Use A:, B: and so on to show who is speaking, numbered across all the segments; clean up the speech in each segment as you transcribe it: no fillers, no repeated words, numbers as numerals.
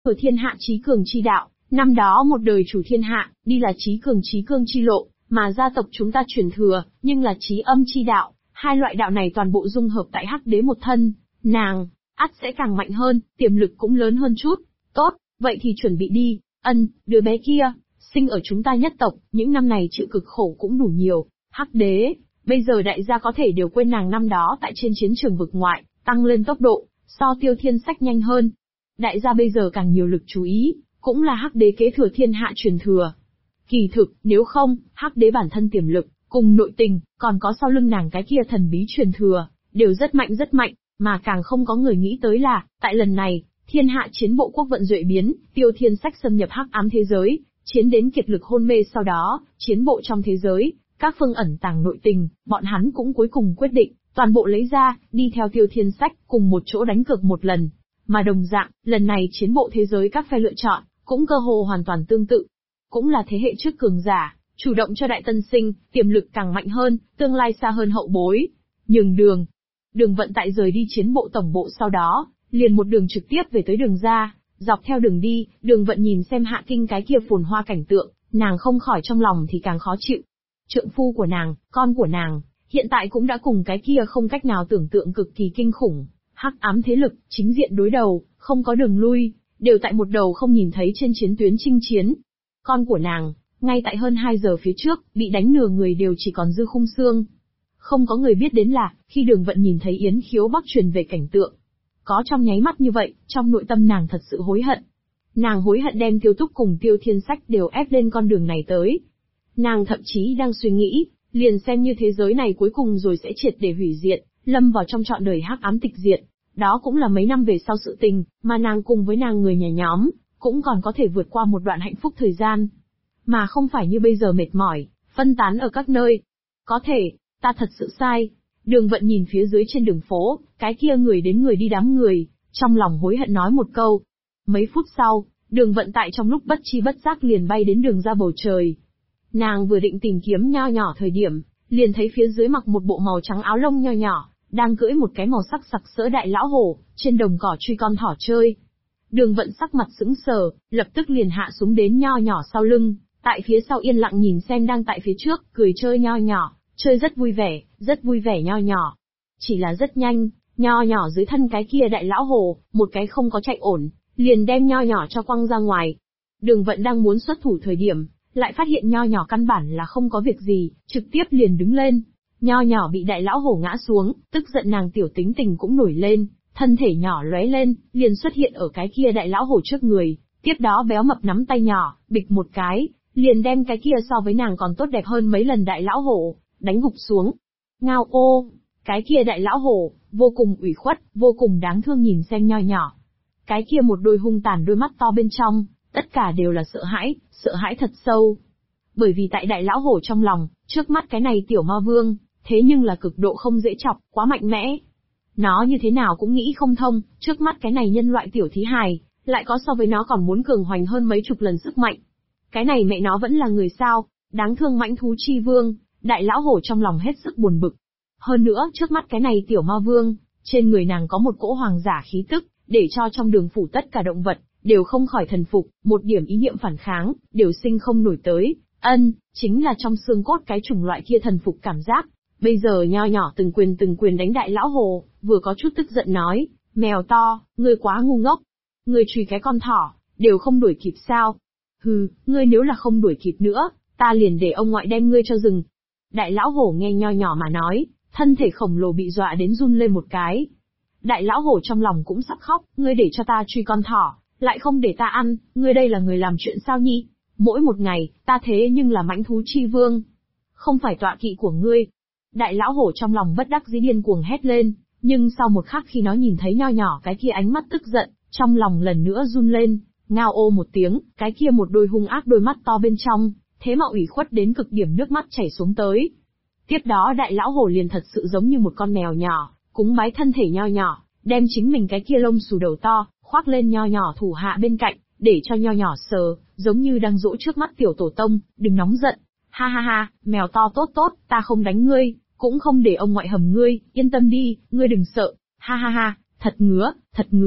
A: Ở thiên hạ chí cường chi đạo, năm đó một đời chủ thiên hạ, đi là chí cương chi lộ, mà gia tộc chúng ta truyền thừa, nhưng là chí âm chi đạo, hai loại đạo này toàn bộ dung hợp tại Hắc Đế một thân, nàng, ắt sẽ càng mạnh hơn, tiềm lực cũng lớn hơn chút. Tốt, vậy thì chuẩn bị đi, đứa bé kia, sinh ở chúng ta nhất tộc, những năm này chịu cực khổ cũng đủ nhiều, Hắc Đế, bây giờ đại gia có thể đều quên nàng năm đó tại trên chiến trường vực ngoại, tăng lên tốc độ, so Tiêu Thiên Sách nhanh hơn. Đại gia bây giờ càng nhiều lực chú ý, cũng là Hắc Đế kế thừa thiên hạ truyền thừa. Kỳ thực, nếu không, Hắc Đế bản thân tiềm lực, cùng nội tình, còn có sau lưng nàng cái kia thần bí truyền thừa, đều rất mạnh, mà càng không có người nghĩ tới là, tại lần này, thiên hạ chiến bộ quốc vận duệ biến, Tiêu Thiên Sách xâm nhập hắc ám thế giới, chiến đến kiệt lực hôn mê sau đó, chiến bộ trong thế giới, các phương ẩn tàng nội tình, bọn hắn cũng cuối cùng quyết định, toàn bộ lấy ra, đi theo Tiêu Thiên Sách, cùng một chỗ đánh cược một lần. Mà đồng dạng, lần này chiến bộ thế giới các phe lựa chọn, cũng cơ hồ hoàn toàn tương tự. Cũng là thế hệ trước cường giả, chủ động cho đại tân sinh, tiềm lực càng mạnh hơn, tương lai xa hơn hậu bối. Nhường đường. Đường Vận tại rời đi chiến bộ tổng bộ sau đó, liền một đường trực tiếp về tới đường ra, dọc theo đường đi, Đường Vận nhìn xem Hạ Kinh cái kia phồn hoa cảnh tượng, nàng không khỏi trong lòng thì càng khó chịu. Trượng phu của nàng, con của nàng, hiện tại cũng đã cùng cái kia không cách nào tưởng tượng cực kỳ kinh khủng, hắc ám thế lực, chính diện đối đầu, không có đường lui, đều tại một đầu không nhìn thấy trên chiến tuyến chinh chiến. Con của nàng, ngay tại hơn 2 giờ phía trước, bị đánh nửa người đều chỉ còn dư khung xương. Không có người biết đến là, khi Đường Vận nhìn thấy Yến Khiếu Bắc truyền về cảnh tượng, có trong nháy mắt như vậy, trong nội tâm nàng thật sự hối hận. Nàng hối hận đem Tiêu Túc cùng Tiêu Thiên Sách đều ép lên con đường này tới. Nàng thậm chí đang suy nghĩ, liền xem như thế giới này cuối cùng rồi sẽ triệt để hủy diệt, lâm vào trong trọn đời hắc ám tịch diệt. Đó cũng là mấy năm về sau sự tình, mà nàng cùng với nàng người nhà nhóm, cũng còn có thể vượt qua một đoạn hạnh phúc thời gian. Mà không phải như bây giờ mệt mỏi, phân tán ở các nơi. Có thể, ta thật sự sai. Đường Vận nhìn phía dưới trên đường phố, cái kia người đến người đi đám người, trong lòng hối hận nói một câu. Mấy phút sau, Đường Vận tại trong lúc bất chi bất giác liền bay đến đường ra bầu trời. Nàng vừa định tìm kiếm nho nhỏ thời điểm, liền thấy phía dưới mặc một bộ màu trắng áo lông nho nhỏ, đang cưỡi một cái màu sắc sặc sỡ đại lão hổ, trên đồng cỏ truy con thỏ chơi. Đường Vận sắc mặt sững sờ, lập tức liền hạ xuống đến nho nhỏ sau lưng, tại phía sau yên lặng nhìn xem đang tại phía trước, cười chơi nho nhỏ, chơi rất vui vẻ nho nhỏ. Chỉ là rất nhanh, nho nhỏ dưới thân cái kia đại lão hổ, một cái không có chạy ổn, liền đem nho nhỏ cho quăng ra ngoài. Đường Vận đang muốn xuất thủ thời điểm, lại phát hiện nho nhỏ căn bản là không có việc gì, trực tiếp liền đứng lên. Nho nhỏ bị đại lão hổ ngã xuống, tức giận nàng tiểu tính tình cũng nổi lên, thân thể nhỏ lóe lên, liền xuất hiện ở cái kia đại lão hổ trước người, tiếp đó béo mập nắm tay nhỏ, bịch một cái, liền đem cái kia so với nàng còn tốt đẹp hơn mấy lần đại lão hổ, đánh gục xuống. Ngao ô, cái kia đại lão hổ, vô cùng ủy khuất, vô cùng đáng thương nhìn xem nho nhỏ. Cái kia một đôi hung tàn đôi mắt to bên trong, tất cả đều là sợ hãi thật sâu. Bởi vì tại đại lão hổ trong lòng, trước mắt cái này tiểu ma vương, thế nhưng là cực độ không dễ chọc, quá mạnh mẽ. Nó như thế nào cũng nghĩ không thông, trước mắt cái này nhân loại tiểu thí hài, lại có so với nó còn muốn cường hoành hơn mấy chục lần sức mạnh. Cái này mẹ nó vẫn là người sao, đáng thương mãnh thú chi vương, đại lão hổ trong lòng hết sức buồn bực. Hơn nữa, trước mắt cái này tiểu ma vương, trên người nàng có một cỗ hoàng giả khí tức, để cho trong đường phủ tất cả động vật, đều không khỏi thần phục, một điểm ý niệm phản kháng, đều sinh không nổi tới. Chính là trong xương cốt cái chủng loại kia thần phục cảm giác. Bây giờ nho nhỏ từng quyền đánh đại lão hồ, vừa có chút tức giận nói, mèo to, ngươi quá ngu ngốc. Ngươi truy cái con thỏ, đều không đuổi kịp sao? Hừ, ngươi nếu là không đuổi kịp nữa, ta liền để ông ngoại đem ngươi cho rừng. Đại lão hổ nghe nho nhỏ mà nói, thân thể khổng lồ bị dọa đến run lên một cái. Đại lão hổ trong lòng cũng sắp khóc, ngươi để cho ta truy con thỏ, lại không để ta ăn, ngươi đây là người làm chuyện sao nhỉ? Mỗi một ngày, ta thế nhưng là mãnh thú chi vương, không phải tọa kỵ của ngươi. Đại lão hổ trong lòng bất đắc dĩ điên cuồng hét lên, nhưng sau một khắc khi nó nhìn thấy nho nhỏ cái kia ánh mắt tức giận, trong lòng lần nữa run lên, ngao ô một tiếng, cái kia một đôi hung ác đôi mắt to bên trong, thế mà ủy khuất đến cực điểm nước mắt chảy xuống tới. Tiếp đó đại lão hổ liền thật sự giống như một con mèo nhỏ, cúng bái thân thể nho nhỏ, đem chính mình cái kia lông xù đầu to, khoác lên nho nhỏ thủ hạ bên cạnh, để cho nho nhỏ sờ, giống như đang dỗ trước mắt tiểu tổ tông, đừng nóng giận. Ha ha ha, mèo to tốt, ta không đánh ngươi, cũng không để ông ngoại hầm ngươi, yên tâm đi, ngươi đừng sợ. Ha ha ha, thật ngứa.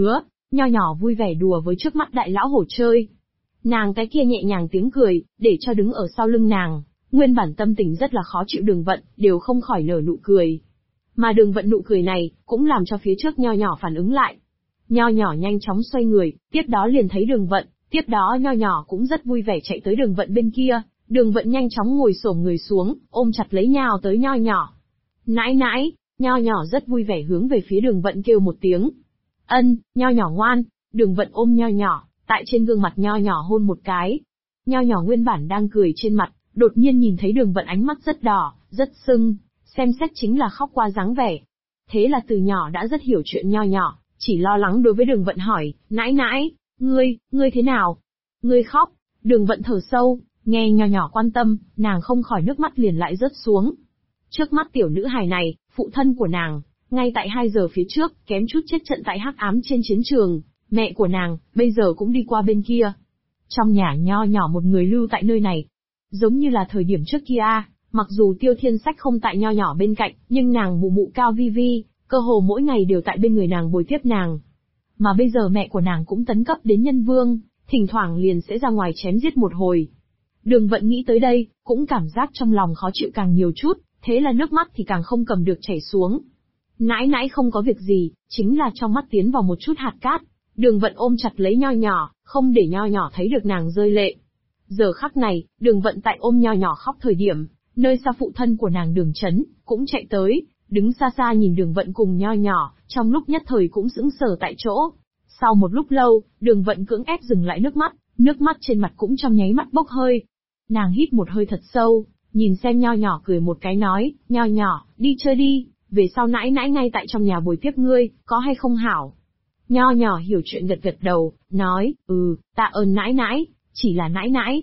A: Nho nhỏ vui vẻ đùa với trước mắt đại lão hổ chơi. Nàng cái kia nhẹ nhàng tiếng cười, để cho đứng ở sau lưng nàng, nguyên bản tâm tình rất là khó chịu Đường Vận, đều không khỏi nở nụ cười. Mà Đường Vận nụ cười này, cũng làm cho phía trước nho nhỏ phản ứng lại. Nho nhỏ nhanh chóng xoay người, tiếp đó liền thấy Đường Vận, tiếp đó nho nhỏ cũng rất vui vẻ chạy tới Đường Vận bên kia. Đường Vận nhanh chóng ngồi xổm người xuống, ôm chặt lấy nhào tới nho nhỏ. Nãi nãi, nho nhỏ rất vui vẻ hướng về phía Đường Vận kêu một tiếng. Ân, nho nhỏ ngoan. Đường Vận ôm nho nhỏ, tại trên gương mặt nho nhỏ hôn một cái. Nho nhỏ nguyên bản đang cười trên mặt, đột nhiên nhìn thấy Đường Vận ánh mắt rất đỏ, rất sưng, xem xét chính là khóc qua dáng vẻ. Thế là từ nhỏ đã rất hiểu chuyện nho nhỏ, chỉ lo lắng đối với Đường Vận hỏi, nãi nãi, ngươi thế nào? Ngươi khóc. Đường Vận thở sâu, nghe nho nhỏ quan tâm, nàng không khỏi nước mắt liền lại rớt xuống. Trước mắt tiểu nữ hài này, phụ thân của nàng, ngay tại 2 giờ phía trước, kém chút chết trận tại hắc ám trên chiến trường, mẹ của nàng, bây giờ cũng đi qua bên kia. Trong nhà nho nhỏ một người lưu tại nơi này. Giống như là thời điểm trước kia, mặc dù Tiêu Thiên Sách không tại nho nhỏ bên cạnh, nhưng nàng mụ mụ Cao Vi Vi, cơ hồ mỗi ngày đều tại bên người nàng bồi tiếp nàng. Mà bây giờ mẹ của nàng cũng tấn cấp đến nhân vương, thỉnh thoảng liền sẽ ra ngoài chém giết một hồi. Đường Vận nghĩ tới đây, cũng cảm giác trong lòng khó chịu càng nhiều chút, thế là nước mắt thì càng không cầm được chảy xuống. Nãi nãi không có việc gì, chính là trong mắt tiến vào một chút hạt cát. Đường Vận ôm chặt lấy nho nhỏ, không để nho nhỏ thấy được nàng rơi lệ. Giờ khắc này, Đường Vận tại ôm nho nhỏ khóc thời điểm, nơi xa phụ thân của nàng Đường Chấn, cũng chạy tới, đứng xa xa nhìn Đường Vận cùng nho nhỏ, trong lúc nhất thời cũng sững sờ tại chỗ. Sau một lúc lâu, Đường Vận cưỡng ép dừng lại nước mắt trên mặt cũng trong nháy mắt bốc hơi. Nàng hít một hơi thật sâu, nhìn xem nho nhỏ cười một cái nói, nho nhỏ, đi chơi đi, về sau nãi nãi ngay tại trong nhà bồi tiếp ngươi, có hay không hảo? Nho nhỏ hiểu chuyện gật gật đầu, nói, tạ ơn nãi nãi, chỉ là nãi nãi,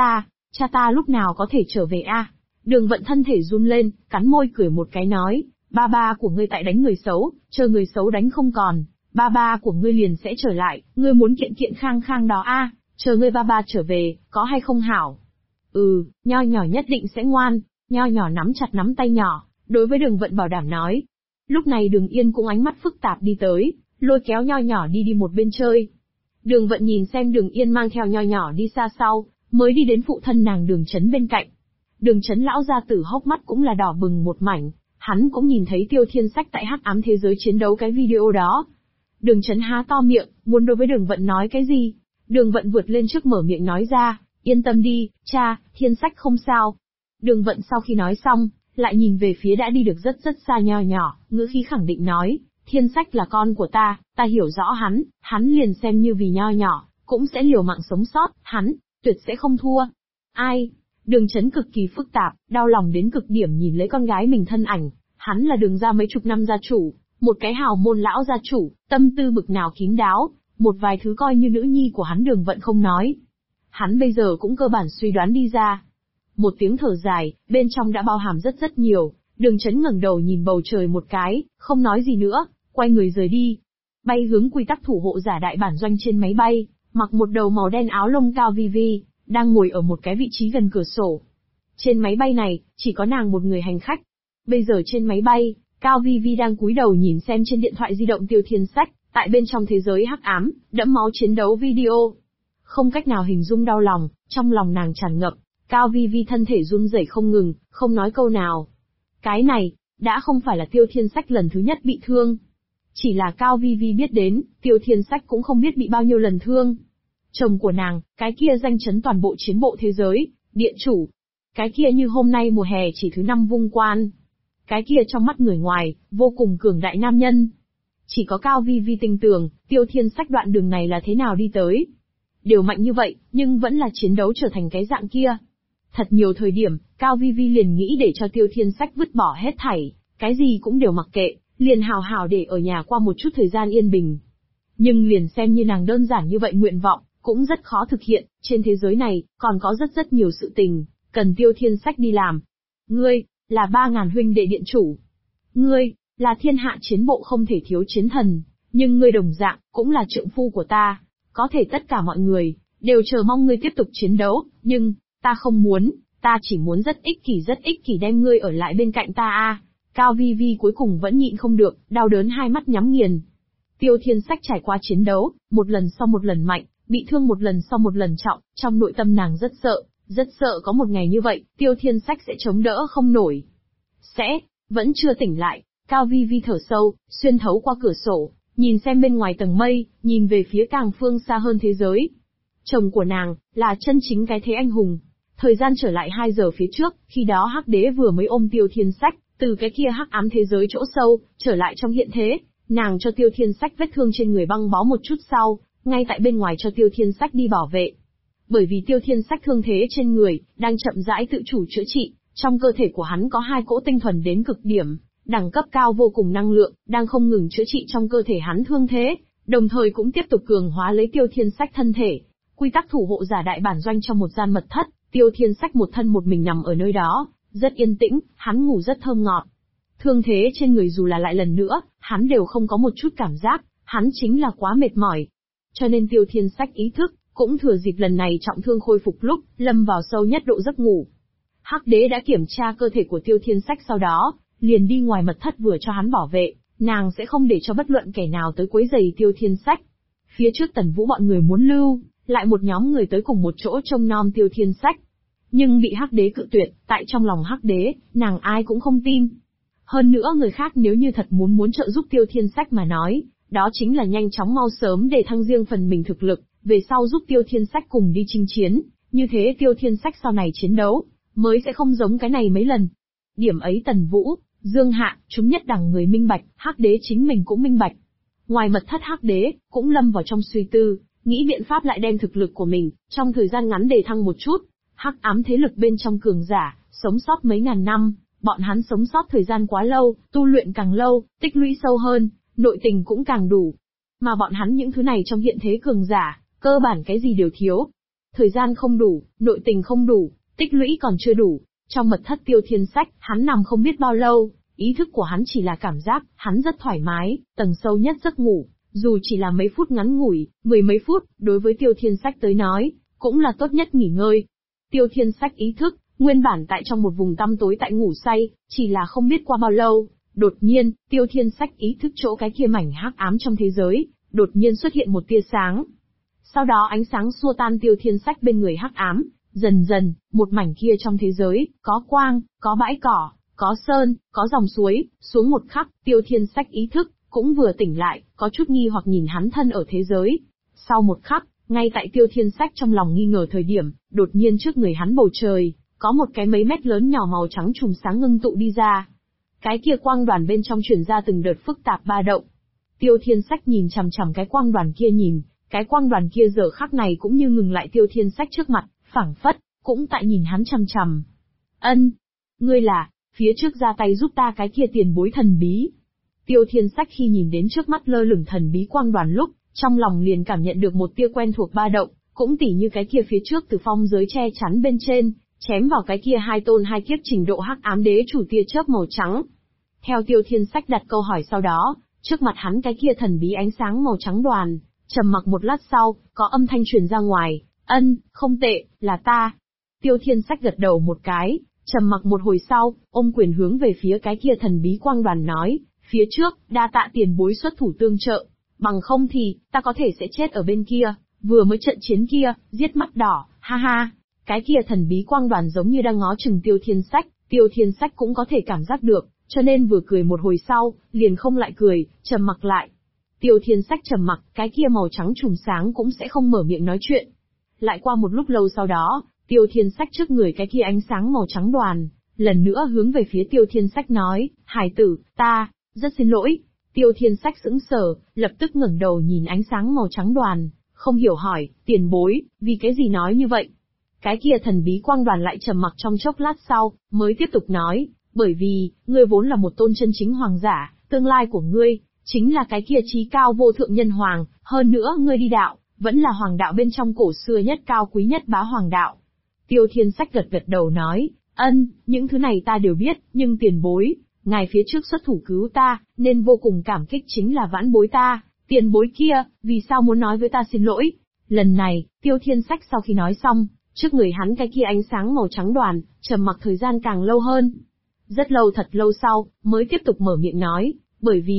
A: cha ta lúc nào có thể trở về a? Đường Vận thân thể run lên, cắn môi cười một cái nói, ba của ngươi tại đánh người xấu, chờ người xấu đánh không còn, ba của ngươi liền sẽ trở lại, ngươi muốn kiện kiện khang khang đó a, chờ ngươi ba trở về, có hay không hảo? Nho nhỏ nhất định sẽ ngoan. Nho nhỏ nắm chặt nắm tay nhỏ, đối với Đường Vận bảo đảm nói. Lúc này Đường Yên cũng ánh mắt phức tạp đi tới, lôi kéo nho nhỏ đi một bên chơi. Đường Vận nhìn xem Đường Yên mang theo nho nhỏ đi xa sau, mới đi đến phụ thân nàng Đường Chấn bên cạnh. Đường Chấn lão gia tử hốc mắt cũng là đỏ bừng một mảnh, hắn cũng nhìn thấy Tiêu Thiên Sách tại hắc ám thế giới chiến đấu cái video đó. Đường Chấn há to miệng, muốn đối với Đường Vận nói cái gì. Đường Vận vượt lên trước mở miệng nói ra, yên tâm đi, cha, Thiên Sách không sao. Đường Vận sau khi nói xong, lại nhìn về phía đã đi được rất xa nho nhỏ, ngữ khí khẳng định nói, Thiên Sách là con của ta hiểu rõ hắn liền xem như vì nho nhỏ, cũng sẽ liều mạng sống sót, hắn, tuyệt sẽ không thua. Ai? Đường Chấn cực kỳ phức tạp, đau lòng đến cực điểm nhìn lấy con gái mình thân ảnh, hắn là Đường gia mấy chục năm gia chủ, một cái hào môn lão gia chủ, tâm tư bực nào kín đáo, một vài thứ coi như nữ nhi của hắn Đường Vận không nói. Hắn bây giờ cũng cơ bản suy đoán đi ra. Một tiếng thở dài, bên trong đã bao hàm rất nhiều, Đường Chấn ngẩng đầu nhìn bầu trời một cái, không nói gì nữa, quay người rời đi. Bay hướng quy tắc thủ hộ giả đại bản doanh trên máy bay, mặc một đầu màu đen áo lông Cao Vi Vi, đang ngồi ở một cái vị trí gần cửa sổ. Trên máy bay này, chỉ có nàng một người hành khách. Bây giờ trên máy bay, Cao Vi Vi đang cúi đầu nhìn xem trên điện thoại di động Tiêu Thiên Sách, tại bên trong thế giới hắc ám, đẫm máu chiến đấu video. Không cách nào hình dung đau lòng, trong lòng nàng tràn ngập, Cao Vi Vi thân thể run rẩy không ngừng, không nói câu nào. Cái này, đã không phải là Tiêu Thiên Sách lần thứ nhất bị thương. Chỉ là Cao Vi Vi biết đến, Tiêu Thiên Sách cũng không biết bị bao nhiêu lần thương. Chồng của nàng, cái kia danh chấn toàn bộ chiến bộ thế giới, điện chủ. Cái kia như hôm nay mùa hè chỉ thứ 5 vung quan. Cái kia trong mắt người ngoài, vô cùng cường đại nam nhân. Chỉ có Cao Vi Vi tin tưởng, Tiêu Thiên Sách đoạn đường này là thế nào đi tới. Đều mạnh như vậy, nhưng vẫn là chiến đấu trở thành cái dạng kia. Thật nhiều thời điểm, Cao Vi Vi liền nghĩ để cho Tiêu Thiên Sách vứt bỏ hết thảy, cái gì cũng đều mặc kệ, liền hào hào để ở nhà qua một chút thời gian yên bình. Nhưng liền xem như nàng đơn giản như vậy nguyện vọng, cũng rất khó thực hiện, trên thế giới này, còn có rất nhiều sự tình, cần Tiêu Thiên Sách đi làm. Ngươi, là 3.000 huynh đệ điện chủ. Ngươi, là thiên hạ chiến bộ không thể thiếu chiến thần, nhưng ngươi đồng dạng, cũng là trượng phu của ta. Có thể tất cả mọi người, đều chờ mong ngươi tiếp tục chiến đấu, nhưng, ta không muốn, ta chỉ muốn rất ích kỷ đem ngươi ở lại bên cạnh ta a. Cao Vi Vi cuối cùng vẫn nhịn không được, đau đớn hai mắt nhắm nghiền. Tiêu Thiên Sách trải qua chiến đấu, một lần sau một lần mạnh, bị thương một lần sau một lần trọng, trong nội tâm nàng rất sợ có một ngày như vậy, Tiêu Thiên Sách sẽ chống đỡ không nổi. Vẫn chưa tỉnh lại, Cao Vi Vi thở sâu, xuyên thấu qua cửa sổ, nhìn xem bên ngoài tầng mây, nhìn về phía càng phương xa hơn thế giới. Chồng của nàng, là chân chính cái thế anh hùng. Thời gian trở lại 2 giờ phía trước, khi đó Hắc Đế vừa mới ôm Tiêu Thiên Sách, từ cái kia hắc ám thế giới chỗ sâu, trở lại trong hiện thế, nàng cho Tiêu Thiên Sách vết thương trên người băng bó một chút sau, ngay tại bên ngoài cho Tiêu Thiên Sách đi bảo vệ. Bởi vì Tiêu Thiên Sách thương thế trên người, đang chậm rãi tự chủ chữa trị, trong cơ thể của hắn có 2 cỗ tinh thuần đến cực điểm, đẳng cấp cao vô cùng năng lượng, đang không ngừng chữa trị trong cơ thể hắn thương thế, đồng thời cũng tiếp tục cường hóa lấy Tiêu Thiên Sách thân thể. Quy tắc thủ hộ giả đại bản doanh trong một gian mật thất, Tiêu Thiên Sách một thân một mình nằm ở nơi đó, rất yên tĩnh, hắn ngủ rất thơm ngọt. Thương thế trên người dù là lại lần nữa, hắn đều không có một chút cảm giác, hắn chính là quá mệt mỏi. Cho nên Tiêu Thiên Sách ý thức, cũng thừa dịp lần này trọng thương khôi phục lúc, lâm vào sâu nhất độ giấc ngủ. Hắc Đế đã kiểm tra cơ thể của Tiêu Thiên Sách sau đó, liền đi ngoài mật thất vừa cho hắn bảo vệ, nàng sẽ không để cho bất luận kẻ nào tới quấy rầy Tiêu Thiên Sách. Phía trước Tần Vũ bọn người muốn lưu, lại một nhóm người tới cùng một chỗ trông nom Tiêu Thiên Sách. Nhưng bị Hắc Đế cự tuyệt, tại trong lòng Hắc Đế, nàng ai cũng không tin. Hơn nữa người khác nếu như thật muốn trợ giúp Tiêu Thiên Sách mà nói, đó chính là nhanh chóng mau sớm để thăng riêng phần mình thực lực, về sau giúp Tiêu Thiên Sách cùng đi chinh chiến, như thế Tiêu Thiên Sách sau này chiến đấu, mới sẽ không giống cái này mấy lần. Điểm ấy Tần Vũ, Dương Hạ, chúng nhất đẳng người minh bạch, Hắc Đế chính mình cũng minh bạch. Ngoài mật thất Hắc Đế, cũng lâm vào trong suy tư, nghĩ biện pháp lại đem thực lực của mình, trong thời gian ngắn đề thăng một chút. Hắc ám thế lực bên trong cường giả, sống sót mấy ngàn năm, bọn hắn sống sót thời gian quá lâu, tu luyện càng lâu, tích lũy sâu hơn, nội tình cũng càng đủ. Mà bọn hắn những thứ này trong hiện thế cường giả, cơ bản cái gì đều thiếu. Thời gian không đủ, nội tình không đủ, tích lũy còn chưa đủ. Trong mật thất Tiêu Thiên Sách, hắn nằm không biết bao lâu, ý thức của hắn chỉ là cảm giác, hắn rất thoải mái, tầng sâu nhất giấc ngủ, dù chỉ là mấy phút ngắn ngủi, 10 mấy phút, đối với Tiêu Thiên Sách tới nói, cũng là tốt nhất nghỉ ngơi. Tiêu Thiên Sách ý thức, nguyên bản tại trong một vùng tăm tối tại ngủ say, chỉ là không biết qua bao lâu, đột nhiên, Tiêu Thiên Sách ý thức chỗ cái kia mảnh hắc ám trong thế giới, đột nhiên xuất hiện một tia sáng. Sau đó ánh sáng xua tan Tiêu Thiên Sách bên người hắc ám, dần dần, một mảnh kia trong thế giới, có quang, có bãi cỏ, có sơn, có dòng suối, xuống một khắc, Tiêu Thiên Sách ý thức, cũng vừa tỉnh lại, có chút nghi hoặc nhìn hắn thân ở thế giới. Sau một khắc, ngay tại Tiêu Thiên Sách trong lòng nghi ngờ thời điểm, đột nhiên trước người hắn bầu trời, có một cái mấy mét lớn nhỏ màu trắng chùm sáng ngưng tụ đi ra. Cái kia quang đoàn bên trong truyền ra từng đợt phức tạp ba động. Tiêu Thiên Sách nhìn chằm chằm cái quang đoàn kia nhìn, cái quang đoàn kia giờ khắc này cũng như ngừng lại Tiêu Thiên Sách trước mặt, phảng phất, cũng tại nhìn hắn chằm chằm. Ân, ngươi là, phía trước ra tay giúp ta cái kia tiền bối thần bí. Tiêu Thiên Sách khi nhìn đến trước mắt lơ lửng thần bí quang đoàn lúc, trong lòng liền cảm nhận được một tia quen thuộc ba động, cũng tỉ như cái kia phía trước từ phong giới che chắn bên trên, chém vào cái kia hai tôn hai kiếp trình độ hắc ám đế chủ tia chớp màu trắng. Theo Tiêu Thiên Sách đặt câu hỏi sau đó, trước mặt hắn cái kia thần bí ánh sáng màu trắng đoàn, trầm mặc một lát sau, có âm thanh truyền ra ngoài, ân, không tệ, là ta. Tiêu Thiên Sách gật đầu một cái, trầm mặc một hồi sau, ôm quyền hướng về phía cái kia thần bí quang đoàn nói, phía trước, đa tạ tiền bối xuất thủ tương trợ, bằng không thì, ta có thể sẽ chết ở bên kia, vừa mới trận chiến kia, giết mắt đỏ, ha ha. Cái kia thần bí quang đoàn giống như đang ngó chừng Tiêu Thiên Sách cũng có thể cảm giác được, cho nên vừa cười một hồi sau, liền không lại cười, trầm mặc lại. Tiêu Thiên Sách trầm mặc, cái kia màu trắng chùm sáng cũng sẽ không mở miệng nói chuyện. Lại qua một lúc lâu sau đó, Tiêu Thiên Sách trước người cái kia ánh sáng màu trắng đoàn, lần nữa hướng về phía Tiêu Thiên Sách nói, hải tử, ta, rất xin lỗi. Tiêu Thiên Sách sững sờ, lập tức ngẩng đầu nhìn ánh sáng màu trắng đoàn, không hiểu hỏi, tiền bối, vì cái gì nói như vậy? Cái kia thần bí quang đoàn lại trầm mặc trong chốc lát sau, mới tiếp tục nói, bởi vì, ngươi vốn là một tôn chân chính hoàng giả, tương lai của ngươi, chính là cái kia chí cao vô thượng nhân hoàng, hơn nữa ngươi đi đạo, vẫn là hoàng đạo bên trong cổ xưa nhất cao quý nhất bá hoàng đạo. Tiêu Thiên Sách gật gật đầu nói, ân, những thứ này ta đều biết, nhưng tiền bối, ngài phía trước xuất thủ cứu ta, nên vô cùng cảm kích chính là vãn bối ta, tiền bối kia, vì sao muốn nói với ta xin lỗi? Lần này, Tiêu Thiên Sách sau khi nói xong, trước người hắn cái kia ánh sáng màu trắng đoàn, trầm mặc thời gian càng lâu hơn. Rất lâu thật lâu sau, mới tiếp tục mở miệng nói, bởi vì,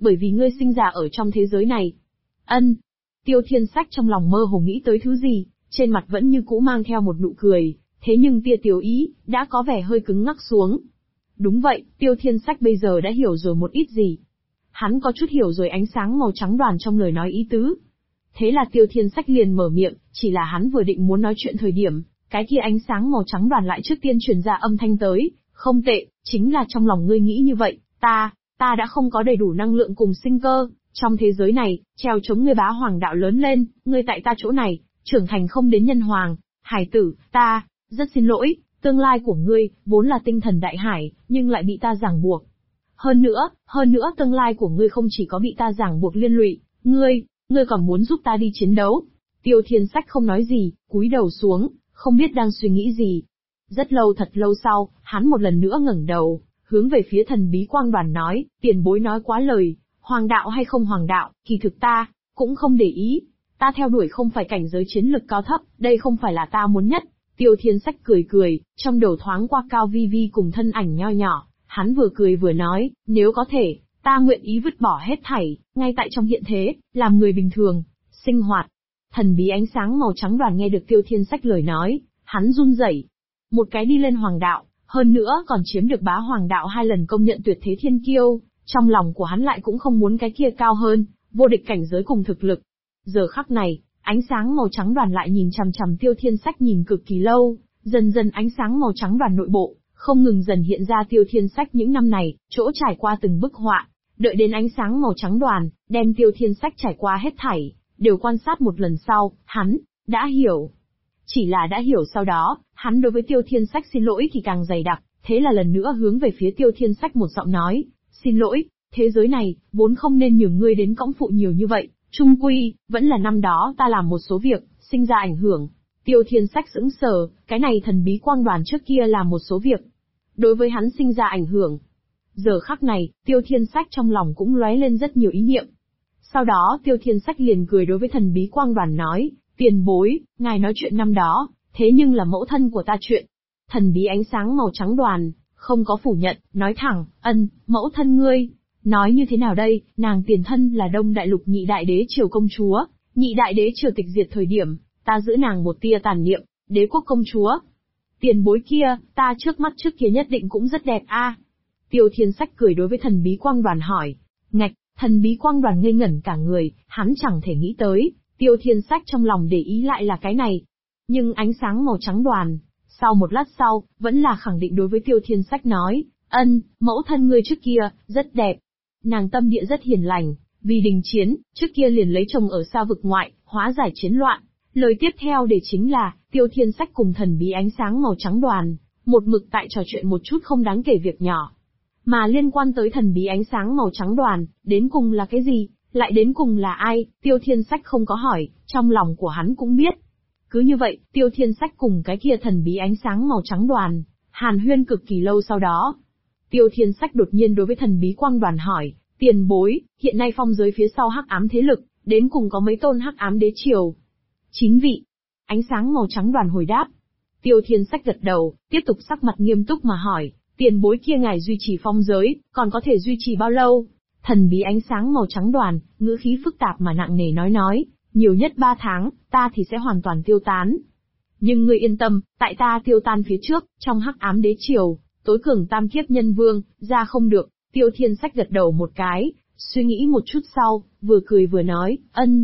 A: bởi vì ngươi sinh ra ở trong thế giới này. Ân. Tiêu Thiên Sách trong lòng mơ hồ nghĩ tới thứ gì, trên mặt vẫn như cũ mang theo một nụ cười, thế nhưng tia tiểu ý, đã có vẻ hơi cứng ngắc xuống. Đúng vậy, Tiêu Thiên Sách bây giờ đã hiểu rồi một ít gì. Hắn có chút hiểu rồi ánh sáng màu trắng đoàn trong lời nói ý tứ. Thế là Tiêu Thiên Sách liền mở miệng, chỉ là hắn vừa định muốn nói chuyện thời điểm, cái kia ánh sáng màu trắng đoàn lại trước tiên truyền ra âm thanh tới, không tệ, chính là trong lòng ngươi nghĩ như vậy, ta đã không có đầy đủ năng lượng cùng sinh cơ, trong thế giới này, treo chống ngươi bá hoàng đạo lớn lên, ngươi tại ta chỗ này, trưởng thành không đến nhân hoàng, hải tử, ta, rất xin lỗi, tương lai của ngươi, vốn là tinh thần đại hải, nhưng lại bị ta ràng buộc. Hơn nữa tương lai của ngươi không chỉ có bị ta ràng buộc liên lụy, ngươi còn muốn giúp ta đi chiến đấu. Tiêu Thiên Sách không nói gì, cúi đầu xuống, không biết đang suy nghĩ gì. Rất lâu thật lâu sau, hắn một lần nữa ngẩng đầu, hướng về phía thần bí quang đoàn nói, tiền bối nói quá lời, hoàng đạo hay không hoàng đạo, kỳ thực ta cũng không để ý. Ta theo đuổi không phải cảnh giới chiến lực cao thấp, đây không phải là ta muốn nhất. Tiêu Thiên Sách cười, trong đầu thoáng qua Cao Vi Vi cùng thân ảnh nho nhỏ, hắn vừa cười vừa nói, nếu có thể, ta nguyện ý vứt bỏ hết thảy, ngay tại trong hiện thế, làm người bình thường, sinh hoạt. Thần bí ánh sáng màu trắng đoàn nghe được Tiêu Thiên Sách lời nói, hắn run rẩy. Một cái đi lên hoàng đạo, hơn nữa còn chiếm được bá hoàng đạo 2 lần công nhận tuyệt thế thiên kiêu, trong lòng của hắn lại cũng không muốn cái kia cao hơn, vô địch cảnh giới cùng thực lực. Giờ khắc này, ánh sáng màu trắng đoàn lại nhìn chằm chằm Tiêu Thiên Sách nhìn cực kỳ lâu, dần dần ánh sáng màu trắng đoàn nội bộ, không ngừng dần hiện ra Tiêu Thiên Sách những năm này, chỗ trải qua từng bức họa, đợi đến ánh sáng màu trắng đoàn, đem Tiêu Thiên Sách trải qua hết thảy, đều quan sát một lần sau, hắn đã hiểu. Chỉ là đã hiểu sau đó, hắn đối với Tiêu Thiên Sách xin lỗi thì càng dày đặc, thế là lần nữa hướng về phía Tiêu Thiên Sách một giọng nói, xin lỗi, thế giới này, vốn không nên nhường ngươi đến cõng phụ nhiều như vậy, chung quy, vẫn là năm đó ta làm một số việc, sinh ra ảnh hưởng. Tiêu Thiên Sách sững sờ, cái này thần bí quang đoàn trước kia làm một số việc. Đối với hắn sinh ra ảnh hưởng. Giờ khắc này, Tiêu Thiên Sách trong lòng cũng lóe lên rất nhiều ý niệm. Sau đó Tiêu Thiên Sách liền cười đối với thần bí quang đoàn nói, tiền bối, ngài nói chuyện năm đó, thế nhưng là mẫu thân của ta chuyện. Thần bí ánh sáng màu trắng đoàn, không có phủ nhận, nói thẳng, mẫu thân ngươi. Nói như thế nào đây, nàng tiền thân là Đông Đại Lục nhị đại đế triều công chúa, nhị đại đế triều tịch diệt thời điểm, ta giữ nàng một tia tàn niệm, đế quốc công chúa. Tiền bối kia, ta trước mắt trước kia nhất định cũng rất đẹp a. Tiêu Thiên Sách cười đối với thần bí quang đoàn hỏi. Ngạch, thần bí quang đoàn ngây ngẩn cả người, hắn chẳng thể nghĩ tới, Tiêu Thiên Sách trong lòng để ý lại là cái này. Nhưng ánh sáng màu trắng đoàn, sau một lát sau, vẫn là khẳng định đối với Tiêu Thiên Sách nói, mẫu thân ngươi trước kia, rất đẹp. Nàng tâm địa rất hiền lành, vì đình chiến, trước kia liền lấy chồng ở xa vực ngoại, hóa giải chiến loạn. Lời tiếp theo để chính là, Tiêu Thiên Sách cùng thần bí ánh sáng màu trắng đoàn, một mực tại trò chuyện một chút không đáng kể việc nhỏ. Mà liên quan tới thần bí ánh sáng màu trắng đoàn, đến cùng là cái gì, lại đến cùng là ai, Tiêu Thiên Sách không có hỏi, trong lòng của hắn cũng biết. Cứ như vậy, Tiêu Thiên Sách cùng cái kia thần bí ánh sáng màu trắng đoàn, hàn huyên cực kỳ lâu sau đó. Tiêu Thiên Sách đột nhiên đối với thần bí quang đoàn hỏi, tiền bối, hiện nay phong giới phía sau hắc ám thế lực, đến cùng có mấy tôn hắc ám đế triều? 9 vị. Ánh sáng màu trắng đoàn hồi đáp. Tiêu Thiên Sách gật đầu, tiếp tục sắc mặt nghiêm túc mà hỏi, tiền bối kia ngài duy trì phong giới, còn có thể duy trì bao lâu? Thần bí ánh sáng màu trắng đoàn, ngữ khí phức tạp mà nặng nề nói, nhiều nhất 3 tháng, ta thì sẽ hoàn toàn tiêu tán. Nhưng ngươi yên tâm, tại ta tiêu tan phía trước, trong hắc ám đế triều, tối cường tam kiếp nhân vương, ra không được. Tiêu Thiên Sách gật đầu một cái, suy nghĩ một chút sau, vừa cười vừa nói,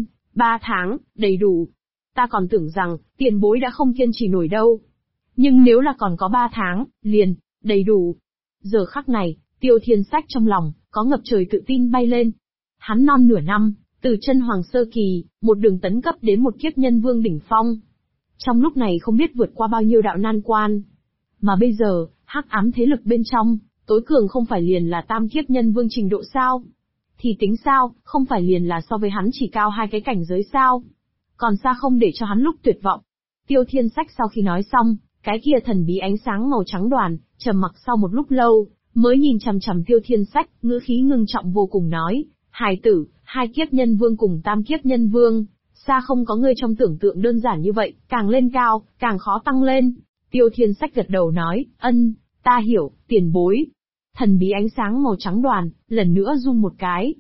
A: 3 tháng, đầy đủ. Ta còn tưởng rằng, tiền bối đã không kiên trì nổi đâu. Nhưng nếu là còn có 3 tháng, liền, đầy đủ. Giờ khắc này, Tiêu Thiên Sách trong lòng, có ngập trời tự tin bay lên. Hắn non nửa năm, từ chân hoàng sơ kỳ, một đường tấn cấp đến một kiếp nhân vương đỉnh phong. Trong lúc này không biết vượt qua bao nhiêu đạo nan quan. Mà bây giờ, hắc ám thế lực bên trong, tối cường không phải liền là tam kiếp nhân vương trình độ sao? Thì tính sao, không phải liền là so với hắn chỉ cao 2 cái cảnh giới sao? Còn xa không để cho hắn lúc tuyệt vọng. Tiêu Thiên Sách sau khi nói xong, cái kia thần bí ánh sáng màu trắng đoàn, trầm mặc sau một lúc lâu, mới nhìn chằm chằm Tiêu Thiên Sách, ngữ khí ngưng trọng vô cùng nói, hài tử, 2 kiếp nhân vương cùng tam kiếp nhân vương, xa không có ngươi trong tưởng tượng đơn giản như vậy, càng lên cao, càng khó tăng lên. Tiêu Thiên Sách gật đầu nói, ta hiểu, tiền bối. Thần bí ánh sáng màu trắng đoàn, lần nữa rung một cái.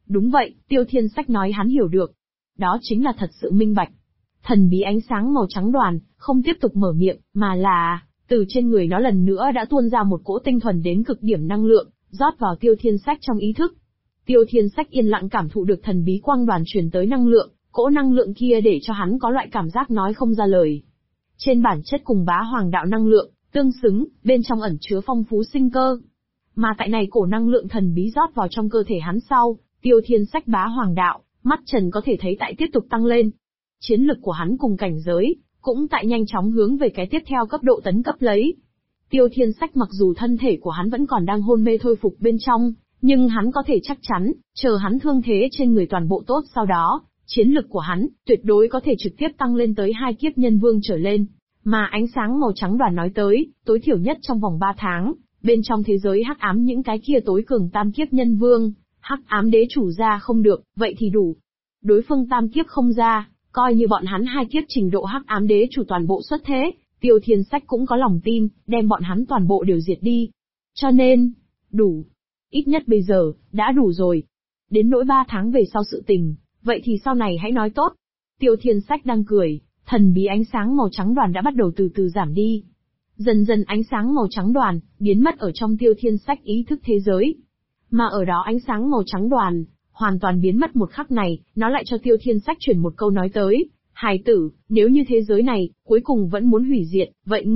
A: Đúng vậy, Tiêu Thiên Sách nói hắn hiểu được. Đó chính là thật sự minh bạch. Thần bí ánh sáng màu trắng đoàn, không tiếp tục mở miệng, mà là, từ trên người nó lần nữa đã tuôn ra một cỗ tinh thuần đến cực điểm năng lượng, rót vào Tiêu Thiên Sách trong ý thức. Tiêu Thiên Sách yên lặng cảm thụ được thần bí quang đoàn truyền tới năng lượng, cỗ năng lượng kia để cho hắn có loại cảm giác nói không ra lời. Trên bản chất cùng bá hoàng đạo năng lượng, tương xứng, bên trong ẩn chứa phong phú sinh cơ. Mà tại này cổ năng lượng thần bí rót vào trong cơ thể hắn sau, Tiêu Thiên Sách bá hoàng đạo, mắt Trần có thể thấy tại tiếp tục tăng lên. Chiến lực của hắn cùng cảnh giới, cũng tại nhanh chóng hướng về cái tiếp theo cấp độ tấn cấp lấy. Tiêu Thiên Sách mặc dù thân thể của hắn vẫn còn đang hôn mê thôi phục bên trong, nhưng hắn có thể chắc chắn, chờ hắn thương thế trên người toàn bộ tốt sau đó, chiến lực của hắn, tuyệt đối có thể trực tiếp tăng lên tới 2 kiếp nhân vương trở lên. Mà ánh sáng màu trắng đoàn nói tới, tối thiểu nhất trong vòng 3 tháng, bên trong thế giới hắc ám những cái kia tối cường tam kiếp nhân vương, hắc ám đế chủ ra không được, vậy thì đủ. Đối phương tam kiếp không ra, coi như bọn hắn 2 kiếp trình độ hắc ám đế chủ toàn bộ xuất thế, Tiêu Thiên Sách cũng có lòng tin, đem bọn hắn toàn bộ đều diệt đi. Cho nên, đủ. Ít nhất bây giờ, đã đủ rồi. Đến nỗi 3 tháng về sau sự tình, vậy thì sau này hãy nói tốt. Tiêu Thiên Sách đang cười, thần bí ánh sáng màu trắng đoàn đã bắt đầu từ từ giảm đi. Dần dần ánh sáng màu trắng đoàn, biến mất ở trong Tiêu Thiên Sách ý thức thế giới. Mà ở đó ánh sáng màu trắng đoàn, hoàn toàn biến mất một khắc này, nó lại cho Tiêu Thiên Sách chuyển một câu nói tới. Hài tử, nếu như thế giới này, cuối cùng vẫn muốn hủy diệt, vậy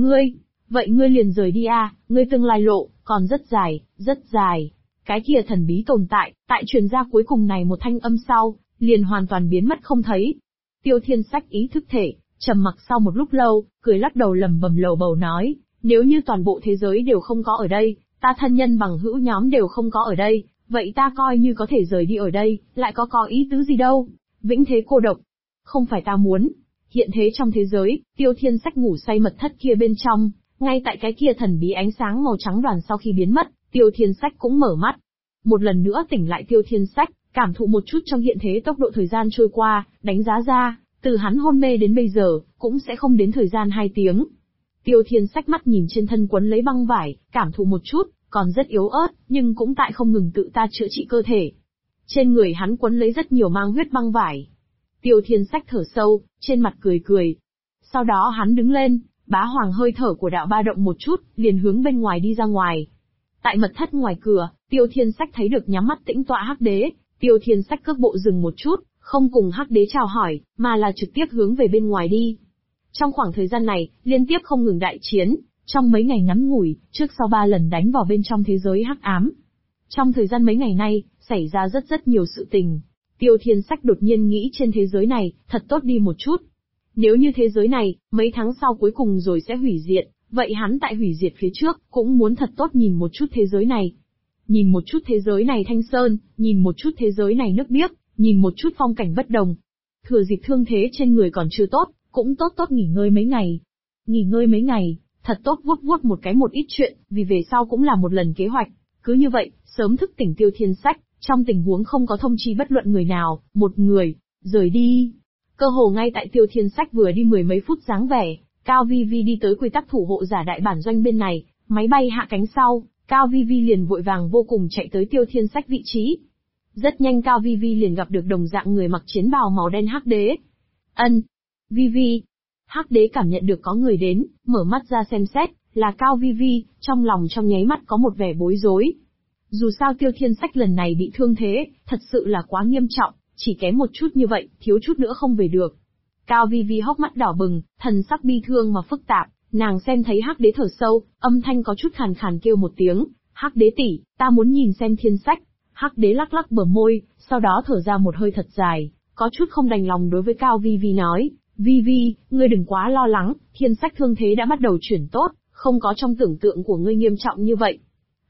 A: ngươi liền rời đi a, ngươi tương lai lộ, còn rất dài, rất dài. Cái kia thần bí tồn tại, tại truyền ra cuối cùng này một thanh âm sau, liền hoàn toàn biến mất không thấy. Tiêu Thiên Sách ý thức thể, trầm mặc sau một lúc lâu, cười lắc đầu lẩm bẩm lầu bầu nói, nếu như toàn bộ thế giới đều không có ở đây, ta thân nhân bằng hữu nhóm đều không có ở đây, vậy ta coi như có thể rời đi ở đây, lại có ý tứ gì đâu, vĩnh thế cô độc. Không phải ta muốn. Hiện thế trong thế giới, Tiêu Thiên Sách ngủ say mật thất kia bên trong, ngay tại cái kia thần bí ánh sáng màu trắng đoàn sau khi biến mất, Tiêu Thiên Sách cũng mở mắt. Một lần nữa tỉnh lại Tiêu Thiên Sách, cảm thụ một chút trong hiện thế tốc độ thời gian trôi qua, đánh giá ra, từ hắn hôn mê đến bây giờ, cũng sẽ không đến thời gian 2 tiếng. Tiêu Thiên Sách mắt nhìn trên thân quấn lấy băng vải, cảm thụ một chút, còn rất yếu ớt, nhưng cũng tại không ngừng tự ta chữa trị cơ thể. Trên người hắn quấn lấy rất nhiều mang huyết băng vải. Tiêu Thiên Sách thở sâu, trên mặt cười cười. Sau đó hắn đứng lên, bá hoàng hơi thở của đạo ba động một chút, liền hướng bên ngoài đi ra ngoài. Tại mật thất ngoài cửa, Tiêu Thiên Sách thấy được nhắm mắt tĩnh tọa Hắc Đế. Tiêu Thiên Sách cước bộ dừng một chút, không cùng Hắc Đế chào hỏi, mà là trực tiếp hướng về bên ngoài đi. Trong khoảng thời gian này, liên tiếp không ngừng đại chiến, trong mấy ngày ngắn ngủi, trước sau 3 lần đánh vào bên trong thế giới hắc ám. Trong thời gian mấy ngày nay, xảy ra rất nhiều sự tình. Tiêu Thiên Sách đột nhiên nghĩ trên thế giới này, thật tốt đi một chút. Nếu như thế giới này, mấy tháng sau cuối cùng rồi sẽ hủy diệt, vậy hắn tại hủy diệt phía trước, cũng muốn thật tốt nhìn một chút thế giới này. Nhìn một chút thế giới này thanh sơn, nhìn một chút thế giới này nước biếc, nhìn một chút phong cảnh bất đồng. Thừa dịp thương thế trên người còn chưa tốt, cũng tốt nghỉ ngơi mấy ngày. Nghỉ ngơi mấy ngày, thật tốt vuốt một ít chuyện, vì về sau cũng là một lần kế hoạch. Cứ như vậy, sớm thức tỉnh Tiêu Thiên Sách, trong tình huống không có thông chi bất luận người nào, một người, rời đi. Cơ hồ ngay tại Tiêu Thiên Sách vừa đi 10 mấy phút dáng vẻ, Cao Vi Vi đi tới quy tắc thủ hộ giả đại bản doanh bên này, máy bay hạ cánh sau, Cao Vi Vi liền vội vàng vô cùng chạy tới Tiêu Thiên Sách vị trí. Rất nhanh Cao Vi Vi liền gặp được đồng dạng người mặc chiến bào màu đen Hắc Đế. Ân, Vi Vi. Hắc Đế cảm nhận được có người đến, mở mắt ra xem xét, là Cao Vi Vi, trong lòng trong nháy mắt có một vẻ bối rối. Dù sao Tiêu Thiên Sách lần này bị thương thế, thật sự là quá nghiêm trọng, chỉ kém một chút như vậy, thiếu chút nữa không về được. Cao Vi Vi hốc mắt đỏ bừng, thần sắc bi thương mà phức tạp, nàng xem thấy Hắc Đế thở sâu, âm thanh có chút khàn khàn kêu một tiếng, Hắc Đế tỷ, ta muốn nhìn xem Thiên Sách. Hắc Đế lắc lắc bờ môi, sau đó thở ra một hơi thật dài, có chút không đành lòng đối với Cao Vi Vi nói, Vi Vi, ngươi đừng quá lo lắng, Thiên Sách thương thế đã bắt đầu chuyển tốt, không có trong tưởng tượng của ngươi nghiêm trọng như vậy.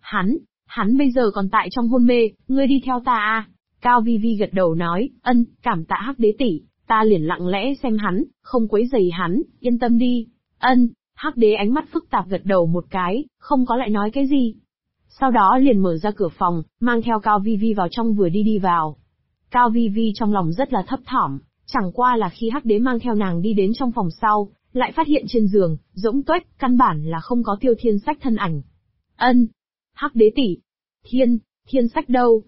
A: Hắn bây giờ còn tại trong hôn mê, ngươi đi theo ta à? Cao Vi Vi gật đầu nói, ân, cảm tạ Hắc Đế tỷ, ta liền lặng lẽ xem hắn, không quấy rầy hắn, yên tâm đi. Ân, Hắc Đế ánh mắt phức tạp gật đầu một cái, không có lại nói cái gì. Sau đó liền mở ra cửa phòng, mang theo Cao Vi Vi vào trong vừa đi vào. Cao Vi Vi trong lòng rất là thấp thỏm, chẳng qua là khi Hắc Đế mang theo nàng đi đến trong phòng sau, lại phát hiện trên giường, rỗng tuếch, căn bản là không có Tiêu Thiên Sách thân ảnh. Ân, Hắc Đế tỷ, Thiên Sách đâu?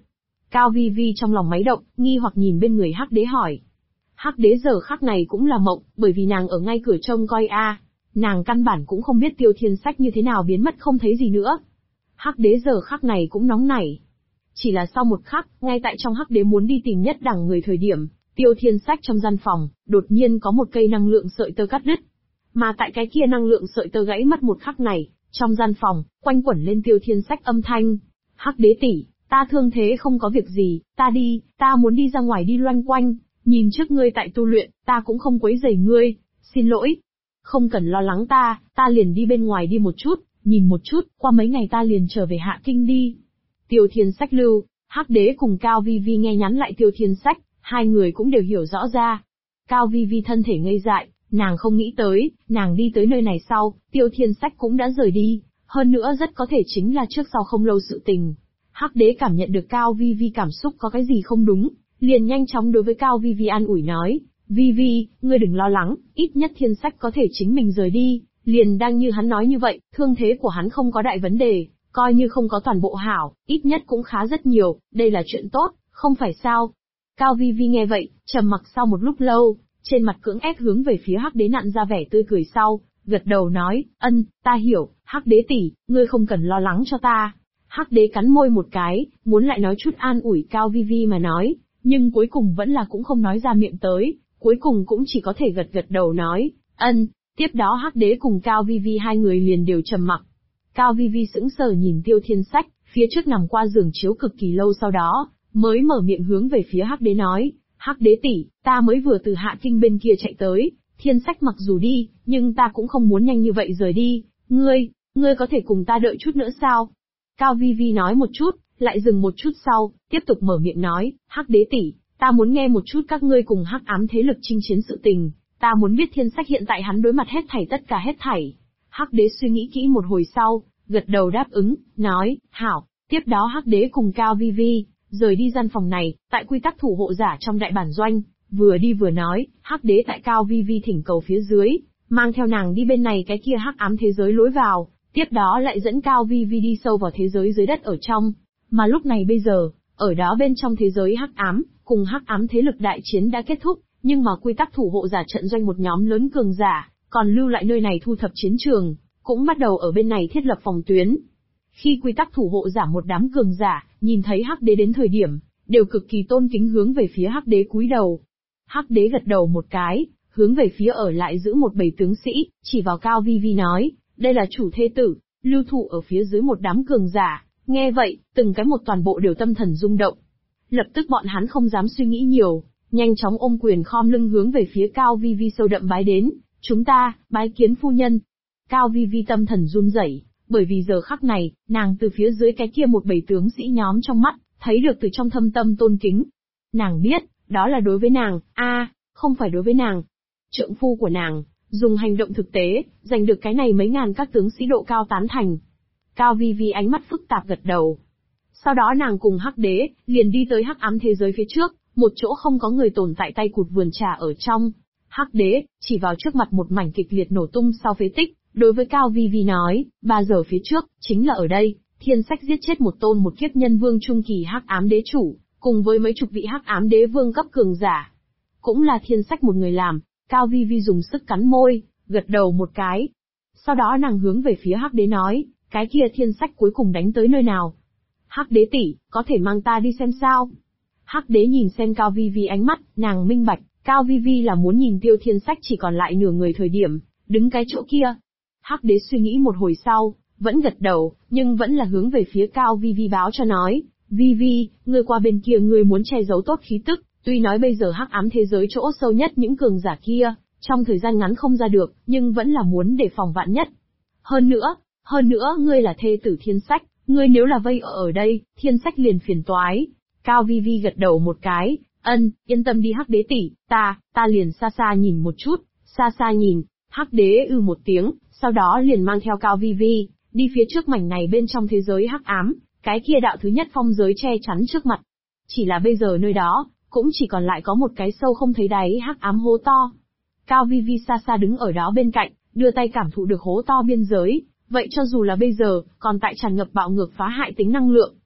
A: Cao Vi Vi trong lòng máy động, nghi hoặc nhìn bên người Hắc Đế hỏi. Hắc Đế giờ khắc này cũng là mộng, bởi vì nàng ở ngay cửa trông coi nàng căn bản cũng không biết Tiêu Thiên Sách như thế nào biến mất không thấy gì nữa. Hắc Đế giờ khắc này cũng nóng nảy. Chỉ là sau một khắc, ngay tại trong Hắc Đế muốn đi tìm nhất đẳng người thời điểm, Tiêu Thiên Sách trong gian phòng, đột nhiên có một cây năng lượng sợi tơ cắt đứt. Mà tại cái kia năng lượng sợi tơ gãy mất một khắc này, trong gian phòng, quanh quẩn lên Tiêu Thiên Sách âm thanh. Hắc Đế tỷ, ta thương thế không có việc gì, ta muốn đi ra ngoài đi loanh quanh, nhìn trước ngươi tại tu luyện, ta cũng không quấy rầy ngươi, xin lỗi. Không cần lo lắng ta liền đi bên ngoài đi một chút, nhìn một chút, qua mấy ngày ta liền trở về Hạ Kinh đi. Tiêu Thiên Sách lưu, Hắc Đế cùng Cao Vi Vi nghe nhắn lại Tiêu Thiên Sách, hai người cũng đều hiểu rõ ra. Cao Vi Vi thân thể ngây dại, nàng không nghĩ tới, nàng đi tới nơi này sau, Tiêu Thiên Sách cũng đã rời đi, hơn nữa rất có thể chính là trước sau không lâu sự tình. Hắc Đế cảm nhận được Cao Vi Vi cảm xúc có cái gì không đúng, liền nhanh chóng đối với Cao Vi Vi an ủi nói, Vi Vi, ngươi đừng lo lắng, ít nhất Thiên Sách có thể chính mình rời đi, liền đang như hắn nói như vậy, thương thế của hắn không có đại vấn đề, coi như không có toàn bộ hảo, ít nhất cũng khá rất nhiều, đây là chuyện tốt, không phải sao. Cao Vi Vi nghe vậy, trầm mặc sau một lúc lâu, trên mặt cưỡng ép hướng về phía Hắc Đế nặn ra vẻ tươi cười sau, gật đầu nói, ta hiểu, Hắc Đế tỷ, ngươi không cần lo lắng cho ta. Hắc Đế cắn môi một cái, muốn lại nói chút an ủi Cao Vi Vi mà nói, nhưng cuối cùng vẫn là cũng không nói ra miệng tới, cuối cùng cũng chỉ có thể gật đầu nói, Tiếp đó Hắc Đế cùng Cao Vi Vi hai người liền đều trầm mặc. Cao Vi Vi sững sờ nhìn Tiêu Thiên Sách, phía trước nằm qua giường chiếu cực kỳ lâu sau đó, mới mở miệng hướng về phía Hắc Đế nói, Hắc Đế tỷ, ta mới vừa từ Hạ Kinh bên kia chạy tới, Thiên Sách mặc dù đi, nhưng ta cũng không muốn nhanh như vậy rời đi, ngươi có thể cùng ta đợi chút nữa sao? Cao Vi Vi nói một chút, lại dừng một chút sau, tiếp tục mở miệng nói, Hắc Đế tỷ, ta muốn nghe một chút các ngươi cùng Hắc ám thế lực chinh chiến sự tình, ta muốn biết Thiên Sách hiện tại hắn đối mặt tất cả hết thảy. Hắc Đế suy nghĩ kỹ một hồi sau, gật đầu đáp ứng, nói, hảo. Tiếp đó Hắc Đế cùng Cao Vi Vi rời đi gian phòng này, tại quy tắc thủ hộ giả trong đại bản doanh, vừa đi vừa nói, Hắc Đế tại Cao Vi Vi thỉnh cầu phía dưới, mang theo nàng đi bên này cái kia hắc ám thế giới lối vào, tiếp đó lại dẫn Cao Vi Vi đi sâu vào thế giới dưới đất ở trong. Mà lúc này bây giờ, ở đó bên trong thế giới hắc ám, cùng hắc ám thế lực đại chiến đã kết thúc, nhưng mà quy tắc thủ hộ giả trận doanh một nhóm lớn cường giả, còn lưu lại nơi này thu thập chiến trường, cũng bắt đầu ở bên này thiết lập phòng tuyến. Khi quy tắc thủ hộ giả một đám cường giả, nhìn thấy Hắc Đế đến thời điểm, đều cực kỳ tôn kính hướng về phía Hắc Đế cúi đầu. Hắc Đế gật đầu một cái, hướng về phía ở lại giữ một bầy tướng sĩ, chỉ vào Cao Vi Vi nói, đây là chủ thê tử, lưu thụ ở phía dưới một đám cường giả. Nghe vậy, từng cái một toàn bộ đều tâm thần rung động. Lập tức bọn hắn không dám suy nghĩ nhiều, nhanh chóng ôm quyền khom lưng hướng về phía Cao Vi Vi sâu đậm bái đến, chúng ta, bái kiến phu nhân. Cao Vi Vi tâm thần run rẩy, bởi vì giờ khắc này, nàng từ phía dưới cái kia một bầy tướng sĩ nhóm trong mắt, thấy được từ trong thâm tâm tôn kính. Nàng biết, đó là đối với nàng, không phải đối với nàng. Trượng phu của nàng, dùng hành động thực tế, giành được cái này mấy ngàn các tướng sĩ độ cao tán thành. Cao Vi Vi ánh mắt phức tạp gật đầu. Sau đó nàng cùng Hắc Đế, liền đi tới hắc ám thế giới phía trước, một chỗ không có người tồn tại tay cụt vườn trà ở trong. Hắc Đế, chỉ vào trước mặt một mảnh kịch liệt nổ tung sau phế tích, đối với Cao Vi Vi nói, 3 giờ phía trước, chính là ở đây, Thiên Sách giết chết một kiếp nhân vương trung kỳ hắc ám đế chủ, cùng với mấy chục vị hắc ám đế vương cấp cường giả. Cũng là Thiên Sách một người làm. Cao Vi Vi dùng sức cắn môi, gật đầu một cái. Sau đó nàng hướng về phía Hắc Đế nói, cái kia Thiên Sách cuối cùng đánh tới nơi nào? Hắc Đế tỷ, có thể mang ta đi xem sao? Hắc Đế nhìn xem Cao Vi Vi ánh mắt, nàng minh bạch, Cao Vi Vi là muốn nhìn Tiêu Thiên Sách chỉ còn lại nửa người thời điểm, đứng cái chỗ kia. Hắc Đế suy nghĩ một hồi sau, vẫn gật đầu, nhưng vẫn là hướng về phía Cao Vi Vi báo cho nói, Vi Vi, ngươi qua bên kia ngươi muốn che giấu tốt khí tức, tuy nói bây giờ hắc ám thế giới chỗ sâu nhất những cường giả kia, trong thời gian ngắn không ra được, nhưng vẫn là muốn đề phòng vạn nhất. Hơn nữa, ngươi là thê tử Thiên Sách, ngươi nếu là vây ở đây, Thiên Sách liền phiền toái. Cao Vi Vi gật đầu một cái, yên tâm đi Hắc Đế tỷ, ta liền xa xa nhìn một chút, xa nhìn. Hắc Đế một tiếng, sau đó liền mang theo Cao Vi Vi, đi phía trước mảnh này bên trong thế giới hắc ám, cái kia đạo thứ nhất phong giới che chắn trước mặt. Chỉ là bây giờ nơi đó, cũng chỉ còn lại có một cái sâu không thấy đáy hắc ám hố to. Cao Vi Vi xa xa đứng ở đó bên cạnh, đưa tay cảm thụ được hố to biên giới, vậy cho dù là bây giờ, còn tại tràn ngập bạo ngược phá hại tính năng lượng.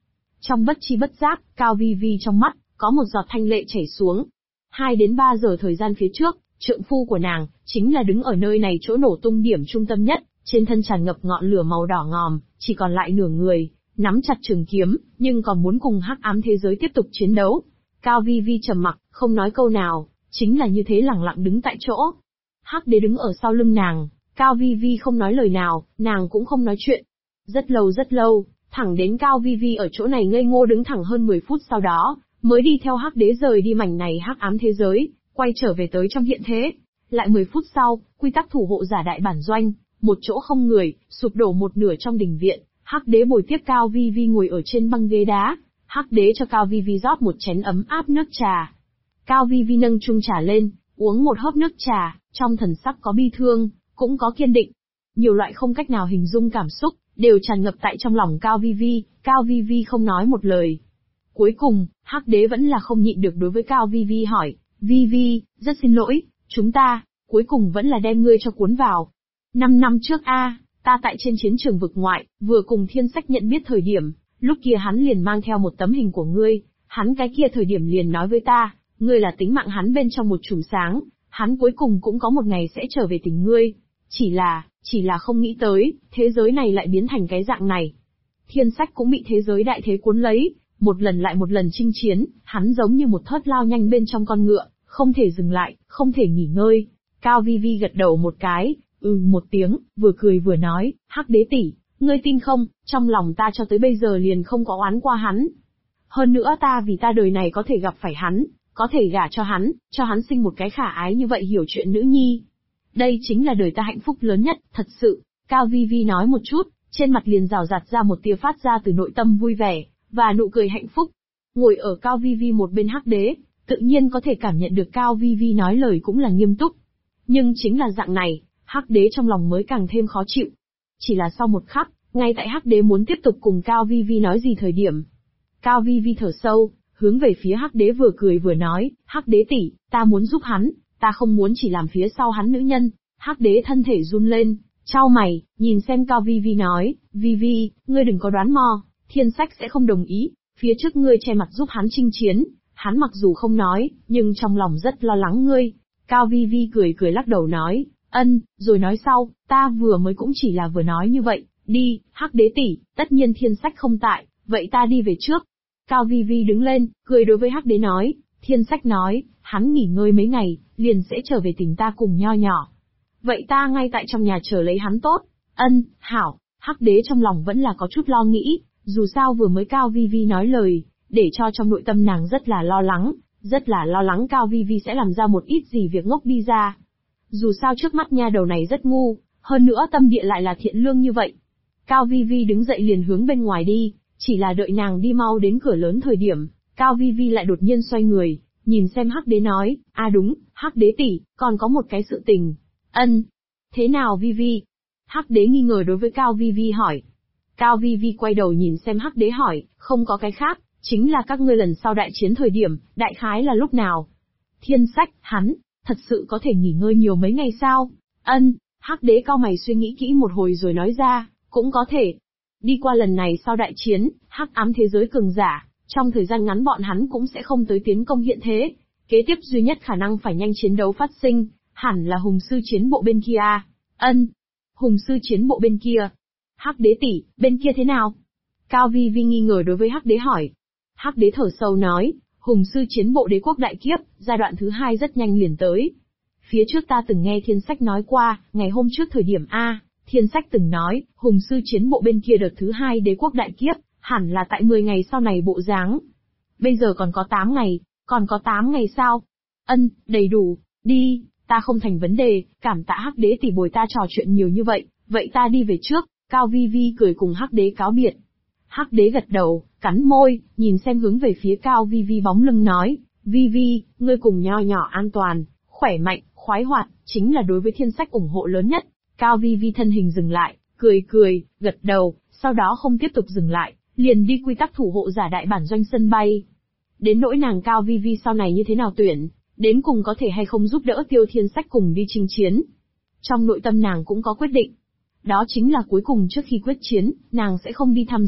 A: Trong bất chi bất giác, Cao Vi Vi trong mắt, có một giọt thanh lệ chảy xuống. 2 đến 3 giờ thời gian phía trước, trượng phu của nàng, chính là đứng ở nơi này chỗ nổ tung điểm trung tâm nhất, trên thân tràn ngập ngọn lửa màu đỏ ngòm, chỉ còn lại nửa người, nắm chặt trường kiếm, nhưng còn muốn cùng hắc ám thế giới tiếp tục chiến đấu. Cao Vi Vi trầm mặc, không nói câu nào, chính là như thế lẳng lặng đứng tại chỗ. Hắc đế đứng ở sau lưng nàng, Cao Vi Vi không nói lời nào, nàng cũng không nói chuyện. Rất lâu, thẳng đến Cao Vi Vi ở chỗ này ngây ngô đứng thẳng hơn 10 phút sau đó, mới đi theo hắc đế rời đi mảnh này hắc ám thế giới, quay trở về tới trong hiện thế. Lại 10 phút sau, quy tắc thủ hộ giả đại bản doanh, một chỗ không người, sụp đổ một nửa trong đình viện, hắc đế bồi tiếp Cao Vi Vi ngồi ở trên băng ghế đá. Hắc đế cho Cao Vi Vi rót một chén ấm áp nước trà. Cao Vi Vi nâng chung trà lên, uống một hớp nước trà, trong thần sắc có bi thương, cũng có kiên định. Nhiều loại không cách nào hình dung cảm xúc, đều tràn ngập tại trong lòng Cao Vi Vi. Cao Vi Vi không nói một lời. Cuối cùng, hắc đế vẫn là không nhịn được đối với Cao Vi Vi hỏi, Vi Vi, rất xin lỗi, chúng ta, cuối cùng vẫn là đem ngươi cho cuốn vào. 5 năm trước ta tại trên chiến trường vực ngoại, vừa cùng Thiên Sách nhận biết thời điểm, lúc kia hắn liền mang theo một tấm hình của ngươi, hắn cái kia thời điểm liền nói với ta, ngươi là tính mạng hắn bên trong một chùm sáng, hắn cuối cùng cũng có một ngày sẽ trở về tình ngươi. Chỉ là không nghĩ tới, thế giới này lại biến thành cái dạng này. Thiên Sách cũng bị thế giới đại thế cuốn lấy, một lần lại một lần chinh chiến, hắn giống như một thớt lao nhanh bên trong con ngựa, không thể dừng lại, không thể nghỉ ngơi. Cao Vi Vi gật đầu một cái, một tiếng, vừa cười vừa nói, hắc đế tỷ, ngươi tin không, trong lòng ta cho tới bây giờ liền không có oán qua hắn. Hơn nữa ta vì ta đời này có thể gặp phải hắn, có thể gả cho hắn sinh một cái khả ái như vậy hiểu chuyện nữ nhi. Đây chính là đời ta hạnh phúc lớn nhất, thật sự. Cao Vi Vi nói một chút, trên mặt liền rào rạt ra một tia phát ra từ nội tâm vui vẻ, và nụ cười hạnh phúc. Ngồi ở Cao Vi Vi một bên hắc đế, tự nhiên có thể cảm nhận được Cao Vi Vi nói lời cũng là nghiêm túc. Nhưng chính là dạng này, hắc đế trong lòng mới càng thêm khó chịu. Chỉ là sau một khắc, ngay tại hắc đế muốn tiếp tục cùng Cao Vi Vi nói gì thời điểm. Cao Vi Vi thở sâu, hướng về phía hắc đế vừa cười vừa nói, hắc đế tỷ, ta muốn giúp hắn, ta không muốn chỉ làm phía sau hắn nữ nhân. Hắc đế thân thể run lên, chau mày, nhìn xem Cao Vi Vi nói, Vi Vi, ngươi đừng có đoán mò, Thiên Sách sẽ không đồng ý, phía trước ngươi che mặt giúp hắn chinh chiến, hắn mặc dù không nói, nhưng trong lòng rất lo lắng ngươi. Cao Vi Vi cười lắc đầu nói, rồi nói sau, ta vừa mới cũng chỉ là vừa nói như vậy, đi, hắc đế tỷ, tất nhiên Thiên Sách không tại, vậy ta đi về trước. Cao Vi Vi đứng lên, cười đối với hắc đế nói, Thiên Sách nói, hắn nghỉ ngơi mấy ngày, liền sẽ trở về tỉnh ta cùng Nho Nhỏ. Vậy ta ngay tại trong nhà chờ lấy hắn tốt. Hảo, hắc đế trong lòng vẫn là có chút lo nghĩ, dù sao vừa mới Cao Vi Vi nói lời, để cho trong nội tâm nàng rất là lo lắng Cao Vi Vi sẽ làm ra một ít gì việc ngốc đi ra. Dù sao trước mắt nha đầu này rất ngu, hơn nữa tâm địa lại là thiện lương như vậy. Cao Vi Vi đứng dậy liền hướng bên ngoài đi, chỉ là đợi nàng đi mau đến cửa lớn thời điểm, Cao Vi Vi lại đột nhiên xoay người, nhìn xem hắc đế nói, đúng, hắc đế tỷ, còn có một cái sự tình. Thế nào Vi Vi? Hắc đế nghi ngờ đối với Cao Vi Vi hỏi. Cao Vi Vi quay đầu nhìn xem hắc đế hỏi, không có cái khác, chính là các ngươi lần sau đại chiến thời điểm, đại khái là lúc nào? Thiên Sách, hắn, thật sự có thể nghỉ ngơi nhiều mấy ngày sao? Hắc đế cau mày suy nghĩ kỹ một hồi rồi nói ra, cũng có thể. Đi qua lần này sau đại chiến, hắc ám thế giới cường giả, trong thời gian ngắn bọn hắn cũng sẽ không tới tiến công hiện thế. Kế tiếp duy nhất khả năng phải nhanh chiến đấu phát sinh, hẳn là hùng sư chiến bộ bên kia. Hùng sư chiến bộ bên kia. Hắc đế tỷ, bên kia thế nào? Cao Vi Vi nghi ngờ đối với hắc đế hỏi. Hắc đế thở sâu nói, hùng sư chiến bộ đế quốc đại kiếp, giai đoạn thứ 2 rất nhanh liền tới. Phía trước ta từng nghe Thiên Sách nói qua, ngày hôm trước thời điểm Thiên Sách từng nói, hùng sư chiến bộ bên kia đợt thứ 2 đế quốc đại kiếp, hẳn là tại 10 ngày sau này bộ dáng. Bây giờ còn có 8 ngày, còn có 8 ngày sao? Đầy đủ, đi, ta không thành vấn đề, cảm tạ hắc đế tỷ bồi ta trò chuyện nhiều như vậy, vậy ta đi về trước. Cao Vi Vi cười cùng hắc đế cáo biệt. Hắc đế gật đầu, cắn môi, nhìn xem hướng về phía Cao Vi Vi bóng lưng nói, Vi Vi, ngươi cùng Nho Nhỏ an toàn, khỏe mạnh, khoái hoạt, chính là đối với Thiên Sách ủng hộ lớn nhất. Cao Vi Vi thân hình dừng lại, cười, gật đầu, sau đó không tiếp tục dừng lại, liền đi quy tắc thủ hộ giả đại bản doanh sân bay. Đến nỗi nàng Cao Vi Vi sau này như thế nào tuyển, đến cùng có thể hay không giúp đỡ Tiêu Thiên Sách cùng đi chinh chiến. Trong nội tâm nàng cũng có quyết định. Đó chính là cuối cùng trước khi quyết chiến, nàng sẽ không đi tham dự,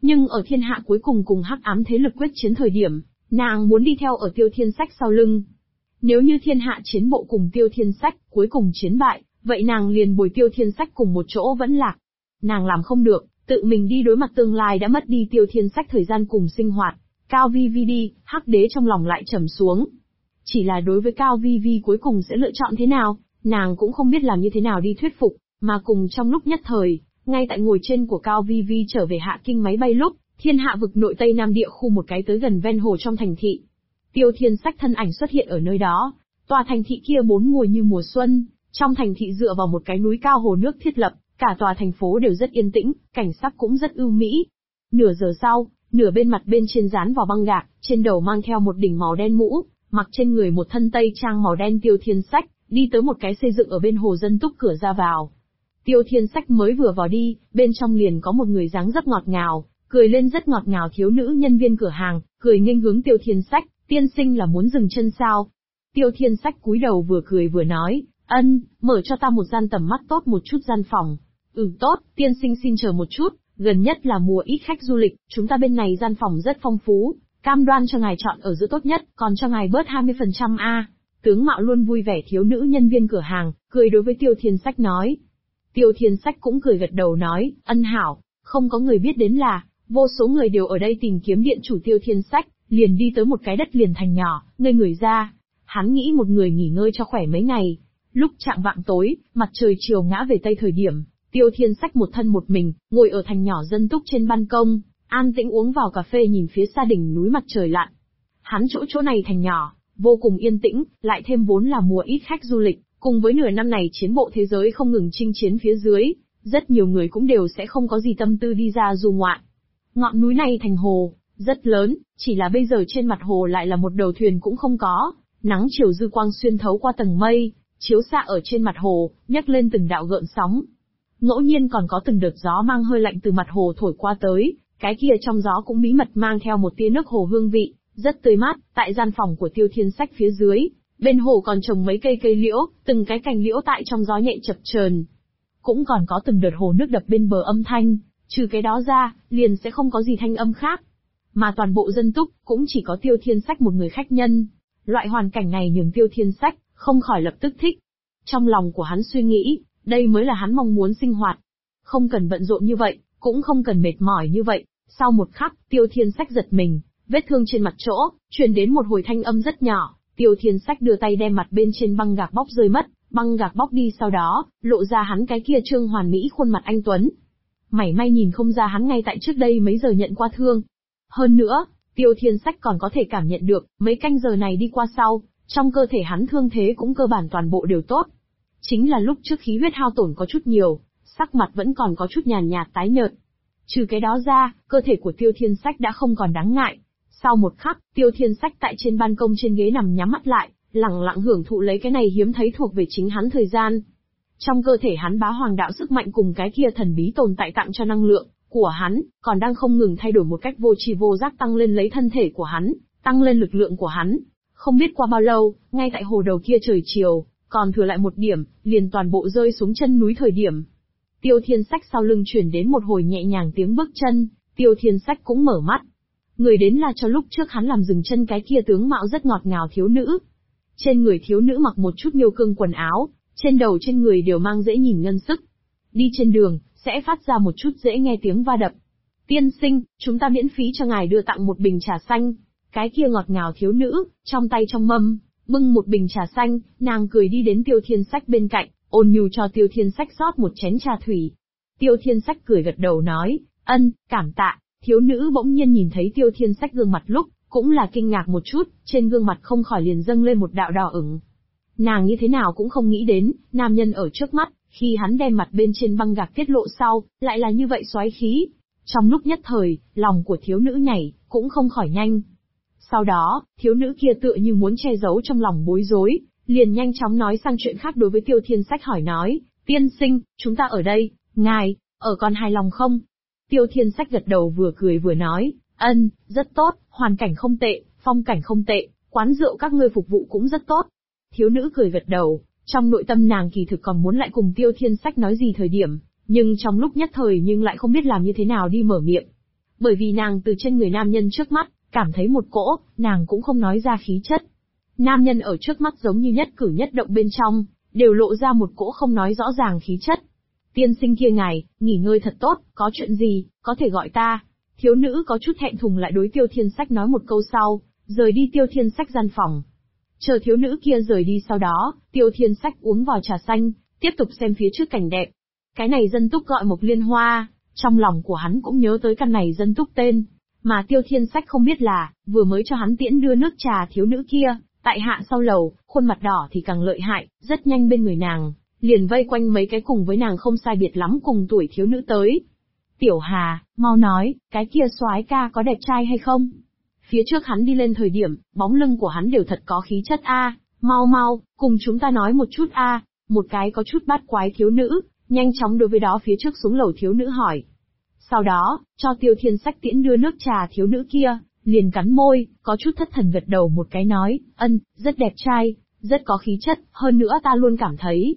A: Nhưng ở thiên hạ cuối cùng cùng hắc ám thế lực quyết chiến thời điểm, nàng muốn đi theo ở Tiêu Thiên Sách sau lưng. Nếu như thiên hạ chiến bộ cùng Tiêu Thiên Sách, cuối cùng chiến bại, vậy nàng liền bồi Tiêu Thiên Sách cùng một chỗ vẫn lạc. Nàng làm không được, tự mình đi đối mặt tương lai đã mất đi Tiêu Thiên Sách thời gian cùng sinh hoạt. Cao Vi Vi đi, hắc đế trong lòng lại trầm xuống. Chỉ là đối với Cao Vi Vi cuối cùng sẽ lựa chọn thế nào, nàng cũng không biết làm như thế nào đi thuyết phục, mà cùng trong lúc nhất thời, ngay tại ngồi trên của Cao Vi Vi trở về Hạ Kinh máy bay lúc, thiên hạ vực nội Tây Nam địa khu một cái tới gần ven hồ trong thành thị. Tiêu Thiên Sách thân ảnh xuất hiện ở nơi đó, tòa thành thị kia bốn mùa như mùa xuân, trong thành thị dựa vào một cái núi cao hồ nước thiết lập, cả tòa thành phố đều rất yên tĩnh, cảnh sắc cũng rất ưu mỹ. Nửa giờ sau, nửa bên mặt bên trên dán vào băng gạc, trên đầu mang theo một đỉnh màu đen mũ, mặc trên người một thân tây trang màu đen Tiêu Thiên Sách, đi tới một cái xây dựng ở bên hồ dân túc cửa ra vào. Tiêu Thiên Sách mới vừa vào đi, bên trong liền có một người dáng dấp ngọt ngào, cười lên rất ngọt ngào thiếu nữ nhân viên cửa hàng, cười nghênh hướng Tiêu Thiên Sách, tiên sinh là muốn dừng chân sao? Tiêu Thiên Sách cúi đầu vừa cười vừa nói, mở cho ta một gian tầm mắt tốt một chút gian phòng. Tốt, tiên sinh xin chờ một chút, gần nhất là mùa ít khách du lịch, chúng ta bên này gian phòng rất phong phú, cam đoan cho ngài chọn ở giữa tốt nhất, còn cho ngài bớt 20% a. Tướng mạo luôn vui vẻ thiếu nữ nhân viên cửa hàng, cười đối với Tiêu Thiên Sách nói. Tiêu Thiên Sách cũng cười gật đầu nói, hảo, không có người biết đến là, vô số người đều ở đây tìm kiếm điện chủ Tiêu Thiên Sách, liền đi tới một cái đất liền thành nhỏ, ngây người ra. Hắn nghĩ một người nghỉ ngơi cho khỏe mấy ngày. Lúc chạng vạng tối, mặt trời chiều ngã về tây thời điểm, Tiêu Thiên Sách một thân một mình, ngồi ở thành nhỏ dân túc trên ban công, an tĩnh uống vào cà phê nhìn phía xa đỉnh núi mặt trời lặn. Hắn chỗ này thành nhỏ, vô cùng yên tĩnh, lại thêm vốn là mùa ít khách du lịch, cùng với nửa năm này chiến bộ thế giới không ngừng chinh chiến phía dưới, rất nhiều người cũng đều sẽ không có gì tâm tư đi ra du ngoạn. Ngọn núi này thành hồ, rất lớn, chỉ là bây giờ trên mặt hồ lại là một đầu thuyền cũng không có, nắng chiều dư quang xuyên thấu qua tầng mây, chiếu xạ ở trên mặt hồ, nhấc lên từng đạo gợn sóng. Ngẫu nhiên còn có từng đợt gió mang hơi lạnh từ mặt hồ thổi qua tới, cái kia trong gió cũng bí mật mang theo một tia nước hồ hương vị, rất tươi mát. Tại gian phòng của Tiêu Thiên Sách phía dưới, bên hồ còn trồng mấy cây liễu, từng cái cành liễu tại trong gió nhẹ chập chờn. Cũng còn có từng đợt hồ nước đập bên bờ âm thanh, trừ cái đó ra, liền sẽ không có gì thanh âm khác. Mà toàn bộ dân túc, cũng chỉ có Tiêu Thiên Sách một người khách nhân. Loại hoàn cảnh này nhường Tiêu Thiên Sách, không khỏi lập tức thích. Trong lòng của hắn suy nghĩ, đây mới là hắn mong muốn sinh hoạt. Không cần bận rộn như vậy, cũng không cần mệt mỏi như vậy. Sau một khắc, Tiêu Thiên Sách giật mình, vết thương trên mặt chỗ, truyền đến một hồi thanh âm rất nhỏ. Tiêu Thiên Sách đưa tay đem mặt bên trên băng gạc bóc rơi mất, băng gạc bóc đi sau đó, lộ ra hắn cái kia trương hoàn mỹ khuôn mặt anh tuấn. Mảy may nhìn không ra hắn ngay tại trước đây mấy giờ nhận qua thương. Hơn nữa, Tiêu Thiên Sách còn có thể cảm nhận được, mấy canh giờ này đi qua sau, trong cơ thể hắn thương thế cũng cơ bản toàn bộ đều tốt. Chính là lúc trước khí huyết hao tổn có chút nhiều, sắc mặt vẫn còn có chút nhàn nhạt tái nhợt. Trừ cái đó ra, cơ thể của Tiêu Thiên Sách đã không còn đáng ngại. Sau một khắc, Tiêu Thiên Sách tại trên ban công trên ghế nằm nhắm mắt lại, lặng lặng hưởng thụ lấy cái này hiếm thấy thuộc về chính hắn thời gian. Trong cơ thể hắn bá hoàng đạo sức mạnh cùng cái kia thần bí tồn tại tặng cho năng lượng của hắn, còn đang không ngừng thay đổi một cách vô tri vô giác tăng lên lấy thân thể của hắn, tăng lên lực lượng của hắn. Không biết qua bao lâu, ngay tại hồ đầu kia trời chiều, còn thừa lại một điểm, liền toàn bộ rơi xuống chân núi thời điểm. Tiêu Thiên Sách sau lưng chuyển đến một hồi nhẹ nhàng tiếng bước chân, Tiêu Thiên Sách cũng mở mắt. Người đến là cho lúc trước hắn làm dừng chân cái kia tướng mạo rất ngọt ngào thiếu nữ. Trên người thiếu nữ mặc một chút miêu cương quần áo, trên đầu trên người đều mang dễ nhìn ngân sức. Đi trên đường, sẽ phát ra một chút dễ nghe tiếng va đập. Tiên sinh, chúng ta miễn phí cho ngài đưa tặng một bình trà xanh. Cái kia ngọt ngào thiếu nữ, trong tay trong mâm, bưng một bình trà xanh, nàng cười đi đến Tiêu Thiên Sách bên cạnh, ôn nhu cho Tiêu Thiên Sách rót một chén trà thủy. Tiêu Thiên Sách cười gật đầu nói, cảm tạ. Thiếu nữ bỗng nhiên nhìn thấy Tiêu Thiên Sách gương mặt lúc, cũng là kinh ngạc một chút, trên gương mặt không khỏi liền dâng lên một đạo đỏ ửng. Nàng như thế nào cũng không nghĩ đến, nam nhân ở trước mắt, khi hắn đem mặt bên trên băng gạc tiết lộ sau, lại là như vậy xoáy khí. Trong lúc nhất thời, lòng của thiếu nữ nhảy, cũng không khỏi nhanh. Sau đó, thiếu nữ kia tựa như muốn che giấu trong lòng bối rối, liền nhanh chóng nói sang chuyện khác đối với Tiêu Thiên Sách hỏi nói, tiên sinh, chúng ta ở đây, ngài, ở còn hài lòng không? Tiêu Thiên Sách gật đầu vừa cười vừa nói, rất tốt, hoàn cảnh không tệ, phong cảnh không tệ, quán rượu các ngươi phục vụ cũng rất tốt. Thiếu nữ cười gật đầu, trong nội tâm nàng kỳ thực còn muốn lại cùng Tiêu Thiên Sách nói gì thời điểm, nhưng trong lúc nhất thời nhưng lại không biết làm như thế nào đi mở miệng. Bởi vì nàng từ trên người nam nhân trước mắt, cảm thấy một cỗ, nàng cũng không nói ra khí chất. Nam nhân ở trước mắt giống như nhất cử nhất động bên trong, đều lộ ra một cỗ không nói rõ ràng khí chất. Tiên sinh kia ngài, nghỉ ngơi thật tốt, có chuyện gì, có thể gọi ta. Thiếu nữ có chút thẹn thùng lại đối Tiêu Thiên Sách nói một câu sau, rời đi Tiêu Thiên Sách gian phòng. Chờ thiếu nữ kia rời đi sau đó, Tiêu Thiên Sách uống vào trà xanh, tiếp tục xem phía trước cảnh đẹp. Cái này dân túc gọi Mộc Liên Hoa, trong lòng của hắn cũng nhớ tới căn này dân túc tên. Mà Tiêu Thiên Sách không biết là, vừa mới cho hắn tiễn đưa nước trà thiếu nữ kia, tại hạ sau lầu, khuôn mặt đỏ thì càng lợi hại, rất nhanh bên người nàng, liền vây quanh mấy cái cùng với nàng không sai biệt lắm cùng tuổi thiếu nữ tới. Tiểu Hà, mau nói, cái kia soái ca có đẹp trai hay không? Phía trước hắn đi lên thời điểm, bóng lưng của hắn đều thật có khí chất a, mau mau, cùng chúng ta nói một chút a. Một cái có chút bát quái thiếu nữ, nhanh chóng đối với đó phía trước xuống lầu thiếu nữ hỏi. Sau đó, cho Tiêu Thiên Sách tiễn đưa nước trà thiếu nữ kia, liền cắn môi, có chút thất thần gật đầu một cái nói, rất đẹp trai, rất có khí chất, hơn nữa ta luôn cảm thấy,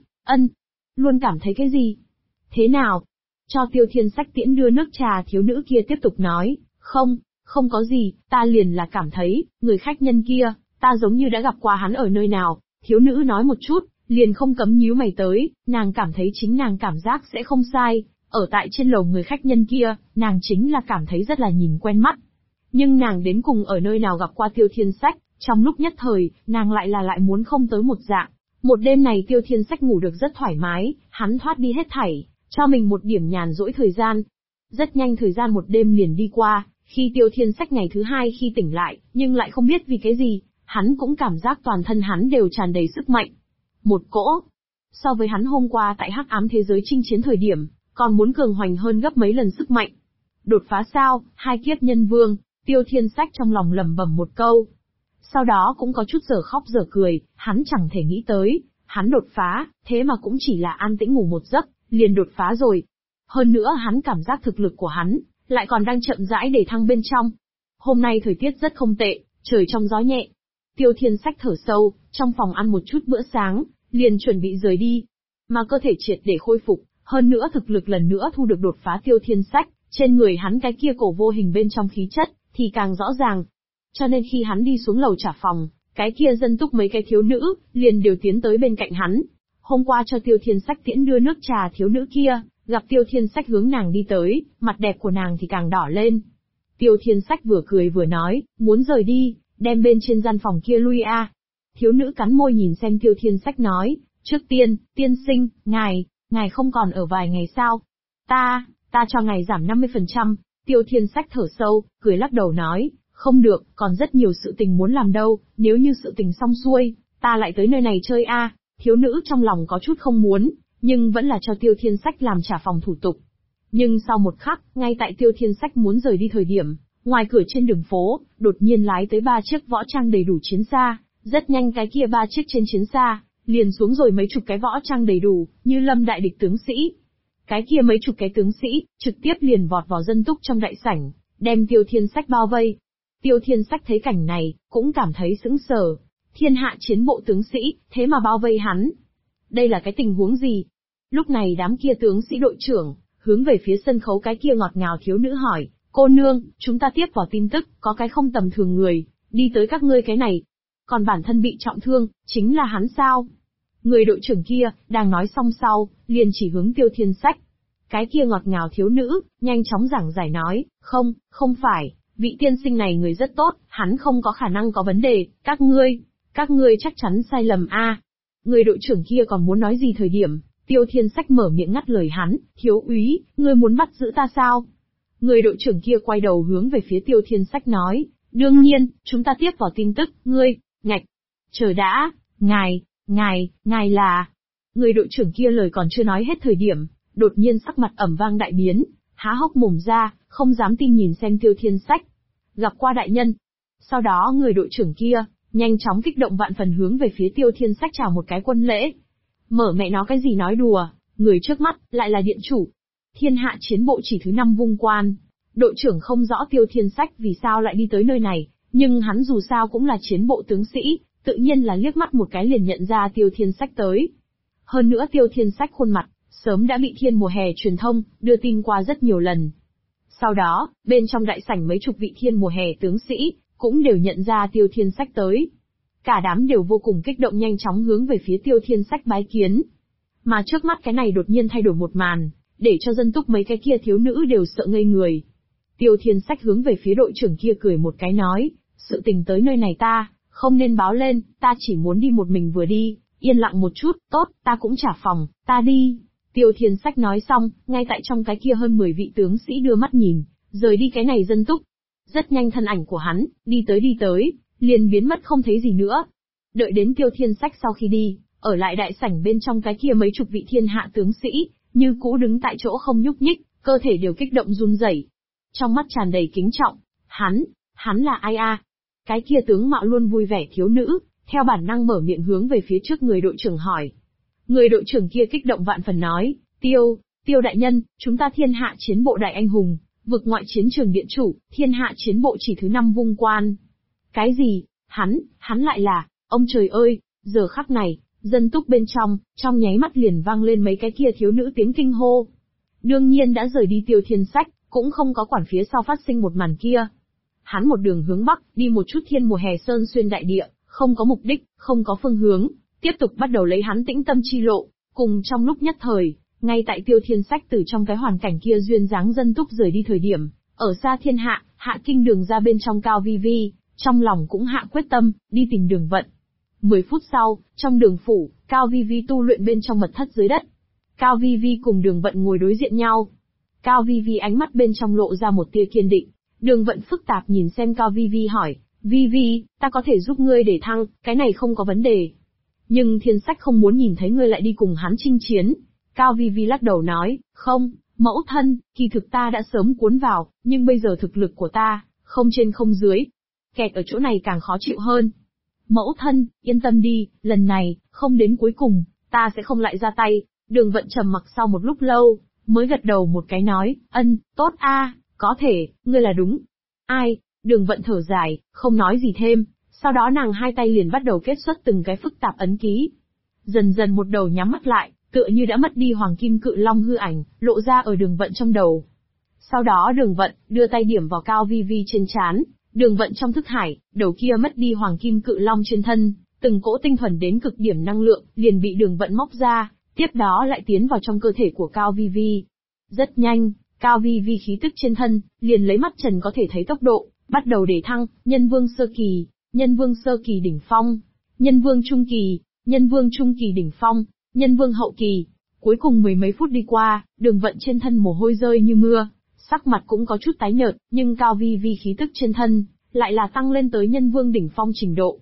A: luôn cảm thấy cái gì? Thế nào? Cho Tiêu Thiên Sách tiễn đưa nước trà thiếu nữ kia tiếp tục nói, không có gì, ta liền là cảm thấy, người khách nhân kia, ta giống như đã gặp qua hắn ở nơi nào. Thiếu nữ nói một chút, liền không cấm nhíu mày tới, nàng cảm thấy chính nàng cảm giác sẽ không sai, ở tại trên lầu người khách nhân kia, nàng chính là cảm thấy rất là nhìn quen mắt. Nhưng nàng đến cùng ở nơi nào gặp qua Tiêu Thiên Sách, trong lúc nhất thời, nàng lại muốn không tới một dạng. Một đêm này Tiêu Thiên Sách ngủ được rất thoải mái, hắn thoát đi hết thảy, cho mình một điểm nhàn rỗi thời gian. Rất nhanh thời gian một đêm liền đi qua, khi Tiêu Thiên Sách ngày thứ hai khi tỉnh lại, nhưng lại không biết vì cái gì, hắn cũng cảm giác toàn thân hắn đều tràn đầy sức mạnh. Một cỗ. So với hắn hôm qua tại hắc ám thế giới chinh chiến thời điểm, còn muốn cường hoành hơn gấp mấy lần sức mạnh. Đột phá sao, hai kiếp nhân vương, Tiêu Thiên Sách trong lòng lẩm bẩm một câu. Sau đó cũng có chút giờ khóc giờ cười, hắn chẳng thể nghĩ tới, hắn đột phá, thế mà cũng chỉ là an tĩnh ngủ một giấc, liền đột phá rồi. Hơn nữa hắn cảm giác thực lực của hắn, lại còn đang chậm rãi để thăng bên trong. Hôm nay thời tiết rất không tệ, trời trong gió nhẹ. Tiêu Thiên Sách thở sâu, trong phòng ăn một chút bữa sáng, liền chuẩn bị rời đi. Mà cơ thể triệt để khôi phục, hơn nữa thực lực lần nữa thu được đột phá Tiêu Thiên Sách, trên người hắn cái kia cổ vô hình bên trong khí chất, thì càng rõ ràng. Cho nên khi hắn đi xuống lầu trả phòng, cái kia dân túc mấy cái thiếu nữ, liền đều tiến tới bên cạnh hắn. Hôm qua cho Tiêu Thiên Sách tiễn đưa nước trà thiếu nữ kia, gặp Tiêu Thiên Sách hướng nàng đi tới, mặt đẹp của nàng thì càng đỏ lên. Tiêu Thiên Sách vừa cười vừa nói, muốn rời đi, đem bên trên gian phòng kia lui a. Thiếu nữ cắn môi nhìn xem Tiêu Thiên Sách nói, trước tiên, tiên sinh, ngài không còn ở vài ngày sao? Ta cho ngài giảm 50%. Tiêu Thiên Sách thở sâu, cười lắc đầu nói, không được, còn rất nhiều sự tình muốn làm đâu, nếu như sự tình xong xuôi, ta lại tới nơi này chơi a. Thiếu nữ trong lòng có chút không muốn, nhưng vẫn là cho Tiêu Thiên Sách làm trả phòng thủ tục. Nhưng sau một khắc, ngay tại Tiêu Thiên Sách muốn rời đi thời điểm, ngoài cửa trên đường phố, đột nhiên lái tới 3 chiếc võ trang đầy đủ chiến xa, rất nhanh cái kia 3 chiếc trên chiến xa, liền xuống rồi mấy chục cái võ trang đầy đủ, như lâm đại địch tướng sĩ. Cái kia mấy chục cái tướng sĩ, trực tiếp liền vọt vào dân túc trong đại sảnh, đem Tiêu Thiên Sách bao vây. Tiêu Thiên Sách thấy cảnh này, cũng cảm thấy sững sờ. Thiên hạ chiến bộ tướng sĩ, thế mà bao vây hắn. Đây là cái tình huống gì? Lúc này đám kia tướng sĩ đội trưởng, hướng về phía sân khấu cái kia ngọt ngào thiếu nữ hỏi, cô nương, chúng ta tiếp vào tin tức, có cái không tầm thường người, đi tới các ngươi cái này. Còn bản thân bị trọng thương, chính là hắn sao? Người đội trưởng kia, đang nói xong sau, liền chỉ hướng Tiêu Thiên Sách. Cái kia ngọt ngào thiếu nữ, nhanh chóng giảng giải nói, không phải, vị tiên sinh này người rất tốt, hắn không có khả năng có vấn đề, các ngươi chắc chắn sai lầm a. Người đội trưởng kia còn muốn nói gì thời điểm, Tiêu Thiên Sách mở miệng ngắt lời hắn, thiếu úy, ngươi muốn bắt giữ ta sao? Người đội trưởng kia quay đầu hướng về phía Tiêu Thiên Sách nói, đương nhiên, chúng ta tiếp vào tin tức, chờ đã, ngài là... Người đội trưởng kia lời còn chưa nói hết thời điểm, đột nhiên sắc mặt ẩm vang đại biến, há hốc mồm ra, không dám tin nhìn xem Tiêu Thiên Sách. Gặp qua đại nhân. Sau đó người đội trưởng kia, nhanh chóng kích động vạn phần hướng về phía Tiêu Thiên Sách chào một cái quân lễ. Mở mẹ nó cái gì nói đùa, người trước mắt, lại là điện chủ. Thiên hạ chiến bộ chỉ thứ 5 vung quan. Đội trưởng không rõ Tiêu Thiên Sách vì sao lại đi tới nơi này, nhưng hắn dù sao cũng là chiến bộ tướng sĩ, tự nhiên là liếc mắt một cái liền nhận ra Tiêu Thiên Sách tới. Hơn nữa Tiêu Thiên Sách khuôn mặt, sớm đã bị Thiên Mùa Hè truyền thông, đưa tin qua rất nhiều lần. Sau đó, bên trong đại sảnh mấy chục vị thiên mùa hè tướng sĩ, cũng đều nhận ra Tiêu Thiên Sách tới. Cả đám đều vô cùng kích động nhanh chóng hướng về phía Tiêu Thiên Sách bái kiến. Mà trước mắt cái này đột nhiên thay đổi một màn, để cho dân túc mấy cái kia thiếu nữ đều sợ ngây người. Tiêu Thiên Sách hướng về phía đội trưởng kia cười một cái nói, sự tình tới nơi này ta, không nên báo lên, ta chỉ muốn đi một mình vừa đi, yên lặng một chút, tốt, ta cũng trả phòng, ta đi. Tiêu Thiên Sách nói xong, ngay tại trong cái kia hơn 10 vị tướng sĩ đưa mắt nhìn, rời đi cái này dân túc. Rất nhanh thân ảnh của hắn, đi tới, liền biến mất không thấy gì nữa. Đợi đến Tiêu Thiên Sách sau khi đi, ở lại đại sảnh bên trong cái kia mấy chục vị thiên hạ tướng sĩ, như cũ đứng tại chỗ không nhúc nhích, cơ thể đều kích động run rẩy. Trong mắt tràn đầy kính trọng, hắn là ai a? Cái kia tướng mạo luôn vui vẻ thiếu nữ, theo bản năng mở miệng hướng về phía trước người đội trưởng hỏi. Người đội trưởng kia kích động vạn phần nói, Tiêu đại nhân, chúng ta thiên hạ chiến bộ đại anh hùng, vực ngoại chiến trường điện chủ, thiên hạ chiến bộ chỉ thứ 5 vung quan. Cái gì? Hắn lại là, ông trời ơi, giờ khắc này, dân túc bên trong nháy mắt liền vang lên mấy cái kia thiếu nữ tiếng kinh hô. Đương nhiên đã rời đi Tiêu Thiên Sách, cũng không có quản phía sau phát sinh một màn kia. Hắn một đường hướng bắc, đi một chút thiên mùa hè sơn xuyên đại địa, không có mục đích, không có phương hướng, tiếp tục bắt đầu lấy hắn tĩnh tâm chi lộ, cùng trong lúc nhất thời, ngay tại Tiêu Thiên Sách từ trong cái hoàn cảnh kia duyên dáng dân túc rời đi thời điểm, ở xa thiên hạ, hạ kinh đường ra bên trong Cao Vi Vi, trong lòng cũng hạ quyết tâm, đi tìm Đường Vận. 10 phút sau, trong Đường phủ, Cao Vi Vi tu luyện bên trong mật thất dưới đất. Cao Vi Vi cùng Đường Vận ngồi đối diện nhau. Cao Vi Vi ánh mắt bên trong lộ ra một tia kiên định. Đường Vận phức tạp nhìn xem Cao Vi Vi hỏi, Vi Vi, ta có thể giúp ngươi để thăng, cái này không có vấn đề. Nhưng Thiên Sách không muốn nhìn thấy ngươi lại đi cùng hắn chinh chiến. Cao Vi Vi lắc đầu nói, không, mẫu thân, kỳ thực ta đã sớm cuốn vào, nhưng bây giờ thực lực của ta, không trên không dưới. Kẹt ở chỗ này càng khó chịu hơn. Mẫu thân, yên tâm đi, lần này, không đến cuối cùng, ta sẽ không lại ra tay. Đường Vận trầm mặc sau một lúc lâu, mới gật đầu một cái nói, tốt a, có thể, ngươi là đúng. Ai? Đường Vận thở dài, không nói gì thêm, sau đó nàng hai tay liền bắt đầu kết xuất từng cái phức tạp ấn ký. Dần dần một đầu nhắm mắt lại, tựa như đã mất đi hoàng kim cự long hư ảnh, lộ ra ở Đường Vận trong đầu. Sau đó Đường Vận, đưa tay điểm vào Cao Vi Vi trên trán, Đường Vận trong thức hải, đầu kia mất đi hoàng kim cự long trên thân, từng cỗ tinh thuần đến cực điểm năng lượng, liền bị Đường Vận móc ra, tiếp đó lại tiến vào trong cơ thể của Cao Vi Vi. Rất nhanh, Cao Vi Vi khí tức trên thân, liền lấy mắt trần có thể thấy tốc độ, bắt đầu để thăng, nhân vương sơ kỳ, nhân vương sơ kỳ đỉnh phong, nhân vương trung kỳ, nhân vương trung kỳ đỉnh phong, nhân vương hậu kỳ. Cuối cùng mười mấy phút đi qua, Đường Vận trên thân mồ hôi rơi như mưa, sắc mặt cũng có chút tái nhợt, nhưng Cao Vi Vi khí tức trên thân, lại là tăng lên tới nhân vương đỉnh phong trình độ.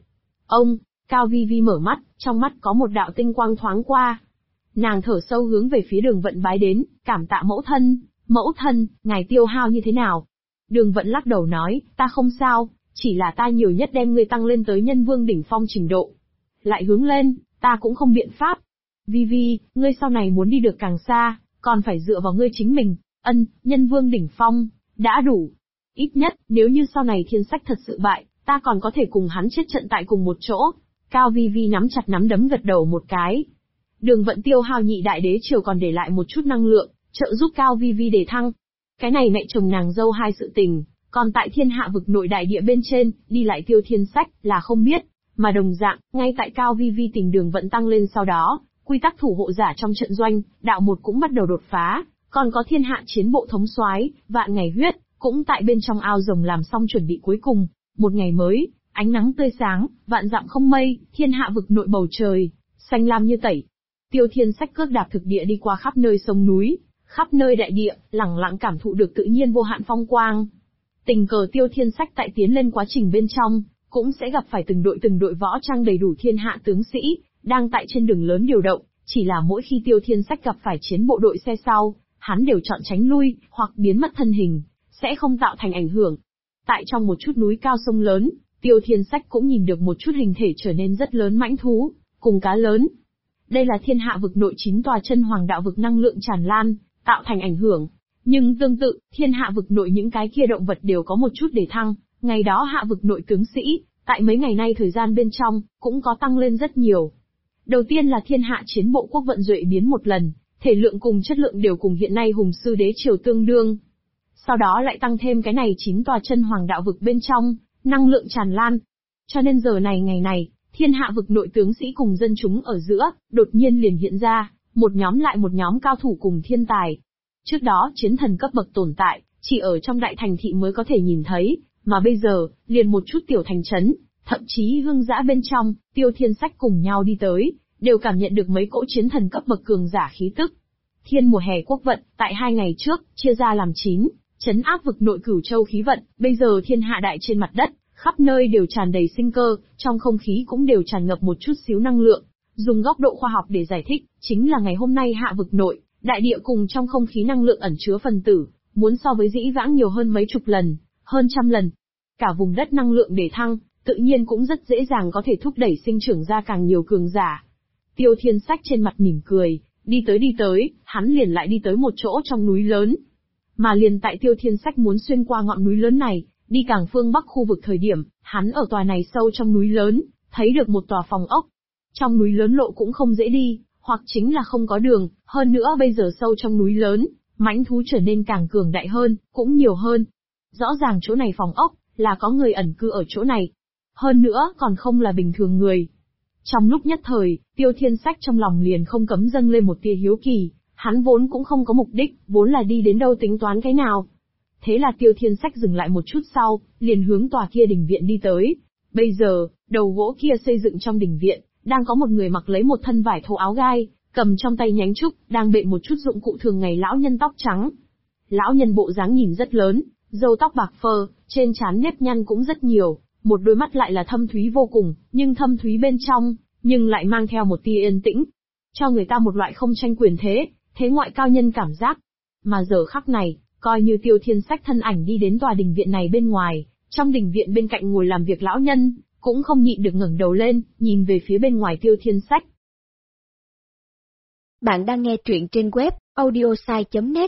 A: Cao Vi Vi mở mắt, trong mắt có một đạo tinh quang thoáng qua. Nàng thở sâu hướng về phía Đường Vận bái đến, cảm tạ mẫu thân, ngài tiêu hao như thế nào? Đường Vận lắc đầu nói, ta không sao, chỉ là ta nhiều nhất đem ngươi tăng lên tới nhân vương đỉnh phong trình độ. Lại hướng lên, ta cũng không biện pháp. Vi Vi, ngươi sau này muốn đi được càng xa, còn phải dựa vào ngươi chính mình. Nhân vương đỉnh phong, đã đủ. Ít nhất, nếu như sau này Thiên Sách thật sự bại, ta còn có thể cùng hắn chết trận tại cùng một chỗ. Cao Vi Vi nắm chặt nắm đấm gật đầu một cái. Đường Vận tiêu hao nhị đại đế triều còn để lại một chút năng lượng, trợ giúp Cao Vi Vi để thăng. Cái này mẹ chồng nàng dâu hai sự tình, còn tại thiên hạ vực nội đại địa bên trên, đi lại Tiêu Thiên Sách, là không biết. Mà đồng dạng, ngay tại Cao Vi Vi tình Đường Vận tăng lên sau đó, quy tắc thủ hộ giả trong trận doanh, đạo một cũng bắt đầu đột phá, còn có thiên hạ chiến bộ thống soái, Vạn Ngày Huyết, cũng tại bên trong ao rồng làm xong chuẩn bị cuối cùng. Một ngày mới, ánh nắng tươi sáng, vạn dặm không mây, thiên hạ vực nội bầu trời, xanh lam như tẩy. Tiêu Thiên Sách cước đạp thực địa đi qua khắp nơi sông núi, khắp nơi đại địa, lẳng lặng cảm thụ được tự nhiên vô hạn phong quang. Tình cờ Tiêu Thiên Sách tại tiến lên quá trình bên trong, cũng sẽ gặp phải từng đội võ trang đầy đủ thiên hạ tướng sĩ, đang tại trên đường lớn điều động, chỉ là mỗi khi Tiêu Thiên Sách gặp phải chiến bộ đội xe sau, hắn đều chọn tránh lui, hoặc biến mất thân hình, sẽ không tạo thành ảnh hưởng. Tại trong một chút núi cao sông lớn, Tiêu Thiên Sách cũng nhìn được một chút hình thể trở nên rất lớn mãnh thú, cùng cá lớn. Đây là thiên hạ vực nội 9 tòa chân hoàng đạo vực năng lượng tràn lan, tạo thành ảnh hưởng. Nhưng tương tự, thiên hạ vực nội những cái kia động vật đều có một chút để thăng, ngày đó hạ vực nội tướng sĩ, tại mấy ngày nay thời gian bên trong, cũng có tăng lên rất nhiều. Đầu tiên là thiên hạ chiến bộ quốc vận duệ biến một lần, thể lượng cùng chất lượng đều cùng hiện nay hùng sư đế triều tương đương. sau đó lại tăng thêm cái này 9 tòa chân hoàng đạo vực bên trong, năng lượng tràn lan. Cho nên giờ này ngày này, thiên hạ vực nội tướng sĩ cùng dân chúng ở giữa, đột nhiên liền hiện ra, một nhóm lại một nhóm cao thủ cùng thiên tài. Trước đó chiến thần cấp bậc tồn tại, chỉ ở trong đại thành thị mới có thể nhìn thấy, mà bây giờ, liền một chút tiểu thành trấn, thậm chí hương dã bên trong, Tiêu Thiên Sách cùng nhau đi tới, đều cảm nhận được mấy cỗ chiến thần cấp bậc cường giả khí tức. Thiên mùa hè quốc vận, tại 2 ngày trước, chia ra làm 9, trấn áp vực nội Cửu Châu khí vận, bây giờ thiên hạ đại trên mặt đất, khắp nơi đều tràn đầy sinh cơ, trong không khí cũng đều tràn ngập một chút xíu năng lượng. Dùng góc độ khoa học để giải thích, chính là ngày hôm nay hạ vực nội, đại địa cùng trong không khí năng lượng ẩn chứa phần tử, muốn so với dĩ vãng nhiều hơn mấy chục lần, hơn trăm lần. Cả vùng đất năng lượng để thăng, tự nhiên cũng rất dễ dàng có thể thúc đẩy sinh trưởng ra càng nhiều cường giả. Tiêu Thiên Sách trên mặt mỉm cười, đi tới, hắn liền lại đi tới một chỗ trong núi lớn. Mà liền tại Tiêu Thiên Sách muốn xuyên qua ngọn núi lớn này, đi càng phương bắc khu vực thời điểm, hắn ở tòa này sâu trong núi lớn, thấy được một tòa phòng ốc. Trong núi lớn lộ cũng không dễ đi, hoặc chính là không có đường, hơn nữa bây giờ sâu trong núi lớn, mãnh thú trở nên càng cường đại hơn, cũng nhiều hơn. Rõ ràng chỗ này phòng ốc, là có người ẩn cư ở chỗ này. Hơn nữa còn không là bình thường người. Trong lúc nhất thời, Tiêu Thiên Sách trong lòng liền không cấm dâng lên một tia hiếu kỳ, hắn vốn cũng không có mục đích, vốn là đi đến đâu tính toán cái nào. Thế là Tiêu Thiên Sách dừng lại một chút sau, liền hướng tòa kia đình viện đi tới. Bây giờ, đầu gỗ kia xây dựng trong đình viện, đang có một người mặc lấy một thân vải thô áo gai, cầm trong tay nhánh trúc, đang bện một chút dụng cụ thường ngày lão nhân tóc trắng. Lão nhân bộ dáng nhìn rất lớn, râu tóc bạc phơ, trên trán nếp nhăn cũng rất nhiều, một đôi mắt lại là thâm thúy vô cùng, nhưng thâm thúy bên trong, nhưng lại mang theo một tia yên tĩnh, cho người ta một loại không tranh quyền thế ngoại cao nhân cảm giác. Mà giờ khắc này, coi như Tiêu Thiên Sách thân ảnh đi đến tòa đình viện này bên ngoài, trong đình viện bên cạnh ngồi làm việc lão nhân, cũng không nhịn được ngẩng đầu lên, nhìn về phía bên ngoài Tiêu Thiên Sách.
B: Bạn đang nghe truyện trên web audiosai.net.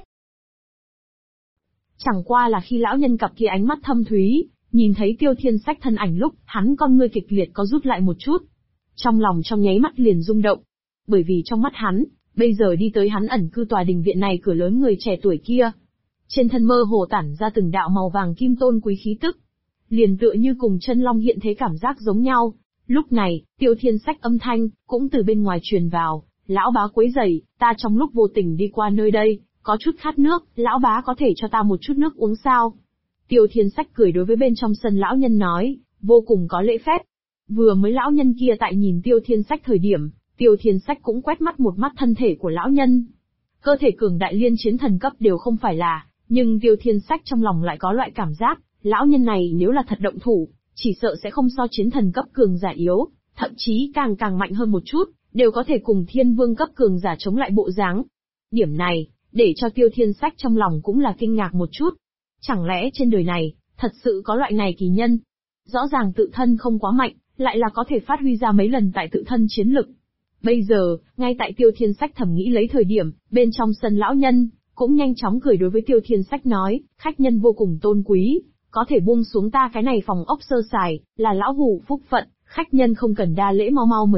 A: Chẳng qua là khi lão nhân cặp kia ánh mắt thâm thúy, nhìn thấy Tiêu Thiên Sách thân ảnh lúc, hắn con ngươi kịch liệt có rút lại một chút. Trong lòng trong nháy mắt liền rung động. Bởi vì trong mắt hắn, bây giờ đi tới hắn ẩn cư tòa đình viện này cửa lớn người trẻ tuổi kia. Trên thân mơ hồ tản ra từng đạo màu vàng kim tôn quý khí tức. Liền tựa như cùng chân long hiện thế cảm giác giống nhau. Lúc này, Tiêu Thiên Sách âm thanh, cũng từ bên ngoài truyền vào. Lão bá quấy rầy, ta trong lúc vô tình đi qua nơi đây, có chút khát nước, lão bá có thể cho ta một chút nước uống sao? Tiêu Thiên Sách cười đối với bên trong sân lão nhân nói, vô cùng có lễ phép. Vừa mới lão nhân kia tại nhìn Tiêu Thiên Sách thời điểm, Tiêu Thiên Sách cũng quét mắt một mắt thân thể của lão nhân. Cơ thể cường đại liên chiến thần cấp đều không phải là, nhưng Tiêu Thiên Sách trong lòng lại có loại cảm giác, lão nhân này nếu là thật động thủ, chỉ sợ sẽ không so chiến thần cấp cường giả yếu, thậm chí càng mạnh hơn một chút, đều có thể cùng thiên vương cấp cường giả chống lại bộ dáng. Điểm này, để cho Tiêu Thiên Sách trong lòng cũng là kinh ngạc một chút. Chẳng lẽ trên đời này, thật sự có loại này kỳ nhân? Rõ ràng tự thân không quá mạnh, lại là có thể phát huy ra mấy lần tại tự thân chiến lực. Bây giờ, ngay tại Tiêu Thiên Sách thầm nghĩ lấy thời điểm, bên trong sân lão nhân, cũng nhanh chóng cười đối với Tiêu Thiên Sách nói, khách nhân vô cùng tôn quý, có thể buông xuống ta cái này phòng ốc sơ sài, là lão hủ phúc phận, khách nhân không cần đa lễ mau mau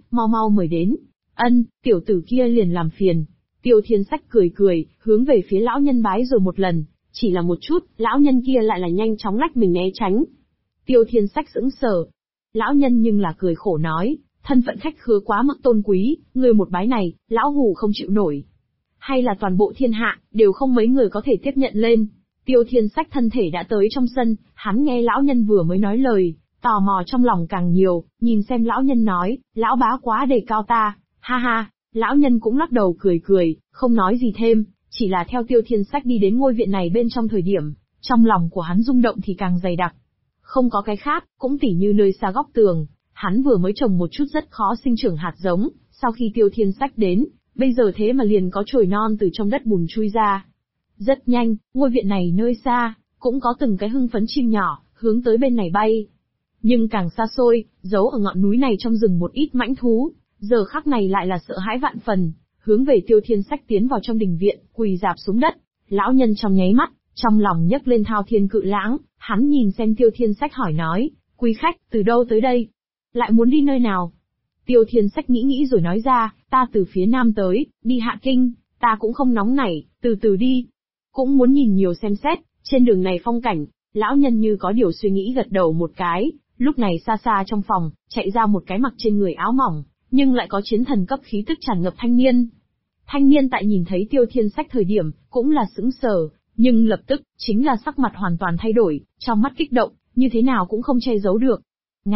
A: mời đến. Ân, tiểu tử kia liền làm phiền. Tiêu Thiên Sách cười, hướng về phía lão nhân bái rồi một lần, chỉ là một chút, lão nhân kia lại là nhanh chóng lách mình né tránh. Tiêu Thiên Sách sững sờ. Lão nhân nhưng là cười khổ nói, thân phận khách khứa quá mức tôn quý, người một bái này, lão hủ không chịu nổi. Hay là toàn bộ thiên hạ, đều không mấy người có thể tiếp nhận lên. Tiêu Thiên Sách thân thể đã tới trong sân, hắn nghe lão nhân vừa mới nói lời, tò mò trong lòng càng nhiều, nhìn xem lão nhân nói, lão bá quá đề cao ta, ha ha, lão nhân cũng lắc đầu cười, không nói gì thêm, chỉ là theo Tiêu Thiên Sách đi đến ngôi viện này bên trong thời điểm, trong lòng của hắn rung động thì càng dày đặc. Không có cái khác, cũng tỉ như nơi xa góc tường, hắn vừa mới trồng một chút rất khó sinh trưởng hạt giống, sau khi Tiêu Thiên Sách đến, bây giờ thế mà liền có chồi non từ trong đất bùn chui ra. Rất nhanh, ngôi viện này nơi xa, cũng có từng cái hưng phấn chim nhỏ, hướng tới bên này bay. Nhưng càng xa xôi, giấu ở ngọn núi này trong rừng một ít mãnh thú, giờ khắc này lại là sợ hãi vạn phần, hướng về Tiêu Thiên Sách tiến vào trong đình viện, quỳ rạp xuống đất. Lão nhân trong nháy mắt, trong lòng nhấc lên thao thiên cự lãng, hắn nhìn xem Tiêu Thiên Sách hỏi nói, quý khách, từ đâu tới đây? Lại muốn đi nơi nào? Tiêu Thiên Sách nghĩ rồi nói ra, ta từ phía nam tới, đi Hạ Kinh, ta cũng không nóng nảy, từ từ đi. cũng muốn nhìn nhiều xem xét, trên đường này phong cảnh. Lão nhân như có điều suy nghĩ gật đầu một cái, lúc này xa xa trong phòng, chạy ra một cái mặc trên người áo mỏng, nhưng lại có chiến thần cấp khí tức tràn ngập thanh niên. Thanh niên tại nhìn thấy Tiêu Thiên Sách thời điểm, cũng là sững sờ, nhưng lập tức, chính là sắc mặt hoàn toàn thay đổi, trong mắt kích động, như thế nào cũng không che giấu được.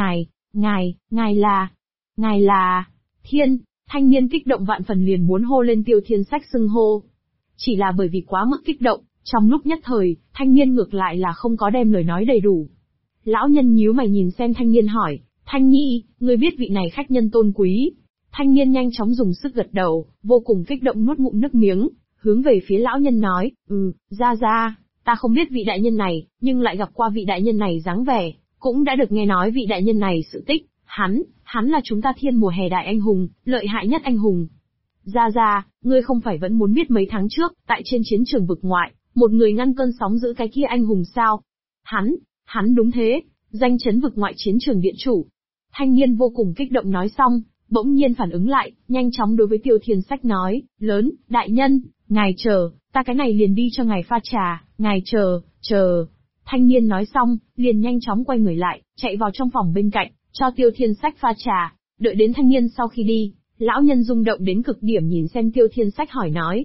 A: Ngài là, Thiên, thanh niên kích động vạn phần liền muốn hô lên Tiêu Thiên Sách xưng hô. Chỉ là bởi vì quá mức kích động, trong lúc nhất thời, thanh niên ngược lại là không có đem lời nói đầy đủ. Lão nhân nhíu mày nhìn xem thanh niên hỏi, Thanh Nhi, ngươi biết vị này khách nhân tôn quý. Thanh niên nhanh chóng dùng sức gật đầu, vô cùng kích động nuốt ngụm nước miếng, hướng về phía lão nhân nói, ra, ta không biết vị đại nhân này, nhưng lại gặp qua vị đại nhân này dáng vẻ, cũng đã được nghe nói vị đại nhân này sự tích, hắn là chúng ta Thiên mùa hè đại anh hùng, lợi hại nhất anh hùng. Ra, ngươi không phải vẫn muốn biết mấy tháng trước, tại trên chiến trường vực ngoại, một người ngăn cơn sóng giữ cái kia anh hùng sao? Hắn đúng thế, danh chấn vực ngoại chiến trường điện chủ. Thanh niên vô cùng kích động nói xong, bỗng nhiên phản ứng lại, nhanh chóng đối với Tiêu Thiên Sách nói, lớn, đại nhân, ngài chờ, ta cái này liền đi cho ngài pha trà, ngài chờ. Thanh niên nói xong, liền nhanh chóng quay người lại, chạy vào trong phòng bên cạnh, cho Tiêu Thiên Sách pha trà, đợi đến thanh niên sau khi đi, lão nhân rung động đến cực điểm nhìn xem Tiêu Thiên Sách hỏi nói,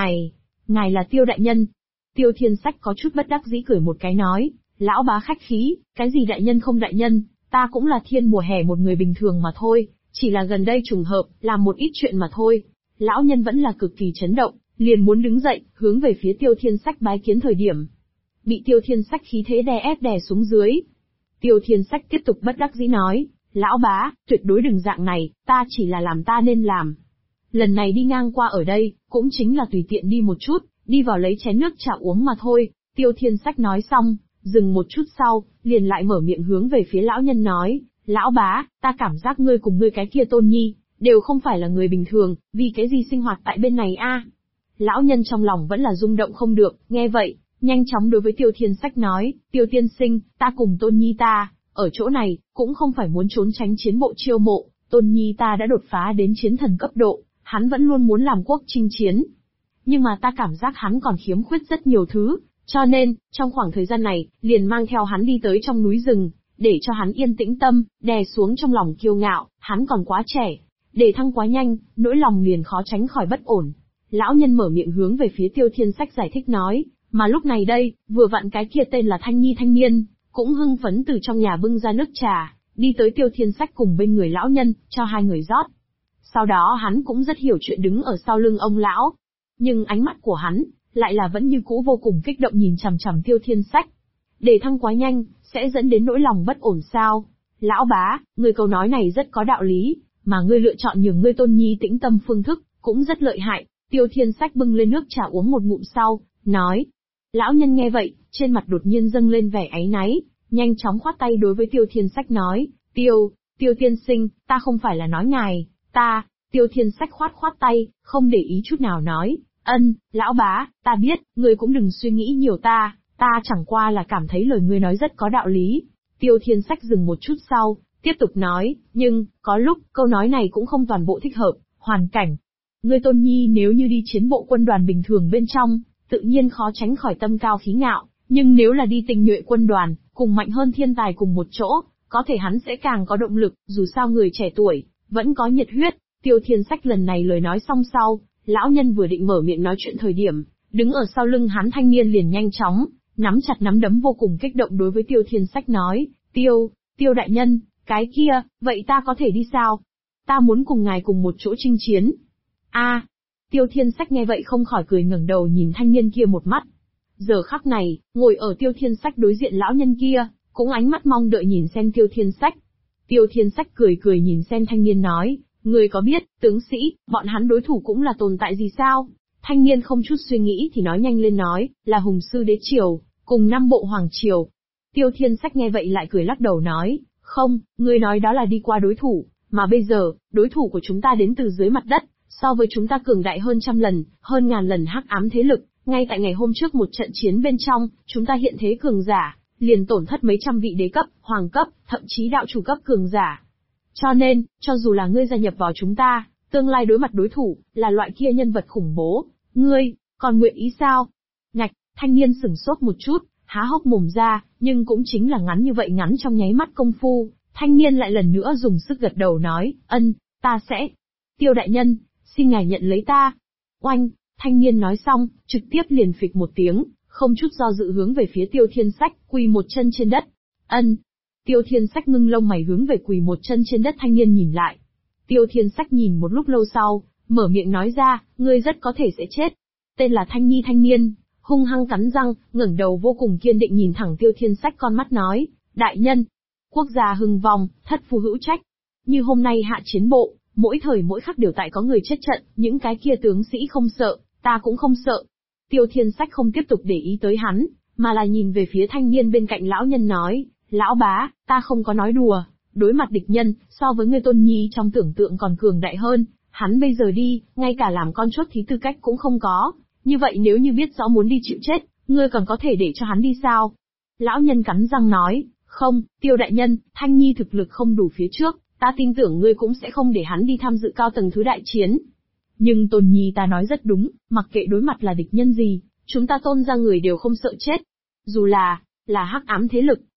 A: ngài là Tiêu đại nhân. Tiêu Thiên Sách có chút bất đắc dĩ cười một cái nói, lão bá khách khí, cái gì đại nhân không đại nhân, ta cũng là Thiên mùa hè một người bình thường mà thôi, chỉ là gần đây trùng hợp, làm một ít chuyện mà thôi. Lão nhân vẫn là cực kỳ chấn động, liền muốn đứng dậy, hướng về phía Tiêu Thiên Sách bái kiến thời điểm. Bị Tiêu Thiên Sách khí thế đè ép đè xuống dưới. Tiêu Thiên Sách tiếp tục bất đắc dĩ nói, lão bá, tuyệt đối đừng dạng này, ta chỉ là làm ta nên làm. Lần này đi ngang qua ở đây, cũng chính là tùy tiện đi một chút, đi vào lấy chén nước trà uống mà thôi. Tiêu Thiên Sách nói xong, dừng một chút sau, liền lại mở miệng hướng về phía lão nhân nói, lão bá, ta cảm giác ngươi cùng ngươi cái kia Tôn Nhi, đều không phải là người bình thường, vì cái gì sinh hoạt tại bên này a? Lão nhân trong lòng vẫn là rung động không được, nghe vậy, nhanh chóng đối với Tiêu Thiên Sách nói, Tiêu tiên sinh, ta cùng Tôn Nhi ta, ở chỗ này, cũng không phải muốn trốn tránh chiến bộ chiêu mộ, Tôn Nhi ta đã đột phá đến chiến thần cấp độ, hắn vẫn luôn muốn làm quốc chinh chiến. Nhưng mà ta cảm giác hắn còn khiếm khuyết rất nhiều thứ, cho nên, trong khoảng thời gian này, liền mang theo hắn đi tới trong núi rừng, để cho hắn yên tĩnh tâm, đè xuống trong lòng kiêu ngạo, hắn còn quá trẻ, để thăng quá nhanh, nỗi lòng liền khó tránh khỏi bất ổn. Lão nhân mở miệng hướng về phía Tiêu Thiên Sách giải thích nói, mà lúc này đây, vừa vặn cái kia tên là Thanh Nhi thanh niên, cũng hưng phấn từ trong nhà bưng ra nước trà, đi tới Tiêu Thiên Sách cùng bên người lão nhân, cho hai người rót. Sau đó hắn cũng rất hiểu chuyện đứng ở sau lưng ông lão, nhưng ánh mắt của hắn, lại là vẫn như cũ vô cùng kích động nhìn chằm chằm Tiêu Thiên Sách. Để thăng quá nhanh, sẽ dẫn đến nỗi lòng bất ổn sao? Lão bá, người câu nói này rất có đạo lý, mà ngươi lựa chọn nhường ngươi Tôn Nhi tĩnh tâm phương thức, cũng rất lợi hại. Tiêu Thiên Sách bưng lên nước trà uống một ngụm sau, nói. Lão nhân nghe vậy, trên mặt đột nhiên dâng lên vẻ áy náy, nhanh chóng khoát tay đối với Tiêu Thiên Sách nói, Tiêu tiên sinh, ta không phải là nói ngài, Tiêu Thiên Sách khoát tay, không để ý chút nào nói, lão bá, ta biết, ngươi cũng đừng suy nghĩ nhiều ta chẳng qua là cảm thấy lời ngươi nói rất có đạo lý. Tiêu Thiên Sách dừng một chút sau, tiếp tục nói, nhưng, có lúc, câu nói này cũng không toàn bộ thích hợp, hoàn cảnh. Ngươi Tôn Nhi nếu như đi chiến bộ quân đoàn bình thường bên trong, tự nhiên khó tránh khỏi tâm cao khí ngạo, nhưng nếu là đi tình nhuệ quân đoàn, cùng mạnh hơn thiên tài cùng một chỗ, có thể hắn sẽ càng có động lực, dù sao người trẻ tuổi, vẫn có nhiệt huyết. Tiêu Thiên Sách lần này lời nói xong sau, lão nhân vừa định mở miệng nói chuyện thời điểm, đứng ở sau lưng hắn thanh niên liền nhanh chóng, nắm chặt nắm đấm vô cùng kích động đối với Tiêu Thiên Sách nói, Tiêu đại nhân, cái kia, vậy ta có thể đi sao? Ta muốn cùng ngài cùng một chỗ chinh chiến. Tiêu Thiên Sách nghe vậy không khỏi cười ngẩng đầu nhìn thanh niên kia một mắt. Giờ khắc này, ngồi ở Tiêu Thiên Sách đối diện lão nhân kia, cũng ánh mắt mong đợi nhìn xem Tiêu Thiên Sách. Tiêu Thiên Sách cười nhìn xem thanh niên nói, người có biết, tướng sĩ, bọn hắn đối thủ cũng là tồn tại gì sao? Thanh niên không chút suy nghĩ thì nói nhanh lên nói, là Hùng Sư Đế Triều, cùng 5 bộ Hoàng Triều. Tiêu Thiên Sách nghe vậy lại cười lắc đầu nói, không, người nói đó là đi qua đối thủ, mà bây giờ, đối thủ của chúng ta đến từ dưới mặt đất, so với chúng ta cường đại hơn trăm lần, hơn ngàn lần hắc ám thế lực, ngay tại ngày hôm trước một trận chiến bên trong, chúng ta hiện thế cường giả, liền tổn thất mấy trăm vị đế cấp, hoàng cấp, thậm chí đạo chủ cấp cường giả. Cho nên, cho dù là ngươi gia nhập vào chúng ta, tương lai đối mặt đối thủ, là loại kia nhân vật khủng bố, ngươi, còn nguyện ý sao? Thanh niên sửng sốt một chút, há hốc mồm ra, nhưng cũng chính là ngắn như vậy, ngắn trong nháy mắt công phu, thanh niên lại lần nữa dùng sức gật đầu nói, ta sẽ. Tiêu đại nhân, xin ngài nhận lấy ta. Oanh, thanh niên nói xong, trực tiếp liền phịch một tiếng, không chút do dự hướng về phía Tiêu Thiên Sách, quỳ một chân trên đất. Tiêu Thiên Sách ngưng lông mày hướng về quỳ một chân trên đất thanh niên nhìn lại. Tiêu Thiên Sách nhìn một lúc lâu sau, mở miệng nói ra, ngươi rất có thể sẽ chết. Tên là Thanh Nhi thanh niên, hung hăng cắn răng, ngẩng đầu vô cùng kiên định nhìn thẳng Tiêu Thiên Sách con mắt nói, đại nhân, quốc gia hưng vong, thất phu hữu trách. Như hôm nay hạ chiến bộ, mỗi thời mỗi khắc đều tại có người chết trận, những cái kia tướng sĩ không sợ, ta cũng không sợ. Tiêu Thiên Sách không tiếp tục để ý tới hắn, mà là nhìn về phía thanh niên bên cạnh lão nhân nói, lão bá, ta không có nói đùa, đối mặt địch nhân, so với ngươi Tôn Nhi trong tưởng tượng còn cường đại hơn, hắn bây giờ đi, ngay cả làm con chốt thí tư cách cũng không có, như vậy nếu như biết rõ muốn đi chịu chết, ngươi còn có thể để cho hắn đi sao? Lão nhân cắn răng nói, không, Tiêu đại nhân, Thanh Nhi thực lực không đủ phía trước, ta tin tưởng ngươi cũng sẽ không để hắn đi tham dự cao tầng thứ đại chiến. Nhưng Tôn Nhi ta nói rất đúng, mặc kệ đối mặt là địch nhân gì, chúng ta Tôn ra người đều không sợ chết. Dù là hắc ám thế lực,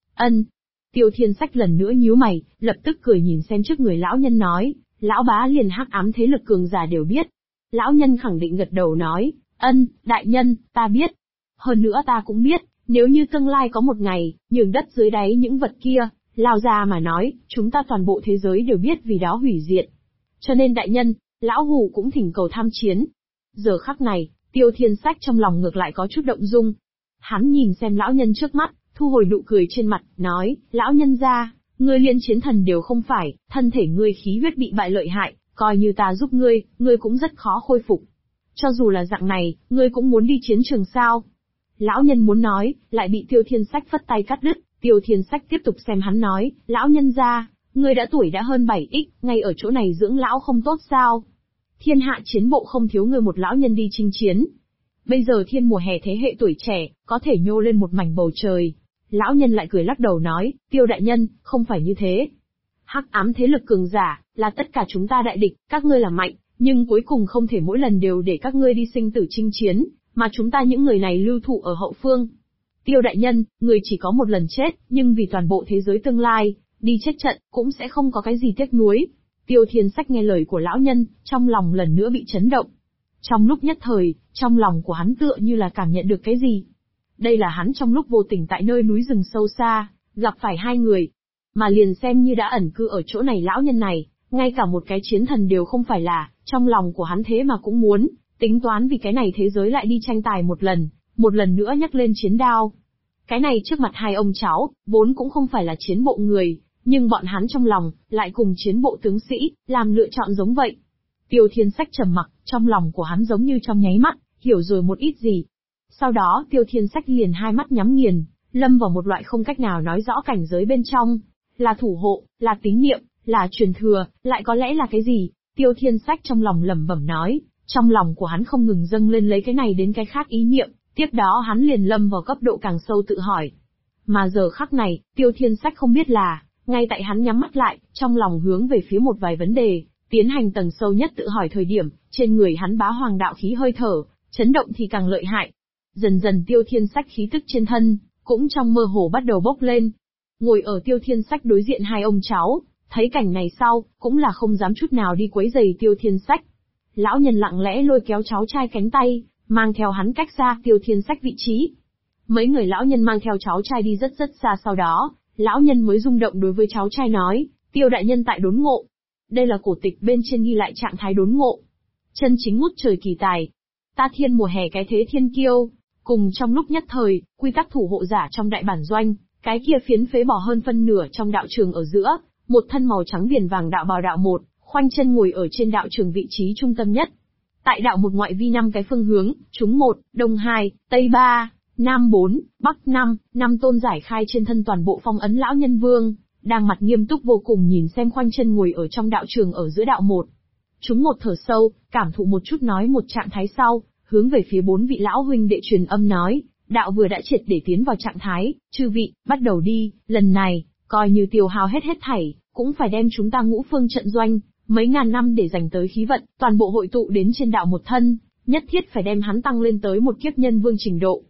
A: Tiêu Thiên Sách lần nữa nhíu mày, lập tức cười nhìn xem trước người lão nhân nói, lão bá liền hắc ám thế lực cường giả đều biết. Lão nhân khẳng định gật đầu nói, đại nhân, ta biết. Hơn nữa ta cũng biết, nếu như tương lai có một ngày, nhường đất dưới đáy những vật kia, lao ra mà nói, chúng ta toàn bộ thế giới đều biết vì đó hủy diệt. Cho nên đại nhân, lão hủ cũng thỉnh cầu tham chiến. Giờ khắc này, Tiêu Thiên Sách trong lòng ngược lại có chút động dung. Hắn nhìn xem lão nhân trước mắt, thu hồi nụ cười trên mặt, nói, lão nhân gia, ngươi liên chiến thần đều không phải, thân thể ngươi khí huyết bị bại lợi hại, coi như ta giúp ngươi cũng rất khó khôi phục. Cho dù là dạng này, ngươi cũng muốn đi chiến trường sao? Lão nhân muốn nói, lại bị Tiêu Thiên Sách phất tay cắt đứt. Tiêu Thiên Sách tiếp tục xem hắn nói, lão nhân gia, ngươi đã tuổi đã hơn 7x, ngay ở chỗ này dưỡng lão không tốt sao? Thiên hạ chiến bộ không thiếu ngươi một lão nhân đi chinh chiến. Bây giờ thiên mùa hè thế hệ tuổi trẻ, có thể nhô lên một mảnh bầu trời. Lão nhân lại cười lắc đầu nói, Tiêu đại nhân, không phải như thế. Hắc ám thế lực cường giả, là tất cả chúng ta đại địch, các ngươi là mạnh, nhưng cuối cùng không thể mỗi lần đều để các ngươi đi sinh tử chinh chiến, mà chúng ta những người này lưu thủ ở hậu phương. Tiêu đại nhân, người chỉ có một lần chết, nhưng vì toàn bộ thế giới tương lai, đi chết trận, cũng sẽ không có cái gì tiếc nuối. Tiêu Thiên Sách nghe lời của lão nhân, trong lòng lần nữa bị chấn động. Trong lúc nhất thời, trong lòng của hắn tựa như là cảm nhận được cái gì. Đây là hắn trong lúc vô tình tại nơi núi rừng sâu xa, gặp phải hai người. Mà liền xem như đã ẩn cư ở chỗ này lão nhân này, ngay cả một cái chiến thần đều không phải là, trong lòng của hắn thế mà cũng muốn, tính toán vì cái này thế giới lại đi tranh tài một lần nữa nhắc lên chiến đao. Cái này trước mặt hai ông cháu, vốn cũng không phải là chiến bộ người, nhưng bọn hắn trong lòng, lại cùng chiến bộ tướng sĩ, làm lựa chọn giống vậy. Tiêu Thiên Sách trầm mặc, trong lòng của hắn giống như trong nháy mắt, hiểu rồi một ít gì. Sau đó Tiêu Thiên Sách liền hai mắt nhắm nghiền, lâm vào một loại không cách nào nói rõ cảnh giới bên trong. Là thủ hộ, là tín niệm, là truyền thừa, lại có lẽ là cái gì? Tiêu Thiên Sách trong lòng lẩm bẩm nói, trong lòng của hắn không ngừng dâng lên lấy cái này đến cái khác ý niệm, tiếp đó hắn liền lâm vào cấp độ càng sâu tự hỏi. Mà giờ khắc này, Tiêu Thiên Sách không biết là, ngay tại hắn nhắm mắt lại, trong lòng hướng về phía một vài vấn đề, tiến hành tầng sâu nhất tự hỏi thời điểm, trên người hắn bá hoàng đạo khí hơi thở, chấn động thì càng lợi hại. Dần dần Tiêu Thiên Sách khí tức trên thân, cũng trong mơ hồ bắt đầu bốc lên. Ngồi ở Tiêu Thiên Sách đối diện hai ông cháu, thấy cảnh này sau, cũng là không dám chút nào đi quấy rầy Tiêu Thiên Sách. Lão nhân lặng lẽ lôi kéo cháu trai cánh tay, mang theo hắn cách xa Tiêu Thiên Sách vị trí. Mấy người lão nhân mang theo cháu trai đi rất rất xa, sau đó, lão nhân mới rung động đối với cháu trai nói, Tiêu đại nhân tại đốn ngộ. Đây là cổ tịch bên trên ghi lại trạng thái đốn ngộ. Chân chính ngút trời kỳ tài. Ta thiên mùa hè cái thế thiên kiêu. Cùng trong lúc nhất thời, quy tắc thủ hộ giả trong đại bản doanh, cái kia phiến phế bỏ hơn phân nửa trong đạo trường ở giữa, một thân màu trắng viền vàng đạo bào đạo một, khoanh chân ngồi ở trên đạo trường vị trí trung tâm nhất. Tại đạo một ngoại vi 5 cái phương hướng, Trung 1, Đông 2, Tây 3, Nam 4, Bắc 5, 5 tôn giải khai trên thân toàn bộ phong ấn lão nhân vương, đang mặt nghiêm túc vô cùng nhìn xem khoanh chân ngồi ở trong đạo trường ở giữa đạo 1. Chúng một thở sâu, cảm thụ một chút nói một trạng thái sau, hướng về phía 4 vị lão huynh đệ truyền âm nói, đạo vừa đã triệt để tiến vào trạng thái, chư vị, bắt đầu đi, lần này, coi như tiêu hao hết thảy, cũng phải đem chúng ta Ngũ Phương trận doanh, mấy ngàn năm để dành tới khí vận, toàn bộ hội tụ đến trên đạo một thân, nhất thiết phải đem hắn tăng lên tới một kiếp nhân vương trình độ.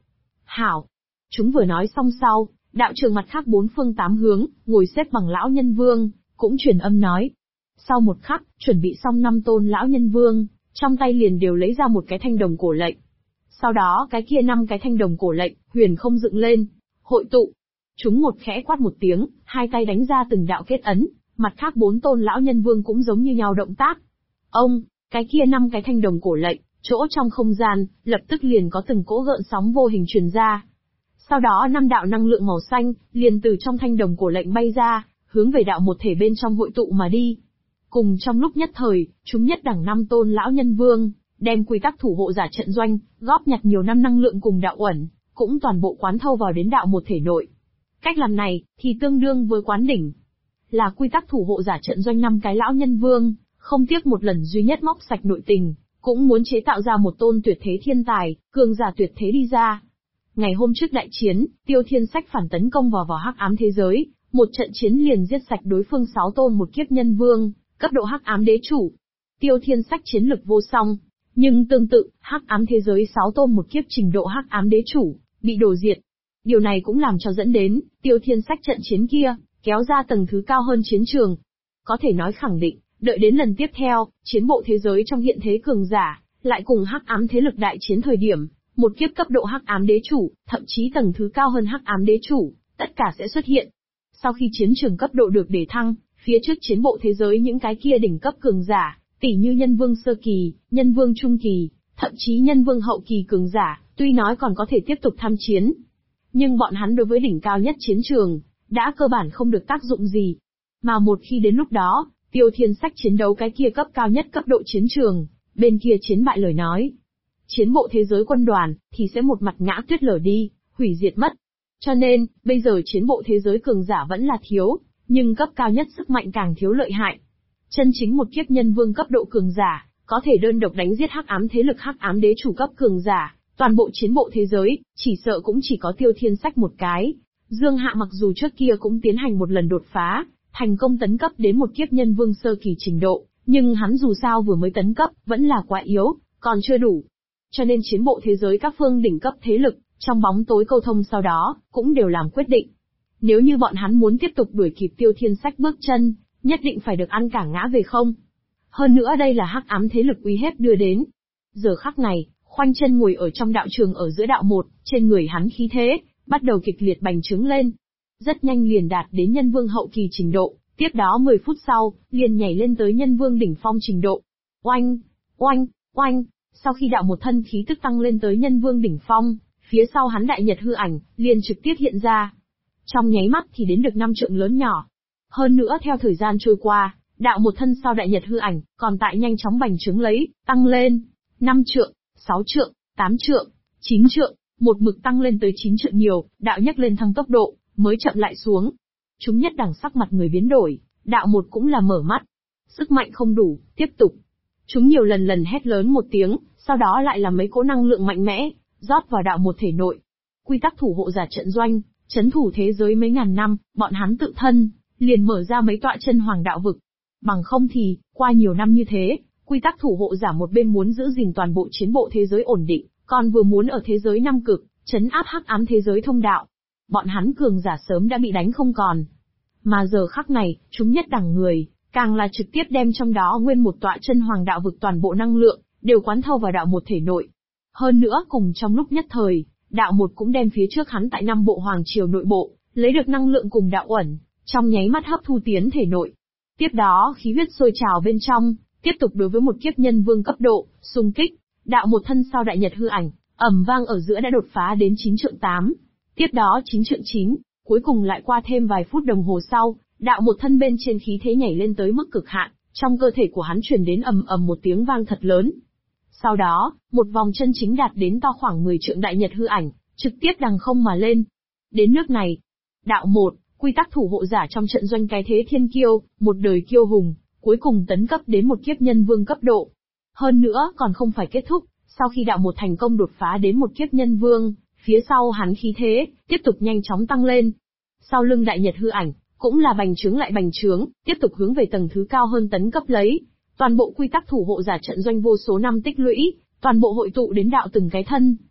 A: Hảo. Chúng vừa nói xong sau, đạo trường mặt khác 4 phương 8 hướng, ngồi xếp bằng lão nhân vương, cũng truyền âm nói. Sau một khắc, chuẩn bị xong 5 tôn lão nhân vương, trong tay liền đều lấy ra một cái thanh đồng cổ lệnh. Sau đó cái kia 5 cái thanh đồng cổ lệnh, huyền không dựng lên, hội tụ. Chúng một khẽ quát một tiếng, hai tay đánh ra từng đạo kết ấn, mặt khác 4 tôn lão nhân vương cũng giống như nhau động tác. Ông, cái kia 5 cái thanh đồng cổ lệnh, chỗ trong không gian, lập tức liền có từng cỗ gợn sóng vô hình truyền ra. Sau đó 5 đạo năng lượng màu xanh, liền từ trong thanh đồng cổ lệnh bay ra, hướng về đạo một thể bên trong hội tụ mà đi. Cùng trong lúc nhất thời, chúng nhất đẳng 5 tôn lão nhân vương, đem quy tắc thủ hộ giả trận doanh, góp nhặt nhiều năm năng lượng cùng đạo uẩn, cũng toàn bộ quán thâu vào đến đạo một thể nội. Cách làm này, thì tương đương với quán đỉnh. Là quy tắc thủ hộ giả trận doanh 5 cái lão nhân vương, không tiếc một lần duy nhất móc sạch nội tình, cũng muốn chế tạo ra một tôn tuyệt thế thiên tài, cường giả tuyệt thế đi ra. Ngày hôm trước đại chiến, Tiêu Thiên Sách phản tấn công vào hắc ám thế giới, một trận chiến liền giết sạch đối phương 6 tôn một kiếp nhân vương, cấp độ hắc ám đế chủ. Tiêu Thiên Sách chiến lực vô song, nhưng tương tự, hắc ám thế giới 6 tôn một kiếp trình độ hắc ám đế chủ, bị đổ diệt. Điều này cũng làm cho dẫn đến, Tiêu Thiên Sách trận chiến kia, kéo ra tầng thứ cao hơn chiến trường. Có thể nói khẳng định, đợi đến lần tiếp theo, chiến bộ thế giới trong hiện thế cường giả, lại cùng hắc ám thế lực đại chiến thời điểm, một kiếp cấp độ hắc ám đế chủ, thậm chí tầng thứ cao hơn hắc ám đế chủ, tất cả sẽ xuất hiện. Sau khi chiến trường cấp độ được đề thăng, phía trước chiến bộ thế giới những cái kia đỉnh cấp cường giả, tỷ như nhân vương sơ kỳ, nhân vương trung kỳ, thậm chí nhân vương hậu kỳ cường giả, tuy nói còn có thể tiếp tục tham chiến, nhưng bọn hắn đối với đỉnh cao nhất chiến trường, đã cơ bản không được tác dụng gì. Mà một khi đến lúc đó, Tiêu Thiên Sách chiến đấu cái kia cấp cao nhất cấp độ chiến trường, bên kia chiến bại lời nói, chiến bộ thế giới quân đoàn, thì sẽ một mặt ngã tuyết lở đi, hủy diệt mất. Cho nên, bây giờ chiến bộ thế giới cường giả vẫn là thiếu, nhưng cấp cao nhất sức mạnh càng thiếu lợi hại. Chân chính một kiếp nhân vương cấp độ cường giả, có thể đơn độc đánh giết hắc ám thế lực hắc ám đế chủ cấp cường giả, toàn bộ chiến bộ thế giới, chỉ sợ cũng chỉ có Tiêu Thiên Sách một cái. Dương Hạ mặc dù trước kia cũng tiến hành một lần đột phá, thành công tấn cấp đến một kiếp nhân vương sơ kỳ trình độ, nhưng hắn dù sao vừa mới tấn cấp, vẫn là quá yếu, còn chưa đủ. Cho nên chiến bộ thế giới các phương đỉnh cấp thế lực, trong bóng tối câu thông sau đó, cũng đều làm quyết định. Nếu như bọn hắn muốn tiếp tục đuổi kịp Tiêu Thiên Sách bước chân, nhất định phải được ăn cả ngã về không. Hơn nữa đây là hắc ám thế lực uy hiếp đưa đến. Giờ khắc này, khoanh chân ngồi ở trong đạo trường ở giữa đạo một, trên người hắn khí thế, bắt đầu kịch liệt bành trướng lên. Rất nhanh liền đạt đến nhân vương hậu kỳ trình độ, tiếp đó 10 phút sau, liền nhảy lên tới nhân vương đỉnh phong trình độ. Oanh, oanh, oanh, sau khi đạo một thân khí tức tăng lên tới nhân vương đỉnh phong, phía sau hắn đại nhật hư ảnh, liền trực tiếp hiện ra. Trong nháy mắt thì đến được 5 trượng lớn nhỏ. Hơn nữa theo thời gian trôi qua, đạo một thân sau đại nhật hư ảnh, còn tại nhanh chóng bành trướng lấy, tăng lên. 5 trượng, 6 trượng, 8 trượng, 9 trượng, một mực tăng lên tới 9 trượng nhiều, đạo nhấc lên thăng tốc độ, mới chậm lại xuống. Chúng nhất đẳng sắc mặt người biến đổi, đạo một cũng là mở mắt. Sức mạnh không đủ, tiếp tục. Chúng nhiều lần hét lớn một tiếng, sau đó lại là mấy cỗ năng lượng mạnh mẽ, rót vào đạo một thể nội. Quy tắc thủ hộ giả trận doanh, chấn thủ thế giới mấy ngàn năm, bọn hắn tự thân, liền mở ra mấy tọa chân hoàng đạo vực. Bằng không thì, qua nhiều năm như thế, quy tắc thủ hộ giả một bên muốn giữ gìn toàn bộ chiến bộ thế giới ổn định, còn vừa muốn ở thế giới năm cực, trấn áp hắc ám thế giới thông đạo. Bọn hắn cường giả sớm đã bị đánh không còn. Mà giờ khắc này, chúng nhất đẳng người, càng là trực tiếp đem trong đó nguyên một tọa chân hoàng đạo vực toàn bộ năng lượng, đều quán thâu vào đạo một thể nội. Hơn nữa cùng trong lúc nhất thời, đạo một cũng đem phía trước hắn tại 5 bộ hoàng triều nội bộ, lấy được năng lượng cùng đạo uẩn, trong nháy mắt hấp thu tiến thể nội. Tiếp đó khí huyết sôi trào bên trong, tiếp tục đối với một kiếp nhân vương cấp độ, xung kích, đạo một thân sau đại nhật hư ảnh, ầm vang ở giữa đã đột phá đến 9 trượng 8. Tiếp đó 9 trượng 9, cuối cùng lại qua thêm vài phút đồng hồ sau, đạo một thân bên trên khí thế nhảy lên tới mức cực hạn, trong cơ thể của hắn truyền đến ầm ầm một tiếng vang thật lớn. Sau đó, một vòng chân chính đạt đến to khoảng 10 trượng đại nhật hư ảnh, trực tiếp đằng không mà lên. Đến nước này, đạo một, quy tắc thủ hộ giả trong trận doanh cái thế thiên kiêu, một đời kiêu hùng, cuối cùng tấn cấp đến một kiếp nhân vương cấp độ. Hơn nữa còn không phải kết thúc, sau khi đạo một thành công đột phá đến một kiếp nhân vương, phía sau hắn khí thế, tiếp tục nhanh chóng tăng lên. Sau lưng đại nhật hư ảnh, cũng là bành trướng lại bành trướng, tiếp tục hướng về tầng thứ cao hơn tấn cấp lấy. Toàn bộ quy tắc thủ hộ giả trận doanh vô số năm tích lũy, toàn bộ hội tụ đến đạo từng cái thân.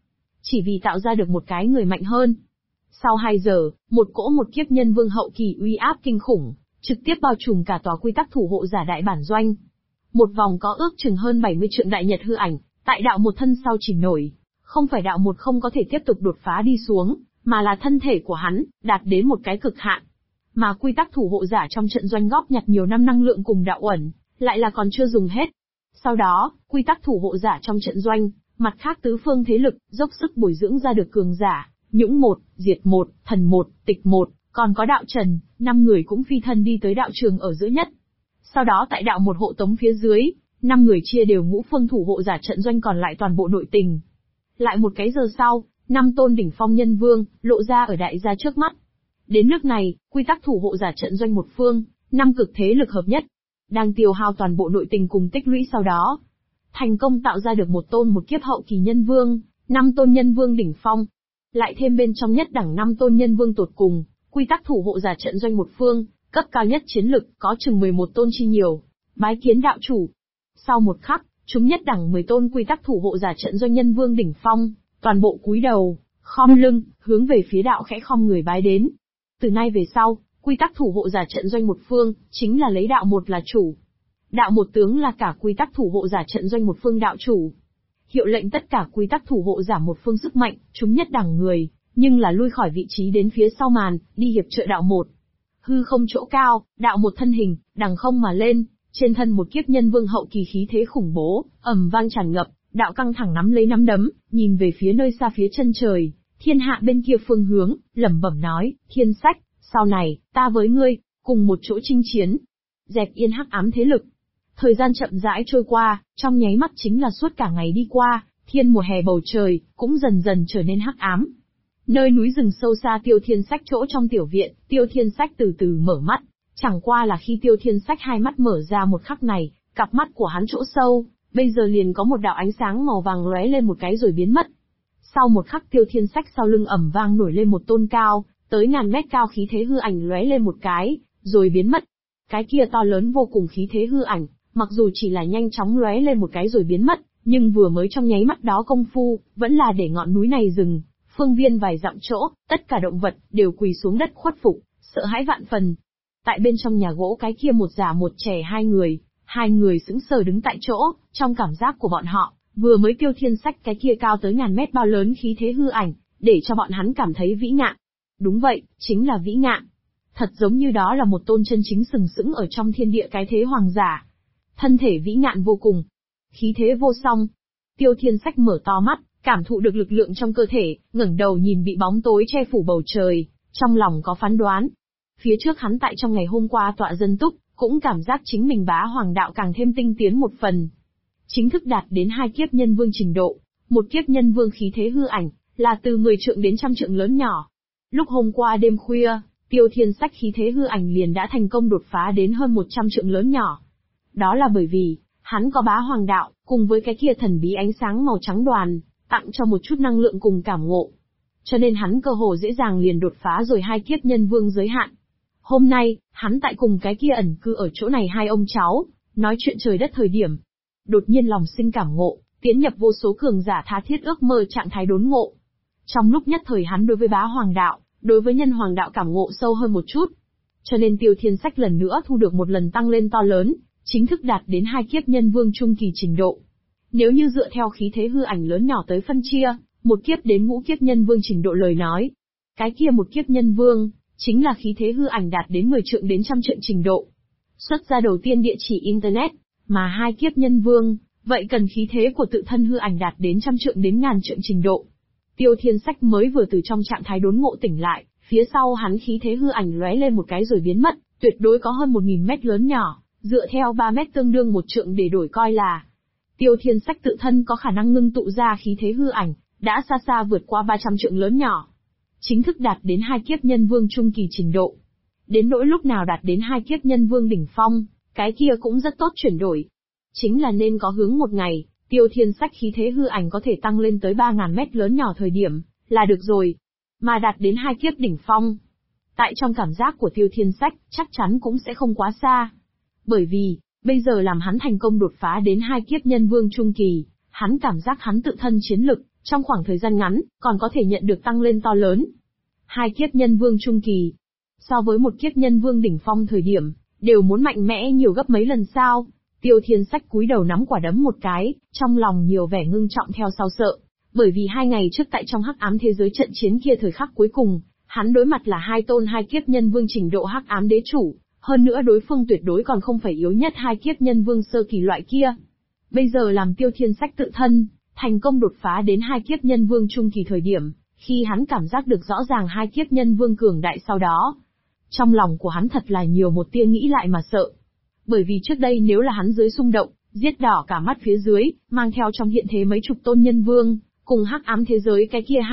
A: chỉ vì tạo ra được một cái người mạnh hơn. Sau 2 giờ, một kiếp nhân vương hậu kỳ uy áp kinh khủng, trực tiếp bao trùm cả tòa quy tắc thủ hộ giả đại bản doanh. Một vòng có ước chừng hơn 70 trượng đại nhật hư ảnh, tại đạo một thân sau chìm nổi. Không phải đạo một không có thể tiếp tục đột phá đi xuống, mà là thân thể của hắn, đạt đến một cái cực hạn. Mà quy tắc thủ hộ giả trong trận doanh góp nhặt nhiều năm năng lượng cùng đạo ẩn, lại là còn chưa dùng hết. Sau đó, quy tắc thủ hộ giả trong trận doanh, mặt khác tứ phương thế lực, dốc sức bồi dưỡng ra được cường giả, nhũng một, diệt một, thần một, tịch một, còn có đạo trần, 5 người cũng phi thân đi tới đạo trường ở giữa nhất. Sau đó tại đạo một hộ tống phía dưới, 5 người chia đều ngũ phương thủ hộ giả trận doanh còn lại toàn bộ nội tình. Lại một cái giờ sau, 5 tôn đỉnh phong nhân vương, lộ ra ở đại gia trước mắt. Đến nước này, quy tắc thủ hộ giả trận doanh một phương, 5 cực thế lực hợp nhất. Đang tiêu hao toàn bộ nội tình cùng tích lũy sau đó. Thành công tạo ra được một kiếp hậu kỳ nhân vương, 5 tôn nhân vương đỉnh phong. Lại thêm bên trong nhất đẳng 5 tôn nhân vương tột cùng, quy tắc thủ hộ giả trận doanh một phương, cấp cao nhất chiến lực có chừng 11 tôn chi nhiều. Bái kiến đạo chủ. Sau một khắc, chúng nhất đẳng 10 tôn quy tắc thủ hộ giả trận doanh nhân vương đỉnh phong, toàn bộ cúi đầu, khom lưng, hướng về phía đạo khẽ khom người bái đến. Từ nay về sau, quy tắc thủ hộ giả trận doanh một phương, chính là lấy đạo một là chủ. Đạo một tướng là cả quy tắc thủ hộ giả trận doanh một phương đạo chủ. Hiệu lệnh tất cả quy tắc thủ hộ giả một phương sức mạnh, chúng nhất đẳng người, nhưng là lui khỏi vị trí đến phía sau màn, đi hiệp trợ đạo một. Hư không chỗ cao, đạo một thân hình, đằng không mà lên, trên thân một kiếp nhân vương hậu kỳ khí thế khủng bố, ầm vang tràn ngập, đạo căng thẳng nắm lấy nắm đấm, nhìn về phía nơi xa phía chân trời, thiên hạ bên kia phương hướng, lẩm bẩm nói, Thiên Sách, sau này, ta với ngươi, cùng một chỗ chinh chiến. Dẹp yên hắc ám thế lực. Thời gian chậm rãi trôi qua, trong nháy mắt chính là suốt cả ngày đi qua, thiên mùa hè bầu trời, cũng dần dần trở nên hắc ám. Nơi núi rừng sâu xa Tiêu Thiên Sách chỗ trong tiểu viện, Tiêu Thiên Sách từ từ mở mắt. Chẳng qua là khi Tiêu Thiên Sách hai mắt mở ra một khắc này, cặp mắt của hắn chỗ sâu, bây giờ liền có một đạo ánh sáng màu vàng lóe lên một cái rồi biến mất. Sau một khắc Tiêu Thiên Sách sau lưng ầm vang nổi lên một tôn cao, tới ngàn mét cao khí thế hư ảnh lóe lên một cái, rồi biến mất. Cái kia to lớn vô cùng khí thế hư ảnh, mặc dù chỉ là nhanh chóng lóe lên một cái rồi biến mất, nhưng vừa mới trong nháy mắt đó công phu, vẫn là để ngọn núi này dừng, phương viên vài dặm chỗ, tất cả động vật đều quỳ xuống đất khuất phục, sợ hãi vạn phần. Tại bên trong nhà gỗ cái kia một già một trẻ hai người sững sờ đứng tại chỗ, trong cảm giác của bọn họ, vừa mới Tiêu Thiên Sách cái kia cao tới ngàn mét bao lớn khí thế hư ảnh, để cho bọn hắn cảm thấy vĩ ngạn. Đúng vậy, chính là vĩ ngạn. Thật giống như đó là một tôn chân chính sừng sững ở trong thiên địa cái thế hoàng giả. Thân thể vĩ ngạn vô cùng, khí thế vô song. Tiêu Thiên Sách mở to mắt, cảm thụ được lực lượng trong cơ thể, ngẩng đầu nhìn bị bóng tối che phủ bầu trời, trong lòng có phán đoán. Phía trước hắn tại trong ngày hôm qua tọa dân túc, cũng cảm giác chính mình bá hoàng đạo càng thêm tinh tiến một phần. Chính thức đạt đến 2 kiếp nhân vương trình độ, một kiếp nhân vương khí thế hư ảnh, là từ 10 trượng đến 100 trượng lớn nhỏ. Lúc hôm qua đêm khuya, Tiêu Thiên Sách khí thế hư ảnh liền đã thành công đột phá đến hơn 100 trượng lớn nhỏ. Đó là bởi vì, hắn có bá hoàng đạo, cùng với cái kia thần bí ánh sáng màu trắng đoàn, tặng cho một chút năng lượng cùng cảm ngộ. Cho nên hắn cơ hồ dễ dàng liền đột phá rồi 2 kiếp nhân vương giới hạn. Hôm nay, hắn tại cùng cái kia ẩn cư ở chỗ này hai ông cháu, nói chuyện trời đất thời điểm. Đột nhiên lòng sinh cảm ngộ, tiến nhập vô số cường giả tha thiết ước mơ trạng thái đốn ngộ. Trong lúc nhất thời hắn đối với bá hoàng đạo, đối với nhân hoàng đạo cảm ngộ sâu hơn một chút. Cho nên Tiêu Thiên Sách lần nữa thu được một lần tăng lên to lớn, chính thức đạt đến 2 kiếp nhân vương trung kỳ trình độ. Nếu như dựa theo khí thế hư ảnh lớn nhỏ tới phân chia, một kiếp đến ngũ kiếp nhân vương trình độ lời nói. Cái kia một kiếp nhân vương, chính là khí thế hư ảnh đạt đến 10 trượng đến 100 trượng trình độ. Xuất ra đầu tiên địa chỉ Internet, mà 2 kiếp nhân vương, vậy cần khí thế của tự thân hư ảnh đạt đến 100 trượng đến ngàn trượng trình độ. Tiêu Thiên Sách mới vừa từ trong trạng thái đốn ngộ tỉnh lại, phía sau hắn khí thế hư ảnh lóe lên một cái rồi biến mất, tuyệt đối có hơn 1000 mét lớn nhỏ, dựa theo 3 mét tương đương 1 trượng để đổi coi là. Tiêu Thiên Sách tự thân có khả năng ngưng tụ ra khí thế hư ảnh, đã xa xa vượt qua 300 trượng lớn nhỏ. Chính thức đạt đến 2 kiếp nhân vương trung kỳ trình độ. Đến nỗi lúc nào đạt đến 2 kiếp nhân vương đỉnh phong, cái kia cũng rất tốt chuyển đổi. Chính là nên có hướng một ngày, Tiêu Thiên Sách khí thế hư ảnh có thể tăng lên tới 3000 mét lớn nhỏ thời điểm, là được rồi. Mà đạt đến 2 kiếp đỉnh phong. Tại trong cảm giác của Tiêu Thiên Sách, chắc chắn cũng sẽ không quá xa. Bởi vì, bây giờ làm hắn thành công đột phá đến 2 kiếp nhân vương trung kỳ, hắn cảm giác hắn tự thân chiến lực, trong khoảng thời gian ngắn, còn có thể nhận được tăng lên to lớn. 2 kiếp nhân vương trung kỳ, so với một kiếp nhân vương đỉnh phong thời điểm, đều muốn mạnh mẽ nhiều gấp mấy lần sao. Tiêu Thiên Sách cúi đầu nắm quả đấm một cái, trong lòng nhiều vẻ ngưng trọng theo sau sợ. Bởi vì 2 ngày trước tại trong hắc ám thế giới trận chiến kia thời khắc cuối cùng, hắn đối mặt là 2 kiếp nhân vương trình độ hắc ám đế chủ, hơn nữa đối phương tuyệt đối còn không phải yếu nhất 2 kiếp nhân vương sơ kỳ loại kia. Bây giờ làm Tiêu Thiên Sách tự thân, thành công đột phá đến 2 kiếp nhân vương trung kỳ thời điểm, khi hắn cảm giác được rõ ràng 2 kiếp nhân vương cường đại sau đó. Trong lòng của hắn thật là nhiều một tia nghĩ lại mà sợ. Bởi vì trước đây nếu là hắn dưới xung động, giết đỏ cả mắt phía dưới, mang theo trong hiện thế mấy chục tôn nhân vương, cùng hắc ám thế giới cái kia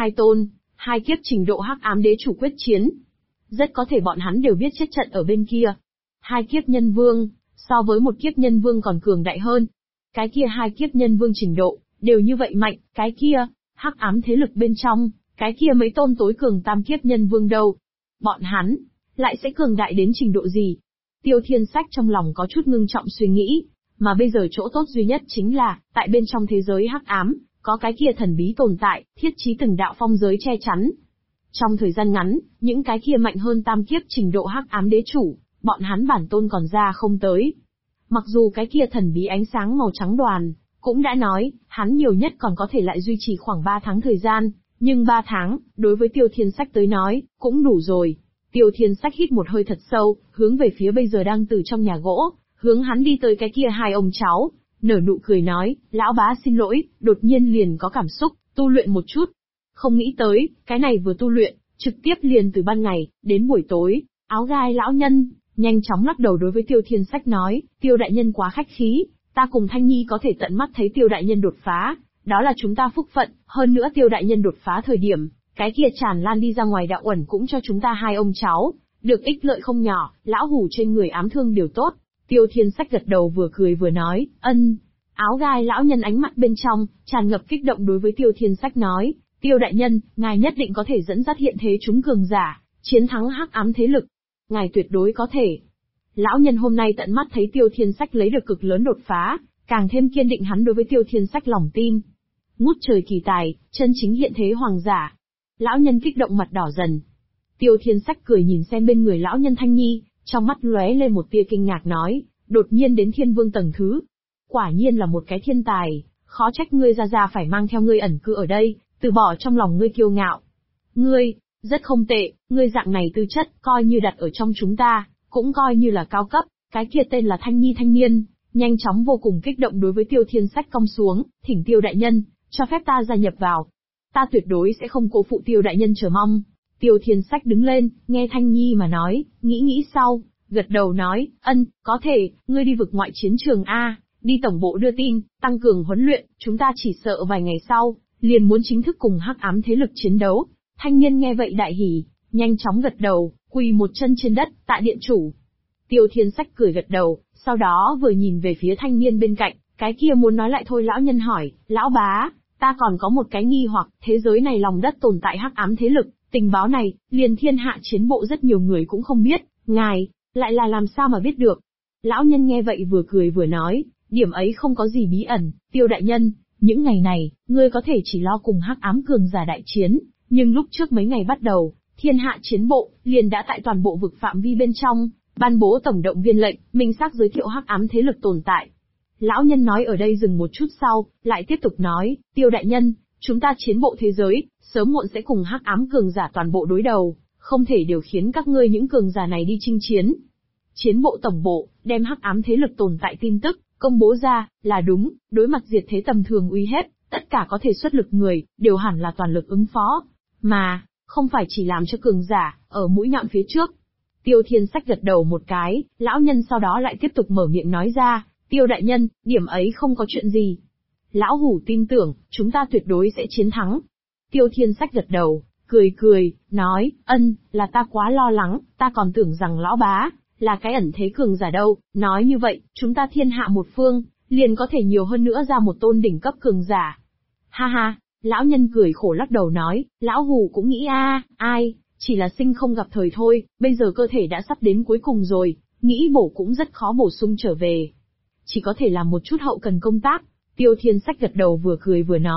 A: 2 kiếp trình độ hắc ám đế chủ quyết chiến. Rất có thể bọn hắn đều biết chết trận ở bên kia. 2 kiếp nhân vương, so với một kiếp nhân vương còn cường đại hơn. Cái kia 2 kiếp nhân vương trình độ, đều như vậy mạnh, cái kia, hắc ám thế lực bên trong, cái kia mấy tôn tối cường tam kiếp nhân vương đâu. Bọn hắn, lại sẽ cường đại đến trình độ gì? Tiêu Thiên Sách trong lòng có chút ngưng trọng suy nghĩ, mà bây giờ chỗ tốt duy nhất chính là, tại bên trong thế giới hắc ám, có cái kia thần bí tồn tại, thiết trí từng đạo phong giới che chắn. Trong thời gian ngắn, những cái kia mạnh hơn tam kiếp trình độ hắc ám đế chủ, bọn hắn bản tôn còn ra không tới. Mặc dù cái kia thần bí ánh sáng màu trắng đoàn, cũng đã nói, hắn nhiều nhất còn có thể lại duy trì khoảng 3 tháng thời gian, nhưng 3 tháng, đối với Tiêu Thiên Sách tới nói, cũng đủ rồi. Tiêu Thiên Sách hít một hơi thật sâu, hướng về phía bây giờ đang từ trong nhà gỗ, hướng hắn đi tới cái kia 2 ông cháu, nở nụ cười nói, lão bá xin lỗi, đột nhiên liền có cảm xúc, tu luyện một chút. Không nghĩ tới, cái này vừa tu luyện, trực tiếp liền từ ban ngày, đến buổi tối, áo gai lão nhân, nhanh chóng lắc đầu đối với Tiêu Thiên Sách nói, Tiêu đại nhân quá khách khí, ta cùng Thanh Nhi có thể tận mắt thấy Tiêu đại nhân đột phá, đó là chúng ta phúc phận, hơn nữa Tiêu đại nhân đột phá thời điểm, cái kia tràn lan đi ra ngoài đạo uẩn cũng cho chúng ta 2 ông cháu, được ích lợi không nhỏ, lão hủ trên người ám thương đều tốt. Tiêu Thiên Sách gật đầu vừa cười vừa nói, ân. Áo gai lão nhân ánh mắt bên trong, tràn ngập kích động đối với Tiêu Thiên Sách nói, Tiêu đại nhân, ngài nhất định có thể dẫn dắt hiện thế chúng cường giả, chiến thắng hắc ám thế lực. Ngài tuyệt đối có thể. Lão nhân hôm nay tận mắt thấy Tiêu Thiên Sách lấy được cực lớn đột phá, càng thêm kiên định hắn đối với Tiêu Thiên Sách lòng tin. Ngút trời kỳ tài, chân chính hiện thế hoàng giả. Lão nhân kích động mặt đỏ dần. Tiêu Thiên Sách cười nhìn xem bên người lão nhân Thanh Nhi, trong mắt lóe lên một tia kinh ngạc nói, đột nhiên đến thiên vương tầng thứ. Quả nhiên là một cái thiên tài, khó trách ngươi ra phải mang theo ngươi ẩn cư ở đây, từ bỏ trong lòng ngươi kiêu ngạo. Ngươi, rất không tệ, ngươi dạng này tư chất, coi như đặt ở trong chúng ta, cũng coi như là cao cấp, cái kia tên là Thanh Nhi thanh niên, nhanh chóng vô cùng kích động đối với Tiêu Thiên Sách cong xuống, thỉnh Tiêu đại nhân, cho phép ta gia nhập vào. Ta tuyệt đối sẽ không cố phụ Tiêu đại nhân chờ mong. Tiêu Thiên Sách đứng lên, nghe Thanh Nhi mà nói, nghĩ sau, gật đầu nói, ân, có thể, ngươi đi vực ngoại chiến trường A, đi tổng bộ đưa tin, tăng cường huấn luyện, chúng ta chỉ sợ vài ngày sau, liền muốn chính thức cùng hắc ám thế lực chiến đấu. Thanh niên nghe vậy đại hỉ, nhanh chóng gật đầu, quỳ một chân trên đất, tạ điện chủ. Tiêu Thiên Sách cười gật đầu, sau đó vừa nhìn về phía thanh niên bên cạnh, cái kia muốn nói lại thôi lão nhân hỏi, lão bá, ta còn có một cái nghi hoặc, thế giới này lòng đất tồn tại hắc ám thế lực, tình báo này, liền thiên hạ chiến bộ rất nhiều người cũng không biết, ngài, lại là làm sao mà biết được. Lão nhân nghe vậy vừa cười vừa nói, điểm ấy không có gì bí ẩn, Tiêu đại nhân, những ngày này, ngươi có thể chỉ lo cùng hắc ám cường giả đại chiến, nhưng lúc trước mấy ngày bắt đầu, thiên hạ chiến bộ, liền đã tại toàn bộ vực phạm vi bên trong, ban bố tổng động viên lệnh, minh xác giới thiệu hắc ám thế lực tồn tại. Lão nhân nói ở đây dừng một chút sau, lại tiếp tục nói, Tiêu đại nhân, chúng ta chiến bộ thế giới, sớm muộn sẽ cùng hắc ám cường giả toàn bộ đối đầu, không thể điều khiến các ngươi những cường giả này đi chinh chiến. Chiến bộ tổng bộ, đem hắc ám thế lực tồn tại tin tức, công bố ra, là đúng, đối mặt diệt thế tầm thường uy hiếp, tất cả có thể xuất lực người, đều hẳn là toàn lực ứng phó. Mà, không phải chỉ làm cho cường giả, ở mũi nhọn phía trước. Tiêu Thiên Sách gật đầu một cái, lão nhân sau đó lại tiếp tục mở miệng nói ra, Tiêu đại nhân, điểm ấy không có chuyện gì. Lão hủ tin tưởng, chúng ta tuyệt đối sẽ chiến thắng. Tiêu Thiên Sách gật đầu, cười, nói, ân, là ta quá lo lắng, ta còn tưởng rằng lão bá, là cái ẩn thế cường giả đâu, nói như vậy, chúng ta thiên hạ một phương, liền có thể nhiều hơn nữa ra một tôn đỉnh cấp cường giả. Ha ha, lão nhân cười khổ lắc đầu nói, lão hủ cũng nghĩ ai, chỉ là sinh không gặp thời thôi, bây giờ cơ thể đã sắp đến cuối cùng rồi, nghĩ bổ cũng rất khó bổ sung trở về. Chỉ có thể làm một chút hậu cần công tác. Tiêu Thiên Sách gật đầu vừa cười vừa nói,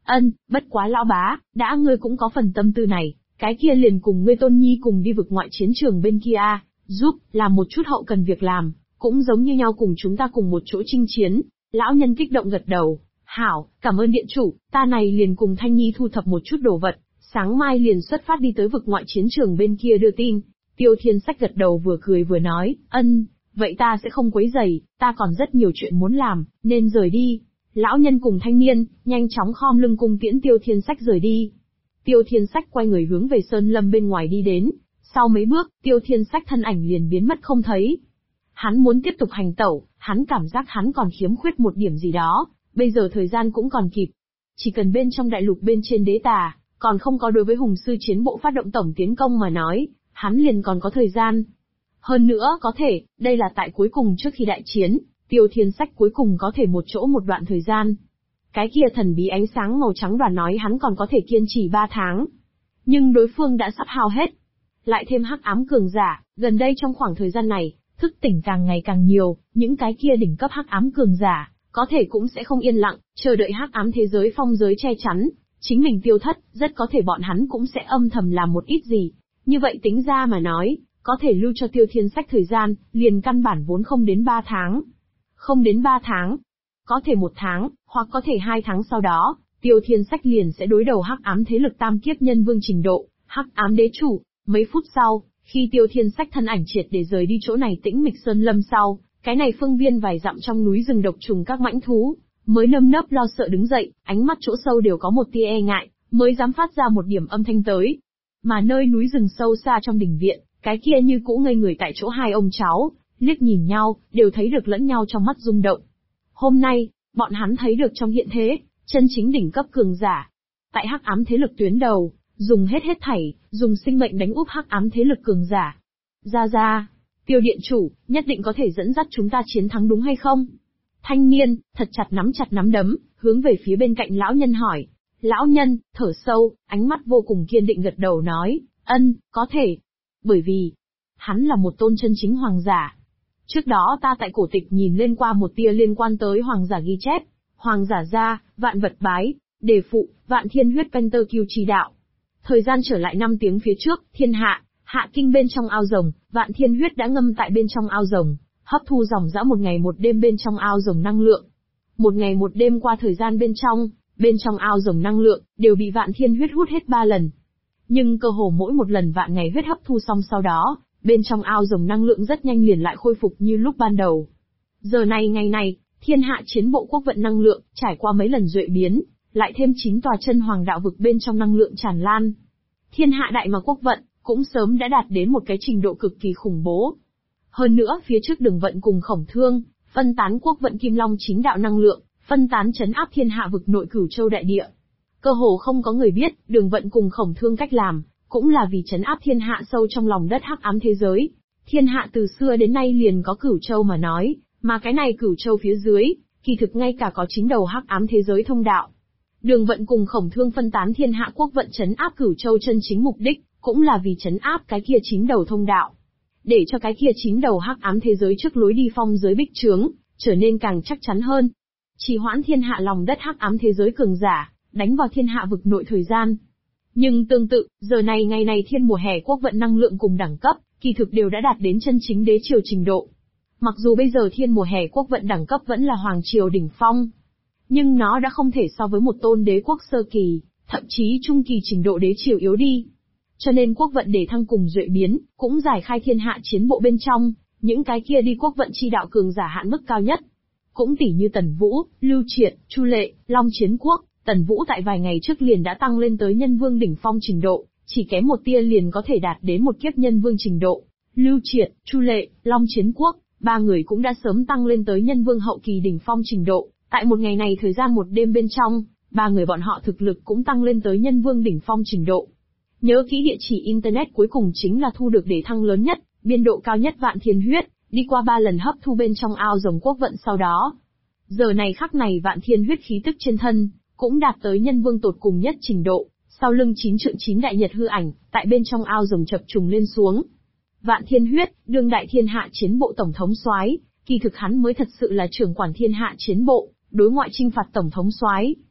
A: Bất quá lão bá, đã ngươi cũng có phần tâm tư này, cái kia liền cùng ngươi Tôn Nhi cùng đi vực ngoại chiến trường bên kia, giúp, làm một chút hậu cần việc làm, cũng giống như nhau cùng chúng ta cùng một chỗ chinh chiến. Lão nhân kích động gật đầu, hảo, cảm ơn điện chủ, ta này liền cùng Thanh Nhi thu thập một chút đồ vật, sáng mai liền xuất phát đi tới vực ngoại chiến trường bên kia đưa tin. Tiêu Thiên Sách gật đầu vừa cười vừa nói, vậy ta sẽ không quấy rầy, ta còn rất nhiều chuyện muốn làm, nên rời đi. Lão nhân cùng thanh niên, nhanh chóng khom lưng cung tiễn Tiêu Thiên Sách rời đi. Tiêu Thiên Sách quay người hướng về sơn lâm bên ngoài đi đến, sau mấy bước, Tiêu Thiên Sách thân ảnh liền biến mất không thấy. Hắn muốn tiếp tục hành tẩu, hắn cảm giác hắn còn khiếm khuyết một điểm gì đó, bây giờ thời gian cũng còn kịp. Chỉ cần bên trong đại lục bên trên đế tà, còn không có đối với hùng sư chiến bộ phát động tổng tiến công mà nói, hắn liền còn có thời gian. Hơn nữa có thể, đây là tại cuối cùng trước khi đại chiến, Tiêu Thiên Sách cuối cùng có thể một chỗ một đoạn thời gian. Cái kia thần bí ánh sáng màu trắng đoàn nói hắn còn có thể kiên trì 3 tháng. Nhưng đối phương đã sắp hao hết. Lại thêm hắc ám cường giả, gần đây trong khoảng thời gian này, thức tỉnh càng ngày càng nhiều, những cái kia đỉnh cấp hắc ám cường giả, có thể cũng sẽ không yên lặng, chờ đợi hắc ám thế giới phong giới che chắn, chính mình tiêu thất, rất có thể bọn hắn cũng sẽ âm thầm làm một ít gì. Như vậy tính ra mà nói, có thể lưu cho Tiêu Thiên Sách thời gian, liền căn bản vốn không đến 3 tháng. Không đến 3 tháng, có thể 1 tháng, hoặc có thể 2 tháng sau đó, Tiêu Thiên Sách liền sẽ đối đầu hắc ám thế lực tam kiếp nhân vương trình độ, hắc ám đế chủ. Mấy phút sau, khi Tiêu Thiên Sách thân ảnh triệt để rời đi chỗ này tĩnh mịch sơn lâm sau, cái này phương viên vài dặm trong núi rừng độc trùng các mãnh thú, mới nơm nớp lo sợ đứng dậy, ánh mắt chỗ sâu đều có một tia e ngại, mới dám phát ra một điểm âm thanh tới. Mà nơi núi rừng sâu xa trong đình viện, cái kia như cũ ngây người tại chỗ hai ông cháu, liếc nhìn nhau, đều thấy được lẫn nhau trong mắt rung động. Hôm nay, bọn hắn thấy được trong hiện thế, chân chính đỉnh cấp cường giả. Tại hắc ám thế lực tuyến đầu, dùng hết thảy, dùng sinh mệnh đánh úp hắc ám thế lực cường giả. Ra, Tiêu điện chủ, nhất định có thể dẫn dắt chúng ta chiến thắng đúng hay không? Thanh niên, thật chặt nắm đấm, hướng về phía bên cạnh lão nhân hỏi. Lão nhân, thở sâu, ánh mắt vô cùng kiên định gật đầu nói, có thể. Bởi vì, hắn là một tôn chân chính hoàng giả. Trước đó ta tại cổ tịch nhìn lên qua một tia liên quan tới hoàng giả ghi chép. Hoàng giả gia, vạn vật bái, đề phụ, vạn thiên huyết penter kiêu trì đạo. Thời gian trở lại 5 tiếng phía trước, thiên hạ, hạ kinh bên trong ao rồng, vạn thiên huyết đã ngâm tại bên trong ao rồng, hấp thu dòng dã một ngày một đêm bên trong ao rồng năng lượng. Một ngày một đêm qua thời gian bên trong ao rồng năng lượng, đều bị vạn thiên huyết hút hết 3 lần. Nhưng cơ hồ mỗi một lần vạn ngày huyết hấp thu xong sau đó, bên trong ao rồng năng lượng rất nhanh liền lại khôi phục như lúc ban đầu. Giờ này ngày này, thiên hạ chiến bộ quốc vận năng lượng, trải qua mấy lần duệ biến, lại thêm 9 tòa chân hoàng đạo vực bên trong năng lượng tràn lan. Thiên hạ đại mà quốc vận, cũng sớm đã đạt đến một cái trình độ cực kỳ khủng bố. Hơn nữa phía trước Đường Vận cùng Khổng Thương, phân tán quốc vận Kim Long chính đạo năng lượng, phân tán trấn áp thiên hạ vực nội Cửu Châu đại địa. Cơ hồ không có người biết, Đường Vận cùng Khổng Thương cách làm, cũng là vì trấn áp thiên hạ sâu trong lòng đất hắc ám thế giới. Thiên hạ từ xưa đến nay liền có Cửu Châu mà nói, mà cái này Cửu Châu phía dưới, kỳ thực ngay cả có 9 đầu hắc ám thế giới thông đạo. Đường Vận cùng Khổng Thương phân tán thiên hạ quốc vận trấn áp Cửu Châu chân chính mục đích, cũng là vì trấn áp cái kia 9 đầu thông đạo. Để cho cái kia 9 đầu hắc ám thế giới trước lối đi phong giới bích trướng, trở nên càng chắc chắn hơn. Trì hoãn thiên hạ lòng đất hắc ám thế giới cường giả, đánh vào thiên hạ vực nội thời gian. Nhưng tương tự, giờ này ngày này thiên mùa hè quốc vận năng lượng cùng đẳng cấp, kỳ thực đều đã đạt đến chân chính đế triều trình độ. Mặc dù bây giờ thiên mùa hè quốc vận đẳng cấp vẫn là hoàng triều đỉnh phong, nhưng nó đã không thể so với một tôn đế quốc sơ kỳ, thậm chí trung kỳ trình độ đế triều yếu đi. Cho nên quốc vận để thăng cùng duệ biến, cũng giải khai thiên hạ chiến bộ bên trong, những cái kia đi quốc vận chi đạo cường giả hạn mức cao nhất. Cũng tỉ như Tần Vũ, Lưu Triệt, Chu Lệ, Long Chiến Quốc, Tần Vũ tại vài ngày trước liền đã tăng lên tới nhân vương đỉnh phong trình độ, chỉ kém một tia liền có thể đạt đến một kiếp nhân vương trình độ. Lưu Triệt, Chu Lệ, Long Chiến Quốc, 3 người cũng đã sớm tăng lên tới nhân vương hậu kỳ đỉnh phong trình độ, tại một ngày này thời gian một đêm bên trong, 3 người bọn họ thực lực cũng tăng lên tới nhân vương đỉnh phong trình độ. Nhớ kỹ địa chỉ internet cuối cùng chính là thu được để thăng lớn nhất, biên độ cao nhất vạn thiên huyết, đi qua 3 lần hấp thu bên trong ao rồng quốc vận sau đó. Giờ này khắc này vạn thiên huyết khí tức trên thân, cũng đạt tới nhân vương tột cùng nhất trình độ, sau lưng 9 trượng 9 đại nhật hư ảnh, tại bên trong ao rồng chập trùng lên xuống. Vạn thiên huyết, đương đại thiên hạ chiến bộ tổng thống soái, kỳ thực hắn mới thật sự là trưởng quản thiên hạ chiến bộ, đối ngoại chinh phạt tổng thống soái.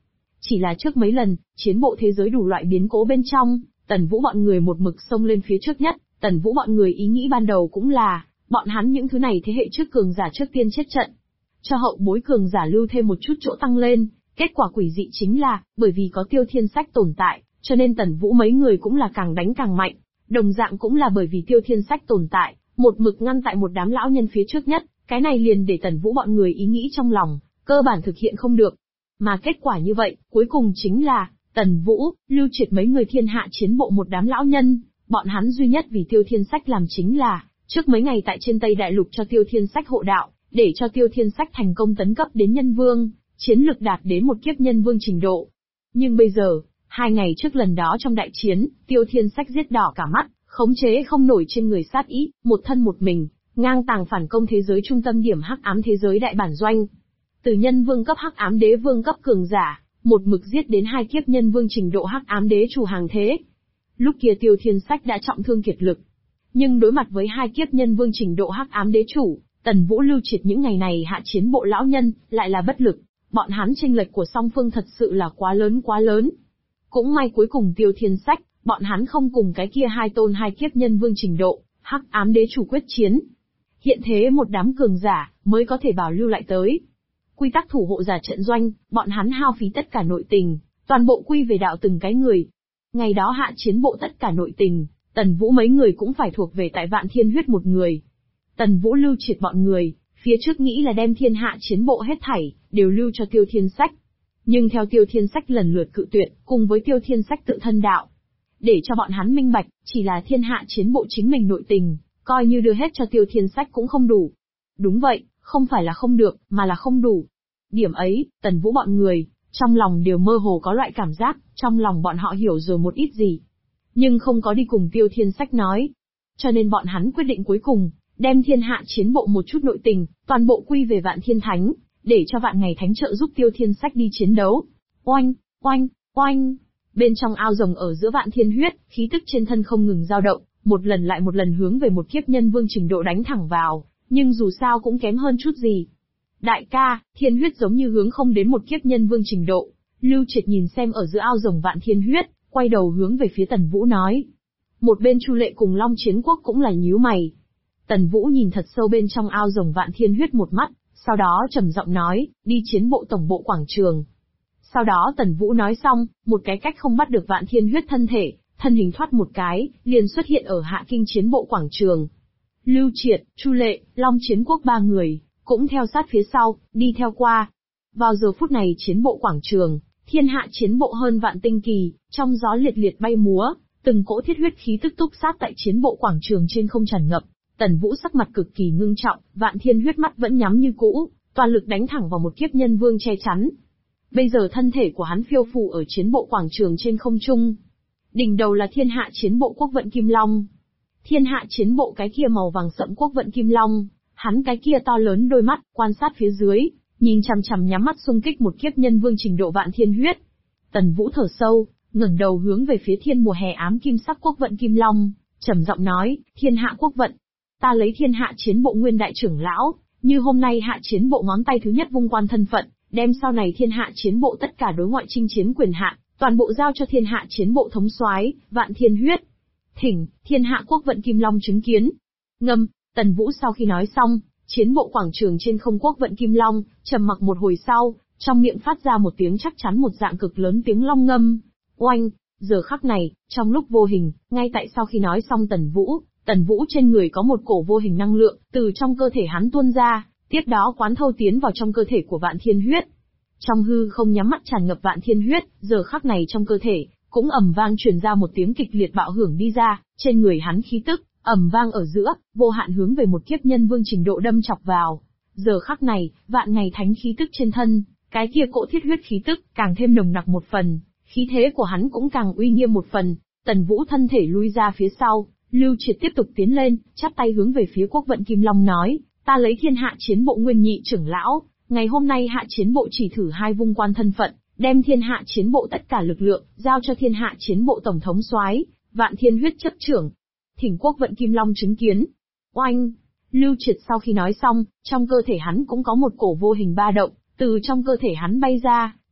A: Chỉ là trước mấy lần, chiến bộ thế giới đủ loại biến cố bên trong, Tần Vũ bọn người một mực xông lên phía trước nhất, Tần Vũ bọn người ý nghĩ ban đầu cũng là, bọn hắn những thứ này thế hệ trước cường giả trước tiên chết trận. Cho hậu bối cường giả lưu thêm một chút chỗ tăng lên, kết quả quỷ dị chính là, bởi vì có Tiêu Thiên Sách tồn tại, cho nên Tần Vũ mấy người cũng là càng đánh càng mạnh. Đồng dạng cũng là bởi vì Tiêu Thiên Sách tồn tại, một mực ngăn tại một đám lão nhân phía trước nhất, cái này liền để Tần Vũ bọn người ý nghĩ trong lòng, cơ bản thực hiện không được. Mà kết quả như vậy, cuối cùng chính là, Tần Vũ, Lưu Triệt mấy người thiên hạ chiến bộ một đám lão nhân, bọn hắn duy nhất vì Tiêu Thiên Sách làm chính là, trước mấy ngày tại trên Tây Đại Lục cho Tiêu Thiên Sách hộ đạo, để cho Tiêu Thiên Sách thành công tấn cấp đến nhân vương, chiến lực đạt đến một kiếp nhân vương trình độ. Nhưng bây giờ, 2 ngày trước lần đó trong đại chiến, Tiêu Thiên Sách giết đỏ cả mắt, khống chế không nổi trên người sát ý, một thân một mình, ngang tàng phản công thế giới trung tâm điểm hắc ám thế giới đại bản doanh. Từ nhân vương cấp hắc ám đế vương cấp cường giả, một mực giết đến 2 kiếp nhân vương trình độ hắc ám đế chủ hàng thế. Lúc kia Tiêu Thiên Sách đã trọng thương kiệt lực. Nhưng đối mặt với 2 kiếp nhân vương trình độ hắc ám đế chủ, Tần Vũ Lưu Triệt những ngày này hạ chiến bộ lão nhân, lại là bất lực. Bọn hắn chênh lệch của song phương thật sự là quá lớn quá lớn. Cũng may cuối cùng Tiêu Thiên Sách, bọn hắn không cùng cái kia 2 tôn 2 kiếp nhân vương trình độ, hắc ám đế chủ quyết chiến. Hiện thế một đám cường giả, mới có thể bảo lưu lại tới. Quy tắc thủ hộ giả trận doanh, bọn hắn hao phí tất cả nội tình, toàn bộ quy về đạo từng cái người. Ngày đó hạ chiến bộ tất cả nội tình, Tần Vũ mấy người cũng phải thuộc về tại Vạn Thiên Huyết một người. Tần Vũ Lưu Triệt bọn người, phía trước nghĩ là đem thiên hạ chiến bộ hết thảy, đều lưu cho Tiêu Thiên Sách. Nhưng theo Tiêu Thiên Sách lần lượt cự tuyệt, cùng với Tiêu Thiên Sách tự thân đạo. Để cho bọn hắn minh bạch, chỉ là thiên hạ chiến bộ chính mình nội tình, coi như đưa hết cho Tiêu Thiên Sách cũng không đủ. Đúng vậy, không phải là không được, mà là không đủ. Điểm ấy, Tần Vũ bọn người, trong lòng đều mơ hồ có loại cảm giác, trong lòng bọn họ hiểu rồi một ít gì. Nhưng không có đi cùng Tiêu Thiên Sách nói. Cho nên bọn hắn quyết định cuối cùng, đem thiên hạ chiến bộ một chút nội tình, toàn bộ quy về Vạn Thiên Thánh, để cho Vạn Ngày Thánh trợ giúp Tiêu Thiên Sách đi chiến đấu. Oanh, oanh, oanh. Bên trong ao rồng ở giữa Vạn Thiên Huyết, khí tức trên thân không ngừng dao động, một lần lại một lần hướng về một kiếp nhân vương trình độ đánh thẳng vào, nhưng dù sao cũng kém hơn chút gì. Đại ca, Thiên Huyết giống như hướng không đến một kiếp nhân vương trình độ. Lưu Triệt nhìn xem ở giữa ao rồng Vạn Thiên Huyết, quay đầu hướng về phía Tần Vũ nói. Một bên Chu Lệ cùng Long Chiến Quốc cũng là nhíu mày. Tần Vũ nhìn thật sâu bên trong ao rồng Vạn Thiên Huyết một mắt, sau đó trầm giọng nói, đi chiến bộ tổng bộ quảng trường. Sau đó Tần Vũ nói xong, một cái cách không bắt được Vạn Thiên Huyết thân thể, thân hình thoát một cái, liền xuất hiện ở hạ kinh chiến bộ quảng trường. Lưu Triệt, Chu Lệ, Long Chiến Quốc 3 người, cũng theo sát phía sau, đi theo qua. Vào giờ phút này chiến bộ quảng trường, thiên hạ chiến bộ hơn vạn tinh kỳ, trong gió liệt liệt bay múa, từng cỗ thiết huyết khí tức túc sát tại chiến bộ quảng trường trên không tràn ngập. Tần Vũ sắc mặt cực kỳ ngưng trọng, Vạn Thiên Huyết mắt vẫn nhắm như cũ, toàn lực đánh thẳng vào một kiếp nhân vương che chắn. Bây giờ thân thể của hắn phiêu phù ở chiến bộ quảng trường trên không trung. Đỉnh đầu là thiên hạ chiến bộ quốc vận Kim Long. Thiên hạ chiến bộ cái kia màu vàng sẫm quốc vận Kim Long, hắn cái kia to lớn đôi mắt, quan sát phía dưới, nhìn chằm chằm nhắm mắt xung kích một kiếp nhân vương trình độ Vạn Thiên Huyết. Tần Vũ thở sâu, ngẩng đầu hướng về phía thiên mùa hè ám kim sắc quốc vận Kim Long, trầm giọng nói, thiên hạ quốc vận. Ta lấy thiên hạ chiến bộ nguyên đại trưởng lão, như hôm nay hạ chiến bộ ngón tay thứ nhất vung quan thân phận, đem sau này thiên hạ chiến bộ tất cả đối ngoại chinh chiến quyền hạn, toàn bộ giao cho thiên hạ chiến bộ thống soái Vạn Thiên Huyết. Thỉnh, thiên hạ quốc vận Kim Long chứng kiến. Ngâm, Tần Vũ sau khi nói xong, chiến bộ quảng trường trên không quốc vận Kim Long, trầm mặc một hồi sau, trong miệng phát ra một tiếng chắc chắn một dạng cực lớn tiếng long ngâm. Oanh, giờ khắc này, trong lúc vô hình, ngay tại sau khi nói xong Tần Vũ trên người có một cổ vô hình năng lượng, từ trong cơ thể hắn tuôn ra, tiếp đó quán thâu tiến vào trong cơ thể của Vạn Thiên Huyết. Trong hư không nhắm mắt tràn ngập Vạn Thiên Huyết, giờ khắc này trong cơ thể, cũng ầm vang truyền ra một tiếng kịch liệt bạo hưởng đi ra, trên người hắn khí tức, ầm vang ở giữa, vô hạn hướng về một kiếp nhân vương trình độ đâm chọc vào. Giờ khắc này, Vạn Ngày Thánh khí tức trên thân, cái kia cỗ thiết huyết khí tức, càng thêm nồng nặc một phần, khí thế của hắn cũng càng uy nghiêm một phần. Tần Vũ thân thể lui ra phía sau, Lưu Triệt tiếp tục tiến lên, chắp tay hướng về phía quốc vận Kim Long nói, ta lấy thiên hạ chiến bộ nguyên nhị trưởng lão, ngày hôm nay hạ chiến bộ chỉ thử 2 vung quan thân phận, đem thiên hạ chiến bộ tất cả lực lượng, giao cho thiên hạ chiến bộ tổng thống soái Vạn Thiên Huyết chấp trưởng. Thỉnh quốc vận Kim Long chứng kiến. Oanh! Lưu Triệt sau khi nói xong, trong cơ thể hắn cũng có một cổ vô hình ba động, từ trong cơ thể hắn bay ra,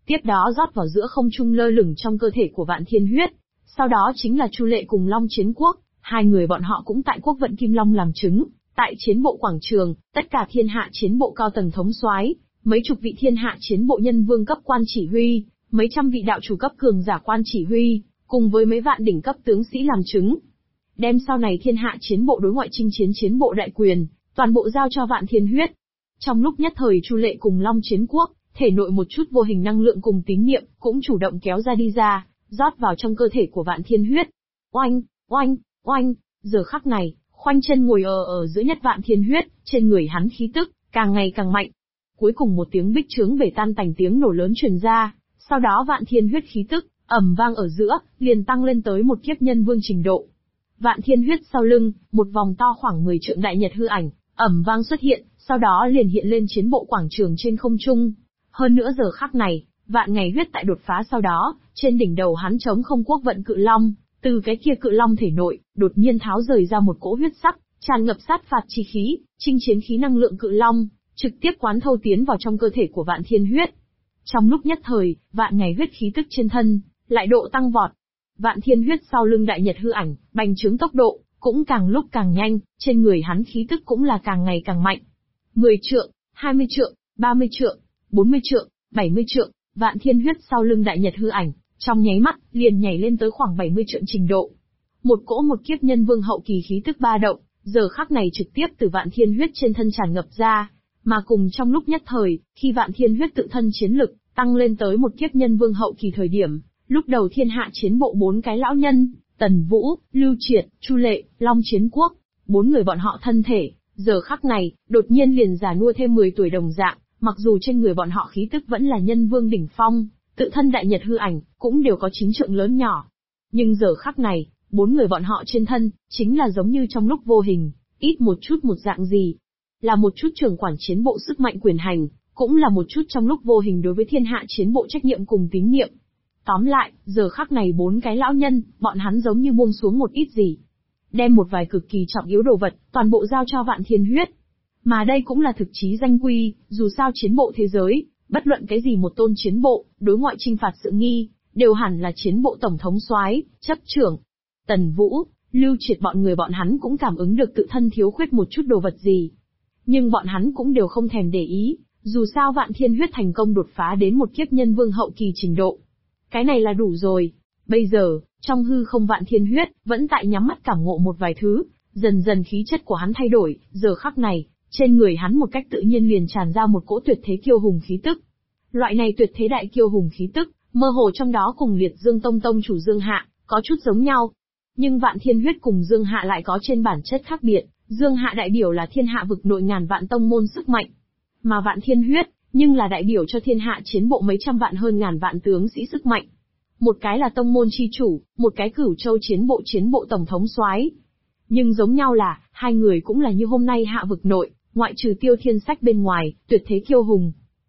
A: tiếp đó rót vào giữa không trung lơ lửng trong cơ thể của Vạn Thiên Huyết. Sau đó chính là Chu Lệ cùng Long Chiến Quốc, hai người bọn họ cũng tại Quốc vận Kim Long làm chứng. Tại chiến bộ quảng trường, tất cả thiên hạ chiến bộ cao tầng thống soái, mấy chục vị thiên hạ chiến bộ nhân vương cấp quan chỉ huy, mấy trăm vị đạo chủ cấp cường giả quan chỉ huy, cùng với mấy vạn đỉnh cấp tướng sĩ làm chứng. Đem sau này thiên hạ chiến bộ đối ngoại chinh chiến chiến bộ đại quyền, toàn bộ giao cho Vạn Thiên Huyết. Trong lúc nhất thời Chu Lệ cùng Long Chiến Quốc, thể nội một chút vô hình năng lượng cùng tín niệm cũng chủ động kéo ra đi ra, rót vào trong cơ thể của Vạn Thiên Huyết. Oanh, oanh, oanh, giờ khắc này, khoanh chân ngồi ở giữa nhất Vạn Thiên Huyết, trên người hắn khí tức càng ngày càng mạnh. Cuối cùng một tiếng bích trướng bể tan tành tiếng nổ lớn truyền ra, sau đó Vạn Thiên Huyết khí tức ầm vang ở giữa, liền tăng lên tới một kiếp nhân vương trình độ. Vạn Thiên Huyết sau lưng, một vòng to khoảng 10 trượng đại nhật hư ảnh ầm vang xuất hiện, sau đó liền hiện lên chiến bộ quảng trường trên không trung. Hơn nữa giờ khắc này, Vạn Ngày Huyết tại đột phá sau đó, trên đỉnh đầu hắn trống không quốc vận cự long, từ cái kia cự long thể nội, đột nhiên tháo rời ra một cỗ huyết sắc, tràn ngập sát phạt chi khí, chinh chiến khí năng lượng cự long, trực tiếp quán thâu tiến vào trong cơ thể của Vạn Thiên Huyết. Trong lúc nhất thời, Vạn Ngày Huyết khí tức trên thân lại độ tăng vọt. Vạn Thiên Huyết sau lưng đại nhật hư ảnh, bành trướng tốc độ cũng càng lúc càng nhanh, trên người hắn khí tức cũng là càng ngày càng mạnh. 10 trượng, 20 trượng, 30 trượng, 40 trượng, 70 trượng, Vạn Thiên Huyết sau lưng đại nhật hư ảnh, trong nháy mắt liền nhảy lên tới khoảng 70 trượng trình độ. Một cỗ một kiếp nhân vương hậu kỳ khí tức ba động, giờ khắc này trực tiếp từ Vạn Thiên Huyết trên thân tràn ngập ra, mà cùng trong lúc nhất thời, khi Vạn Thiên Huyết tự thân chiến lực tăng lên tới một kiếp nhân vương hậu kỳ thời điểm, lúc đầu thiên hạ chiến bộ bốn cái lão nhân, Tần Vũ, Lưu Triệt, Chu Lệ, Long Chiến Quốc, bốn người bọn họ thân thể, giờ khắc này, đột nhiên liền già nua thêm 10 tuổi đồng dạng, mặc dù trên người bọn họ khí tức vẫn là nhân vương đỉnh phong, tự thân đại nhật hư ảnh, cũng đều có 9 trượng lớn nhỏ. Nhưng giờ khắc này, bốn người bọn họ trên thân, chính là giống như trong lúc vô hình, ít một chút một dạng gì. Là một chút trưởng quản chiến bộ sức mạnh quyền hành, cũng là một chút trong lúc vô hình đối với thiên hạ chiến bộ trách nhiệm cùng tín nhiệm. Tóm lại, giờ khắc này bốn cái lão nhân, bọn hắn giống như buông xuống một ít gì. Đem một vài cực kỳ trọng yếu đồ vật, toàn bộ giao cho Vạn Thiên Huyết. Mà đây cũng là thực chí danh quy, dù sao chiến bộ thế giới, bất luận cái gì một tôn chiến bộ, đối ngoại chinh phạt sự nghi, đều hẳn là chiến bộ tổng thống soái, chấp trưởng. Tần Vũ, Lưu Triệt bọn người bọn hắn cũng cảm ứng được tự thân thiếu khuyết một chút đồ vật gì. Nhưng bọn hắn cũng đều không thèm để ý, dù sao Vạn Thiên Huyết thành công đột phá đến một kiếp nhân vương hậu kỳ trình độ. Cái này là đủ rồi. Bây giờ, trong hư không Vạn Thiên Huyết, vẫn tại nhắm mắt cảm ngộ một vài thứ, dần dần khí chất của hắn thay đổi, giờ khắc này, trên người hắn một cách tự nhiên liền tràn ra một cỗ tuyệt thế kiêu hùng khí tức. Loại này tuyệt thế đại kiêu hùng khí tức, mơ hồ trong đó cùng Liệt Dương Tông tông chủ Dương Hạ, có chút giống nhau. Nhưng Vạn Thiên Huyết cùng Dương Hạ lại có trên bản chất khác biệt, Dương Hạ đại biểu là thiên hạ vực nội ngàn vạn tông môn sức mạnh. Mà Vạn Thiên Huyết, nhưng là đại biểu cho thiên hạ chiến bộ mấy trăm vạn hơn ngàn vạn tướng sĩ sức mạnh. Một cái là tông môn chi chủ, một cái Cửu Châu chiến bộ tổng thống soái. Nhưng giống nhau là, hai người cũng là như hôm nay hạ vực nội, ngoại trừ Tiêu Thiên Sách bên ngoài, tuyệt thế kiêu hùng.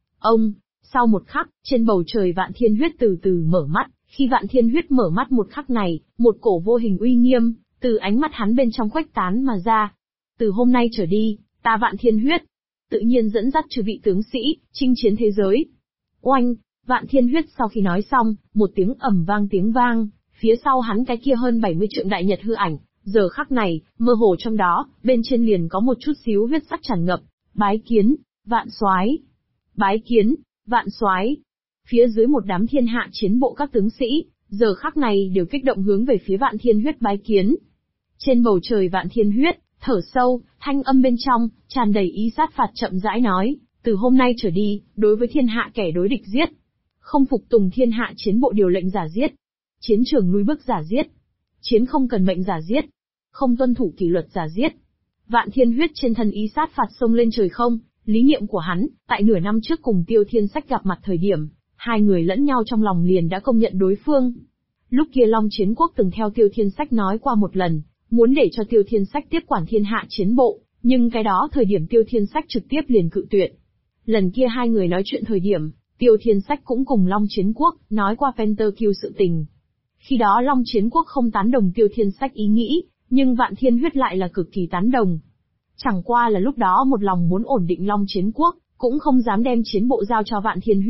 A: Sau một khắc, trên bầu trời Vạn Thiên Huyết từ từ mở mắt, khi Vạn Thiên Huyết mở mắt một khắc này, một cổ vô hình uy nghiêm, từ ánh mắt hắn bên trong khuếch tán mà ra. Từ hôm nay trở đi, ta Vạn Thiên Huyết, tự nhiên dẫn dắt chư vị tướng sĩ, chinh chiến thế giới. Oanh, Vạn Thiên Huyết sau khi nói xong, một tiếng ầm vang tiếng vang, phía sau hắn cái kia hơn 70 trượng đại nhật hư ảnh, giờ khắc này, mơ hồ trong đó, bên trên liền có một chút xíu huyết sắc tràn ngập, bái kiến, Vạn Soái. Bái kiến, Vạn Soái. Phía dưới một đám thiên hạ chiến bộ các tướng sĩ, giờ khắc này đều kích động hướng về phía Vạn Thiên Huyết bái kiến. Trên bầu trời Vạn Thiên Huyết, thở sâu, thanh âm bên trong, tràn đầy ý sát phạt chậm rãi nói, từ hôm nay trở đi, đối với thiên hạ kẻ đối địch giết. Không phục tùng thiên hạ chiến bộ điều lệnh giả giết. Chiến trường lui bước giả giết. Chiến không cần mệnh giả giết. Không tuân thủ kỷ luật giả giết. Vạn Thiên Huyết trên thân ý sát phạt xông lên trời không, lý niệm của hắn, tại nửa năm trước cùng Tiêu Thiên Sách gặp mặt thời điểm, hai người lẫn nhau trong lòng liền đã công nhận đối phương. Lúc kia Long Chiến Quốc từng theo Tiêu Thiên Sách nói qua một lần, muốn để cho Tiêu Thiên Sách tiếp quản thiên hạ chiến bộ, nhưng cái đó thời điểm Tiêu Thiên Sách trực tiếp liền cự tuyệt. Lần kia hai người nói chuyện thời điểm, Tiêu Thiên Sách cũng cùng Long Chiến Quốc nói qua Pentakill sự tình. Khi đó Long Chiến Quốc không tán đồng Tiêu Thiên Sách ý nghĩ, nhưng Vạn Thiên Huyết lại là cực kỳ tán đồng. Chẳng qua là lúc đó một lòng muốn ổn định Long Chiến Quốc, cũng không dám đem chiến bộ giao cho Vạn Thiên Huyết,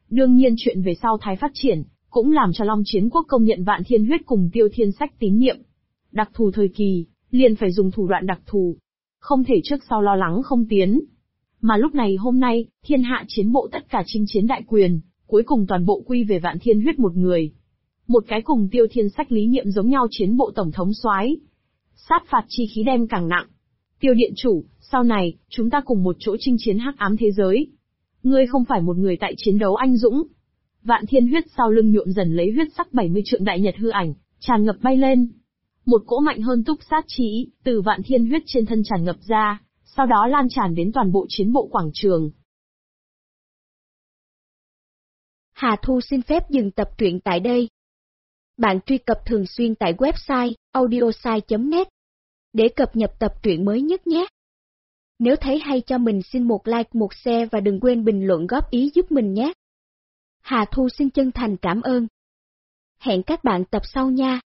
A: Đương nhiên chuyện về sau Thái phát triển, cũng làm cho Long Chiến Quốc công nhận Vạn Thiên Huyết cùng Tiêu Thiên Sách tín nhiệm. Đặc thù thời kỳ, liền phải dùng thủ đoạn đặc thù. Không thể trước sau lo lắng không tiến. Mà lúc này hôm nay, thiên hạ chiến bộ tất cả chinh chiến đại quyền, cuối cùng toàn bộ quy về Vạn Thiên Huyết một người. Một cái cùng Tiêu Thiên Sách lý nhiệm giống nhau chiến bộ tổng thống soái, sát phạt chi khí đem càng nặng. Tiêu điện chủ, sau này, chúng ta cùng một chỗ chinh chiến hắc ám thế giới. Ngươi không phải một người tại chiến đấu anh dũng. Vạn Thiên Huyết sau lưng nhuộm dần lấy huyết sắc 70 trượng đại nhật hư ảnh, tràn ngập bay lên. Một cỗ mạnh hơn túc sát chi từ Vạn Thiên Huyết trên thân tràn ngập ra, sau đó lan tràn đến toàn bộ chiến bộ quảng trường.
B: Hà Thu xin phép dừng tập truyện tại đây. Bạn truy cập thường xuyên tại website audiosai.net để cập nhật tập truyện mới nhất nhé. Nếu thấy hay cho mình xin một like một share và đừng quên bình luận góp ý giúp mình nhé. Hà Thu xin chân thành cảm ơn. Hẹn các bạn tập sau nha.